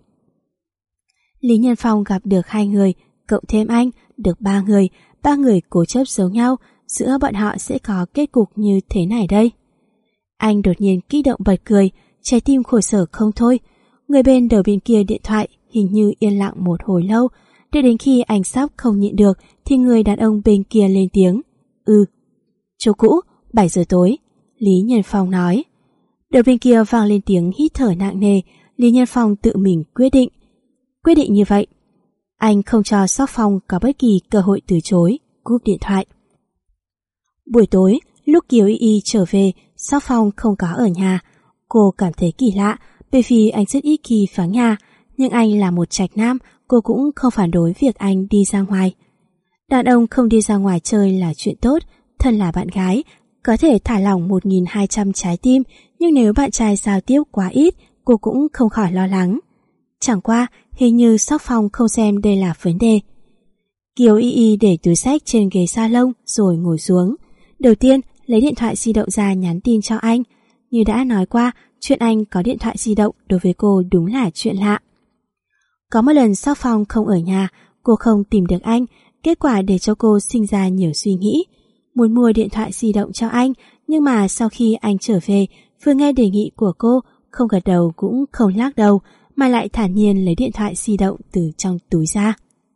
S1: Lý Nhân Phong gặp được 2 người, cộng thêm anh, được 3 người, 3 người cố chấp giống nhau, giữa bọn họ sẽ có kết cục như thế này đây. Anh đột nhiên kích động bật cười, trái tim khổ sở không thôi. Người bên đầu bên kia điện thoại hình như yên lặng một hồi lâu, để đến khi anh sắp không nhịn được thì người đàn ông bên kia lên tiếng. Chỗ cũ, 7 giờ tối, Lý Nhân Phong nói. Đầu bên kia vang lên tiếng hít thở nặng nề. Lý Nhân Phong tự mình quyết định như vậy. Anh không cho Sắc Phong có bất kỳ cơ hội từ chối, cúp điện thoại. Buổi tối, lúc Kiều Y Y trở về, Sắc Phong không có ở nhà. Cô cảm thấy kỳ lạ, bởi vì anh rất ít khi vắng nhà, nhưng anh là một trạch nam, cô cũng không phản đối việc anh đi ra ngoài. Đàn ông không đi ra ngoài chơi là chuyện tốt, thân là bạn gái, có thể thả lỏng 1.200 trái tim, nhưng nếu bạn trai giao tiếp quá ít, cô cũng không khỏi lo lắng. Chẳng qua, hình như Sắc Phong không xem đây là vấn đề. Kiều Y Y để túi xách trên ghế salon rồi ngồi xuống. Đầu tiên, lấy điện thoại di động ra nhắn tin cho anh. Như đã nói qua, chuyện anh có điện thoại di động đối với cô đúng là chuyện lạ. Có một lần Sắc Phong không ở nhà, cô không tìm được anh, kết quả để cho cô sinh ra nhiều suy nghĩ. Muốn mua điện thoại di động cho anh, nhưng mà sau khi anh trở về, vừa nghe đề nghị của cô, không gật đầu cũng không lắc đầu, mà lại thản nhiên lấy điện thoại di động từ trong túi ra.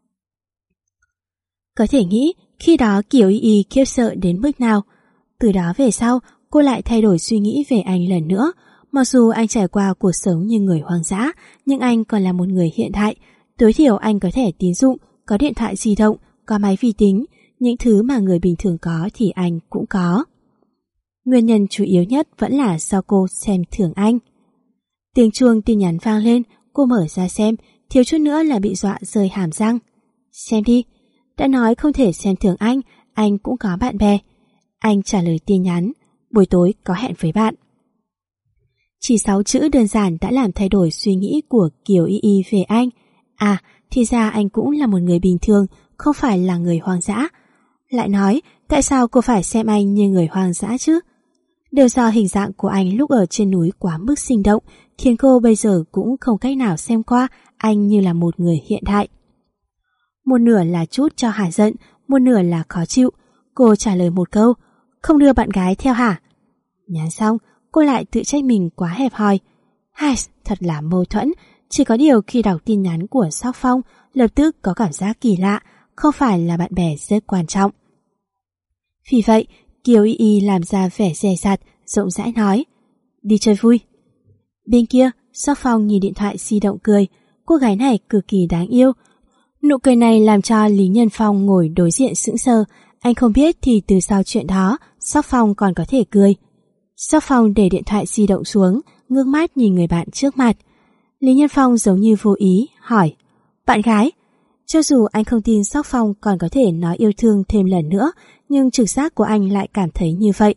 S1: Có thể nghĩ khi đó Kiều Y Y khiếp sợ đến mức nào. Từ đó về sau, cô lại thay đổi suy nghĩ về anh lần nữa. Mặc dù anh trải qua cuộc sống như người hoang dã, nhưng anh còn là một người hiện đại. Tối thiểu anh có thẻ tín dụng, có điện thoại di động, có máy vi tính. Những thứ mà người bình thường có thì anh cũng có. Nguyên nhân chủ yếu nhất vẫn là do cô xem thường anh. Tiếng chuông tin nhắn vang lên, cô mở ra xem, thiếu chút nữa là bị dọa rơi hàm răng. Xem đi, đã nói không thể xem thường anh cũng có bạn bè. Anh trả lời tin nhắn, buổi tối có hẹn với bạn. Chỉ 6 chữ đơn giản đã làm thay đổi suy nghĩ của Kiều Y Y về anh. À, thì ra anh cũng là một người bình thường, không phải là người hoang dã. Lại nói, tại sao cô phải xem anh như người hoang dã chứ? Đều do hình dạng của anh lúc ở trên núi quá mức sinh động, khiến cô bây giờ cũng không cách nào xem qua anh như là một người hiện đại. Một nửa là chút cho hả giận, một nửa là khó chịu. Cô trả lời một câu, không đưa bạn gái theo hả? Nhắn xong, cô lại tự trách mình quá hẹp hòi. Hai, thật là mâu thuẫn. Chỉ có điều khi đọc tin nhắn của Sóc Phong, lập tức có cảm giác kỳ lạ, không phải là bạn bè rất quan trọng. Vì vậy, Kiều Y Y làm ra vẻ dè dặt, rộng rãi nói, đi chơi vui. Bên kia, Sóc Phong nhìn điện thoại di động cười, cô gái này cực kỳ đáng yêu. Nụ cười này làm cho Lý Nhân Phong ngồi đối diện sững sờ. Anh không biết thì từ sau chuyện đó, Sóc Phong còn có thể cười. Sóc Phong để điện thoại di động xuống, ngước mắt nhìn người bạn trước mặt. Lý Nhân Phong giống như vô ý, hỏi, bạn gái? Cho dù anh không tin Sóc Phong còn có thể nói yêu thương thêm lần nữa, nhưng trực giác của anh lại cảm thấy như vậy.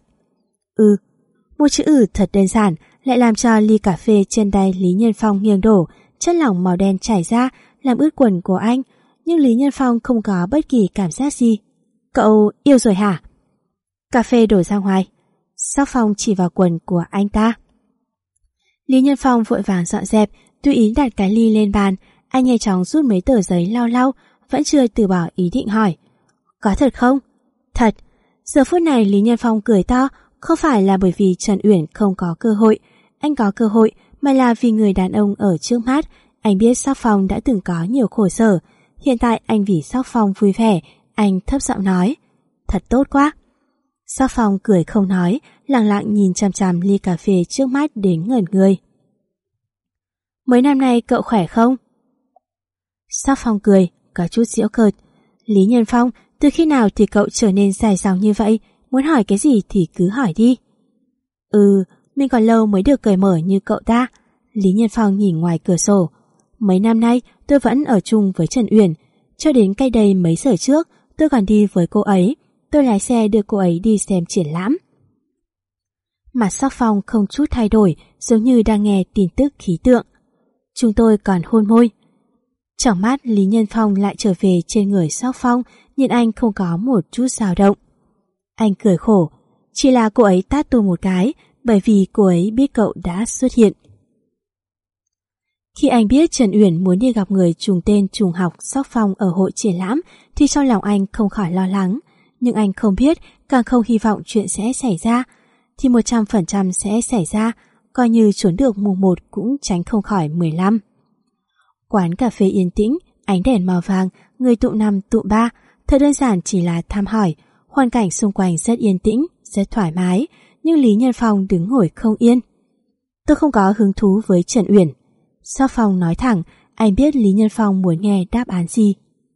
S1: Một chữ thật đơn giản lại làm cho ly cà phê trên tay Lý Nhân Phong nghiêng đổ, chất lỏng màu đen chảy ra làm ướt quần của anh, nhưng Lý Nhân Phong không có bất kỳ cảm giác gì. Cậu yêu rồi hả? Cà phê đổ ra ngoài. Sóc Phong chỉ vào quần của anh ta. Lý Nhân Phong vội vàng dọn dẹp, tùy ý đặt cái ly lên bàn. Anh nhanh chóng rút mấy tờ giấy lau lau, vẫn chưa từ bỏ ý định hỏi, có thật không? Thật. Giờ phút này Lý Nhân Phong cười to, không phải là bởi vì Trần Uyển không có cơ hội. Anh có cơ hội mà là vì người đàn ông ở trước mắt. Anh biết Sóc Phong đã từng có nhiều khổ sở. Hiện tại anh vì Sóc Phong vui vẻ. Anh thấp giọng nói, thật tốt quá. Sóc Phong cười không nói, lặng lặng nhìn chằm chằm ly cà phê trước mắt đến ngẩn người. Mấy năm nay cậu khỏe không? Sóc Phong cười, có chút giễu cợt. Lý Nhân Phong, từ khi nào thì cậu trở nên dài dòng như vậy? Muốn hỏi cái gì thì cứ hỏi đi. Mình còn lâu mới được cởi mở như cậu ta. Lý Nhân Phong nhìn ngoài cửa sổ. Mấy năm nay tôi vẫn ở chung với Trần Uyển. Cho đến cách đây mấy giờ trước, tôi còn đi với cô ấy. Tôi lái xe đưa cô ấy đi xem triển lãm. Mặt Sóc Phong không chút thay đổi, giống như đang nghe tin tức khí tượng. Chúng tôi còn hôn môi. Trong mắt Lý Nhân Phong lại trở về trên người Sóc Phong, nhưng anh không có một chút dao động. Anh cười khổ, chỉ là cô ấy tát tôi một cái, bởi vì cô ấy biết cậu đã xuất hiện. Khi anh biết Trần Uyển muốn đi gặp người trùng tên trùng học Sóc Phong ở hội triển lãm, thì trong lòng anh không khỏi lo lắng. Nhưng anh không biết, càng không hy vọng chuyện sẽ xảy ra, thì 100% sẽ xảy ra, coi như trốn được mùng 1 cũng tránh không khỏi 15. Quán cà phê yên tĩnh, ánh đèn màu vàng, người tụ 5 tụ 3, thật đơn giản chỉ là thăm hỏi. Hoàn cảnh xung quanh rất yên tĩnh, rất thoải mái, nhưng Lý Nhân Phong đứng ngồi không yên. Tôi không có hứng thú với Trần Uyển. Sóc Phong nói thẳng, anh biết Lý Nhân Phong muốn nghe đáp án gì.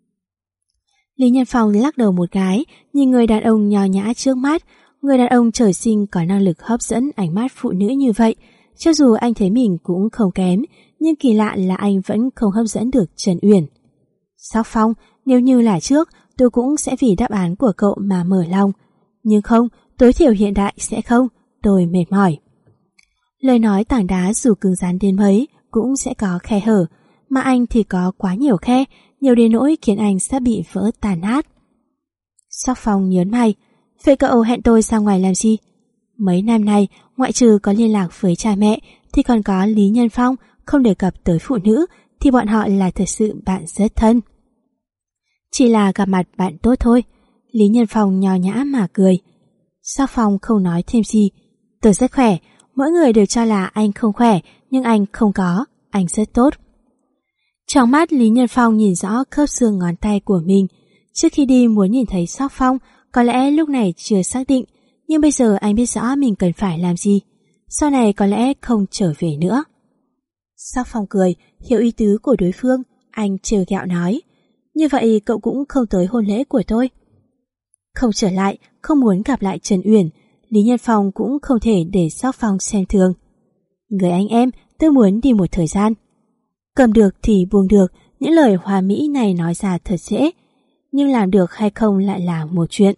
S1: Lý Nhân Phong lắc đầu một cái, nhìn người đàn ông nho nhã trước mắt. Người đàn ông trời sinh có năng lực hấp dẫn ánh mắt phụ nữ như vậy. Cho dù anh thấy mình cũng không kém, nhưng kỳ lạ là anh vẫn không hấp dẫn được Trần Uyển. Sóc Phong, nếu như là trước, tôi cũng sẽ vì đáp án của cậu mà mở lòng. Nhưng không, tối thiểu hiện đại sẽ không, tôi mệt mỏi. Lời nói tảng đá dù cứng rắn đến mấy, cũng sẽ có khe hở, mà anh thì có quá nhiều khe, nhiều đến nỗi khiến anh sắp bị vỡ tàn nát. Sóc Phong nhớn mày, vậy cậu hẹn tôi ra ngoài làm gì? Mấy năm nay, ngoại trừ có liên lạc với cha mẹ, thì còn có Lý Nhân Phong, không đề cập tới phụ nữ, thì bọn họ là thật sự bạn rất thân. Chỉ là gặp mặt bạn tốt thôi. Lý Nhân Phong nho nhã mà cười. Sóc Phong không nói thêm gì. Tôi rất khỏe, mỗi người đều cho là anh không khỏe, nhưng anh không có, anh rất tốt. Trong mắt Lý Nhân Phong nhìn rõ khớp xương ngón tay của mình. Trước khi đi muốn nhìn thấy Sóc Phong, có lẽ lúc này chưa xác định, nhưng bây giờ anh biết rõ mình cần phải làm gì. Sau này có lẽ không trở về nữa. Sóc Phong cười, hiểu ý tứ của đối phương, anh trêu ghẹo nói. Như vậy cậu cũng không tới hôn lễ của tôi. Không trở lại, không muốn gặp lại Trần Uyển, Lý Nhân Phong cũng không thể để Sóc Phong xem thường. Người anh em, tôi muốn đi một thời gian. Cầm được thì buông được, những lời hoa mỹ này nói ra thật dễ, nhưng làm được hay không lại là một chuyện.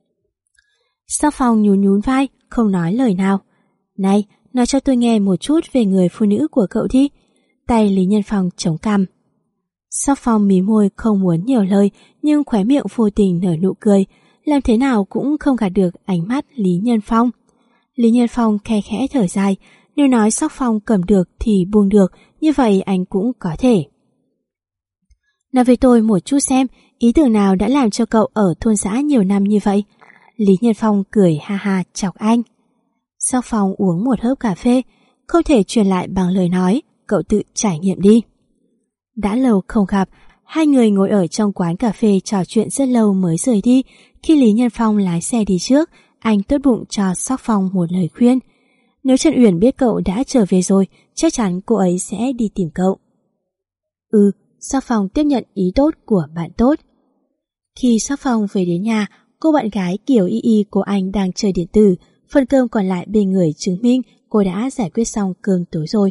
S1: Sóc Phong nhún nhún vai, không nói lời nào. Này, nói cho tôi nghe một chút về người phụ nữ của cậu đi. Tay Lý Nhân Phong chống cằm. Sóc Phong mí môi không muốn nhiều lời, nhưng khóe miệng vô tình nở nụ cười, làm thế nào cũng không gạt được ánh mắt Lý Nhân Phong. Lý Nhân Phong khe khẽ thở dài, nếu nói Sóc Phong cầm được thì buông được, như vậy anh cũng có thể. Nói với tôi một chút xem, Ý tưởng nào đã làm cho cậu ở thôn xã nhiều năm như vậy? Lý Nhân Phong cười ha ha chọc anh. Sắc Phong uống một hớp cà phê, không thể truyền lại bằng lời nói, cậu tự trải nghiệm đi. Đã lâu không gặp, hai người ngồi ở trong quán cà phê trò chuyện rất lâu mới rời đi. Khi Lý Nhân Phong lái xe đi trước, anh tốt bụng cho Sắc Phong một lời khuyên. Nếu Trần Uyển biết cậu đã trở về rồi, chắc chắn cô ấy sẽ đi tìm cậu. Sắc Phong tiếp nhận ý tốt của bạn tốt. Khi Sắc Phong về đến nhà, cô bạn gái Kiều Y Y của anh đang chơi điện tử, phần cơm còn lại bên người chứng minh cô đã giải quyết xong cơm tối rồi.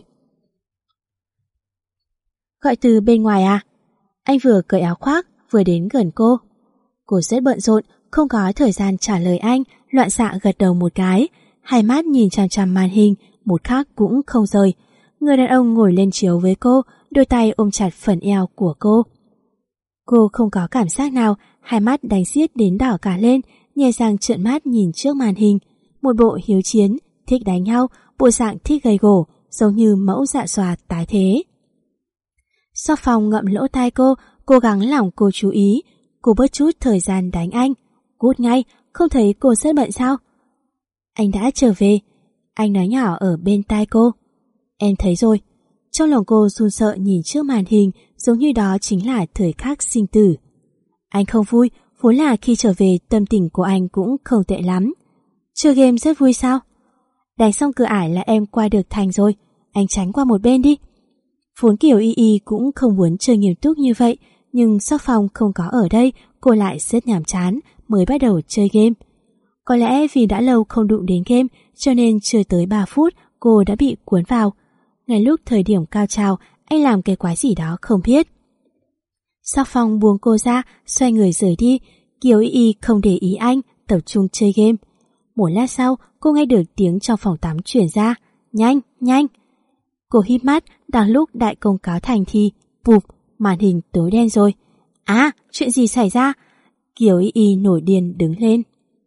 S1: Gọi từ bên ngoài à? Anh vừa cởi áo khoác, vừa đến gần cô. Cô rất bận rộn, không có thời gian trả lời anh, loạn xạ gật đầu một cái, hai mắt nhìn chằm chằm màn hình, một khắc cũng không rời. Người đàn ông ngồi lên chiếu với cô, đôi tay ôm chặt phần eo của cô. Cô không có cảm giác nào, hai mắt đánh xiết đến đỏ cả lên, nhè răng trợn mắt nhìn trước màn hình. Một bộ hiếu chiến, thích đánh nhau, bộ dạng thích gây gổ, giống như mẫu dạ xoa tái thế. Sắc Phong ngậm lỗ tai cô, cố gắng làm cô chú ý. Cô bớt chút thời gian đánh anh. Cút ngay, không thấy cô rất bận sao? Anh đã trở về. Anh nói nhỏ ở bên tai cô. Em thấy rồi. Trong lòng cô run sợ nhìn trước màn hình, giống như đó chính là thời khắc sinh tử. Anh không vui, vốn là khi trở về tâm tình của anh cũng không tệ lắm. Chơi game rất vui sao? Đánh xong cửa ải là em qua được thành rồi, anh tránh qua một bên đi. Vốn Kiều Y Y cũng không muốn chơi nghiêm túc như vậy, nhưng Sắc Phong không có ở đây, cô lại rất nhàm chán mới bắt đầu chơi game. Có lẽ vì đã lâu không đụng đến game, cho nên chưa tới 3 phút cô đã bị cuốn vào. Ngay lúc thời điểm cao trào, anh làm cái quái gì đó không biết. Sắc Phong buông cô ra, xoay người rời đi. Kiều Y Y không để ý anh, tập trung chơi game. Một lát sau, cô nghe được tiếng trong phòng tắm chuyển ra. Nhanh, nhanh! Cô híp mắt, đang lúc đại công cáo thành thì bụp, màn hình tối đen rồi. À, chuyện gì xảy ra? Kiều Y Y nổi điên đứng lên.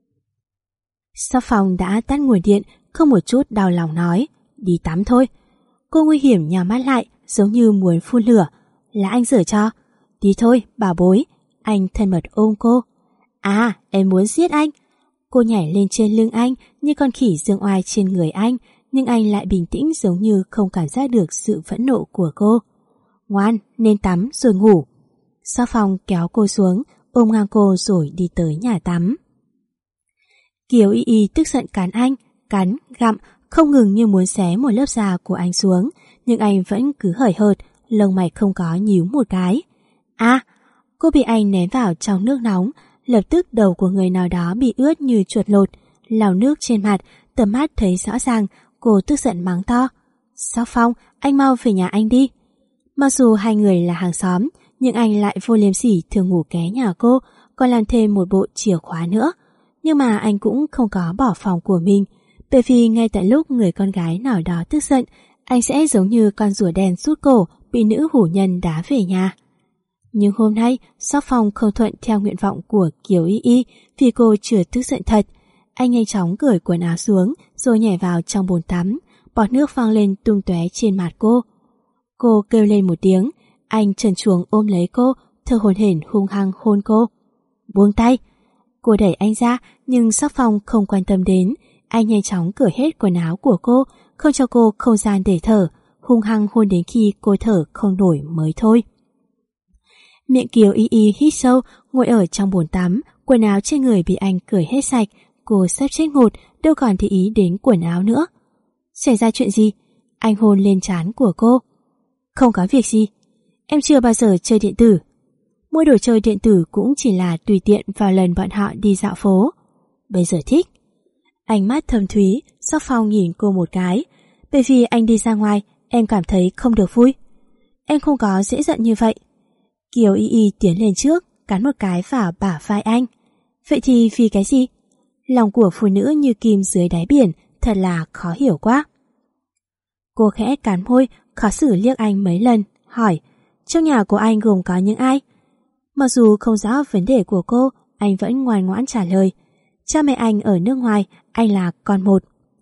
S1: Sắc Phong đã tắt nguồn điện, không một chút đau lòng nói. Đi tắm thôi. Cô nguy hiểm nhào mắt lại, giống như muốn phun lửa. Là anh giở cho. Đi thôi, bảo bối. Anh thân mật ôm cô. À, em muốn giết anh. Cô nhảy lên trên lưng anh như con khỉ dương oai trên người anh, nhưng anh lại bình tĩnh giống như không cảm giác được sự phẫn nộ của cô. Ngoan, nên tắm rồi ngủ. Sắc Phong kéo cô xuống, ôm ngang cô rồi đi tới nhà tắm. Kiều Y Y tức giận cắn anh, cắn, gặm, không ngừng như muốn xé một lớp da của anh xuống, nhưng anh vẫn cứ hời hợt, lông mày không có nhíu một cái. À, cô bị anh ném vào trong nước nóng, lập tức đầu của người nào đó bị ướt như chuột lột, lau nước trên mặt, tầm mắt thấy rõ ràng, cô tức giận mắng to. Sắc Phong, anh mau về nhà anh đi. Mặc dù hai người là hàng xóm, nhưng anh lại vô liêm sỉ thường ngủ ké nhà cô, còn làm thêm một bộ chìa khóa nữa. Nhưng mà anh cũng không có bỏ phòng của mình, bởi vì ngay tại lúc người con gái nào đó tức giận, anh sẽ giống như con rùa đen rút cổ bị nữ hủ nhân đá về nhà. Nhưng hôm nay, Sắc Phong không thuận theo nguyện vọng của Kiều Y Y vì cô chưa tức giận thật. Anh nhanh chóng cởi quần áo xuống rồi nhảy vào trong bồn tắm, bọt nước văng lên tung tóe trên mặt cô. Cô kêu lên một tiếng, anh trần truồng ôm lấy cô, thở hổn hển hung hăng hôn cô. Buông tay! Cô đẩy anh ra, nhưng Sắc Phong không quan tâm đến. Anh nhanh chóng cởi hết quần áo của cô, không cho cô không gian để thở, hung hăng hôn đến khi cô thở không nổi mới thôi. Miệng Kiều Y Y hít sâu, ngồi ở trong bồn tắm, quần áo trên người bị anh cởi hết sạch. Cô sắp chết ngột, đâu còn để ý đến quần áo nữa. Xảy ra chuyện gì? Anh hôn lên trán của cô. Không có việc gì. Em chưa bao giờ chơi điện tử. Mua đồ chơi điện tử cũng chỉ là tùy tiện vào lần bọn họ đi dạo phố. Bây giờ thích. Ánh mắt thâm thúy, Sắc Phong nhìn cô một cái. Bởi vì anh đi ra ngoài, em cảm thấy không được vui. Em không có dễ giận như vậy. Kiều Y Y tiến lên trước, cắn một cái vào bả vai anh. Vậy thì vì cái gì? Lòng của phụ nữ như kim dưới đáy biển, thật là khó hiểu quá. Cô khẽ cắn môi, khó xử liếc anh mấy lần, hỏi, trong nhà của anh gồm có những ai? Mặc dù không rõ vấn đề của cô, anh vẫn ngoan ngoãn trả lời. Cha mẹ anh ở nước ngoài, anh là con một.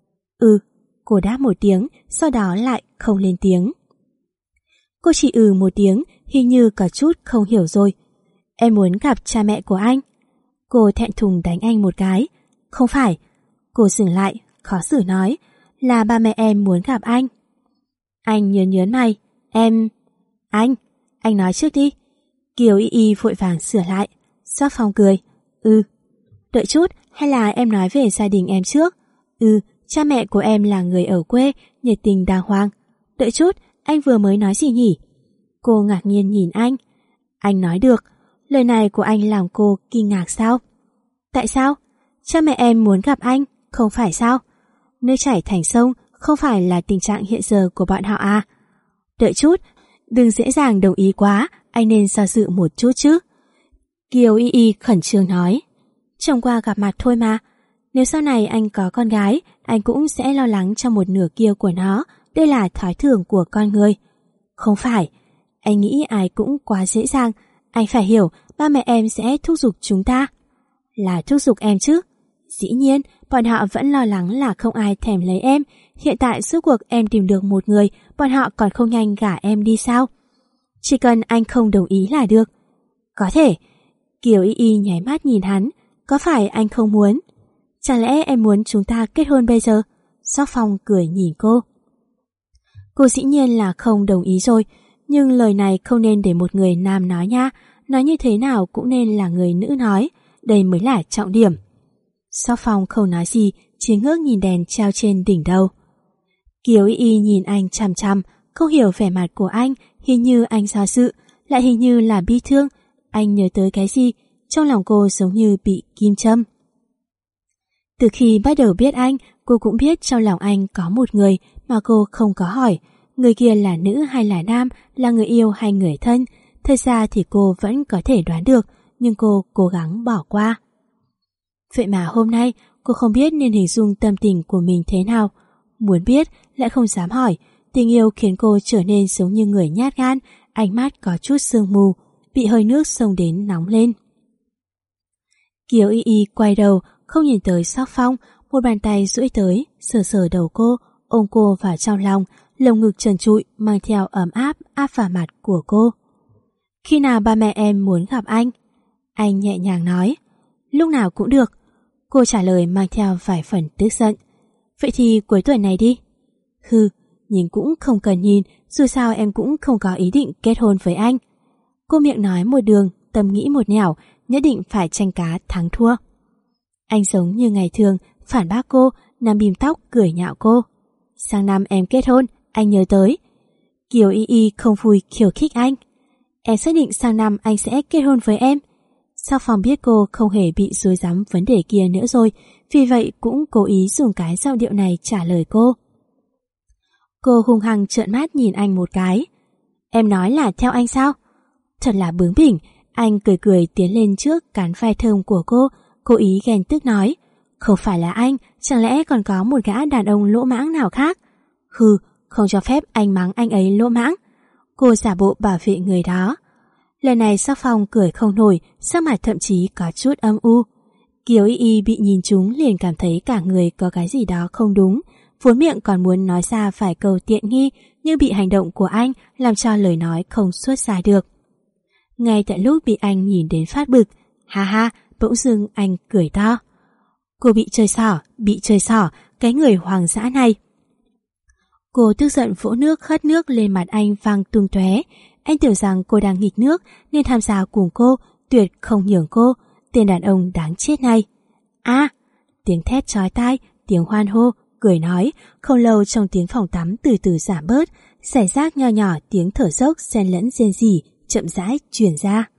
S1: Cô đáp một tiếng, sau đó lại không lên tiếng. Cô chỉ một tiếng, hình như có chút không hiểu rồi. Em muốn gặp cha mẹ của anh. Cô thẹn thùng đánh anh một cái. Không phải. Cô dừng lại, khó xử nói. Là ba mẹ em muốn gặp anh. Anh nhớn mày. Em... Anh nói trước đi. Kiều Y Y vội vàng sửa lại. Sắc Phong cười. Đợi chút, hay là em nói về gia đình em trước? Cha mẹ của em là người ở quê, nhiệt tình đàng hoàng. Đợi chút, anh vừa mới nói gì nhỉ? Cô ngạc nhiên nhìn anh. Anh nói được. Lời này của anh làm cô kinh ngạc sao? Tại sao? Cha mẹ em muốn gặp anh, không phải sao? Nước chảy thành sông không phải là tình trạng hiện giờ của bọn họ à? Đợi chút, đừng dễ dàng đồng ý quá, anh nên do dự một chút chứ. Kiều Y Y khẩn trương nói. Chẳng qua gặp mặt thôi mà. Nếu sau này anh có con gái, anh cũng sẽ lo lắng cho một nửa kia của nó. Đây là thói thường của con người. Không phải. Anh nghĩ ai cũng quá dễ dàng. Anh phải hiểu ba mẹ em sẽ thúc giục chúng ta. Là thúc giục em chứ. Dĩ nhiên, bọn họ vẫn lo lắng là không ai thèm lấy em. Hiện tại suốt cuộc em tìm được một người, bọn họ còn không nhanh gả em đi sao? Chỉ cần anh không đồng ý là được. Có thể. Kiều Y Y nháy mắt nhìn hắn. Có phải anh không muốn? Chẳng lẽ em muốn chúng ta kết hôn bây giờ? Sắc Phong cười nhìn cô. Cô dĩ nhiên là không đồng ý rồi, nhưng lời này không nên để một người nam nói nha. Nói như thế nào cũng nên là người nữ nói. Đây mới là trọng điểm. Sắc Phong không nói gì, chỉ ngước nhìn đèn treo trên đỉnh đầu. Kiều Y Y nhìn anh chằm chằm, không hiểu vẻ mặt của anh, hình như anh do dự, lại hình như là bi thương. Anh nhớ tới cái gì? Trong lòng cô giống như bị kim châm. Từ khi bắt đầu biết anh, cô cũng biết trong lòng anh có một người mà cô không có hỏi. Người kia là nữ hay là nam, là người yêu hay người thân. Thật ra thì cô vẫn có thể đoán được, nhưng cô cố gắng bỏ qua. Vậy mà hôm nay cô không biết nên hình dung tâm tình của mình thế nào. Muốn biết lại không dám hỏi. Tình yêu khiến cô trở nên giống như người nhát gan, ánh mắt có chút sương mù, bị hơi nước xông đến nóng lên. Kiều Y Y quay đầu, không nhìn tới Sắc Phong, một bàn tay duỗi tới, sờ sờ đầu cô, ôm cô vào trong lòng, lồng ngực trần trụi mang theo ấm áp áp vào mặt của cô. Khi nào ba mẹ em muốn gặp anh? Anh nhẹ nhàng nói. Lúc nào cũng được. Cô trả lời mang theo vài phần tức giận. Vậy thì cuối tuần này đi. Nhìn cũng không cần nhìn, dù sao em cũng không có ý định kết hôn với anh. Cô miệng nói một đường, tâm nghĩ một nẻo, nhất định phải tranh cá thắng thua. Anh giống như ngày thường, phản bác cô, nắm bím tóc cười nhạo cô. Sang năm em kết hôn, anh nhớ tới. Kiều Y Y không vui khiêu khích anh. Em xác định sang năm anh sẽ kết hôn với em. Sắc Phong biết cô không hề bị rối rắm vấn đề kia nữa rồi, vì vậy cũng cố ý dùng cái giọng điệu này trả lời cô. Cô hung hăng trợn mắt nhìn anh một cái. Em nói là theo anh sao? Thật là bướng bỉnh. Anh cười cười tiến lên trước cán vai thơm của cô, cố ý ghen tức nói. Không phải là anh, chẳng lẽ còn có một gã đàn ông lỗ mãng nào khác? Không cho phép anh mắng anh ấy lỗ mãng. Cô giả bộ bảo vệ người đó. Lần này Sắc Phong cười không nổi, sắc mặt thậm chí có chút âm u. Kiều Y Y bị nhìn trúng liền cảm thấy cả người có cái gì đó không đúng, vốn miệng còn muốn nói ra vài câu tiện nghi, nhưng bị hành động của anh làm cho lời nói không xuất ra được. Ngay tại lúc bị anh nhìn đến phát bực, ha, bỗng dưng anh cười to. Cô bị chơi xỏ, cái người hoang dã này. Cô tức giận vỗ nước hất nước lên mặt anh văng tung tóe. Anh tưởng rằng cô đang nghịch nước nên tham gia cùng cô, tuyệt không nhường cô, tên đàn ông đáng chết này. Tiếng thét chói tai, tiếng hoan hô, cười nói, không lâu trong tiếng phòng tắm từ từ giảm bớt, rải rác nho nhỏ tiếng thở dốc xen lẫn rên rỉ chậm rãi truyền ra.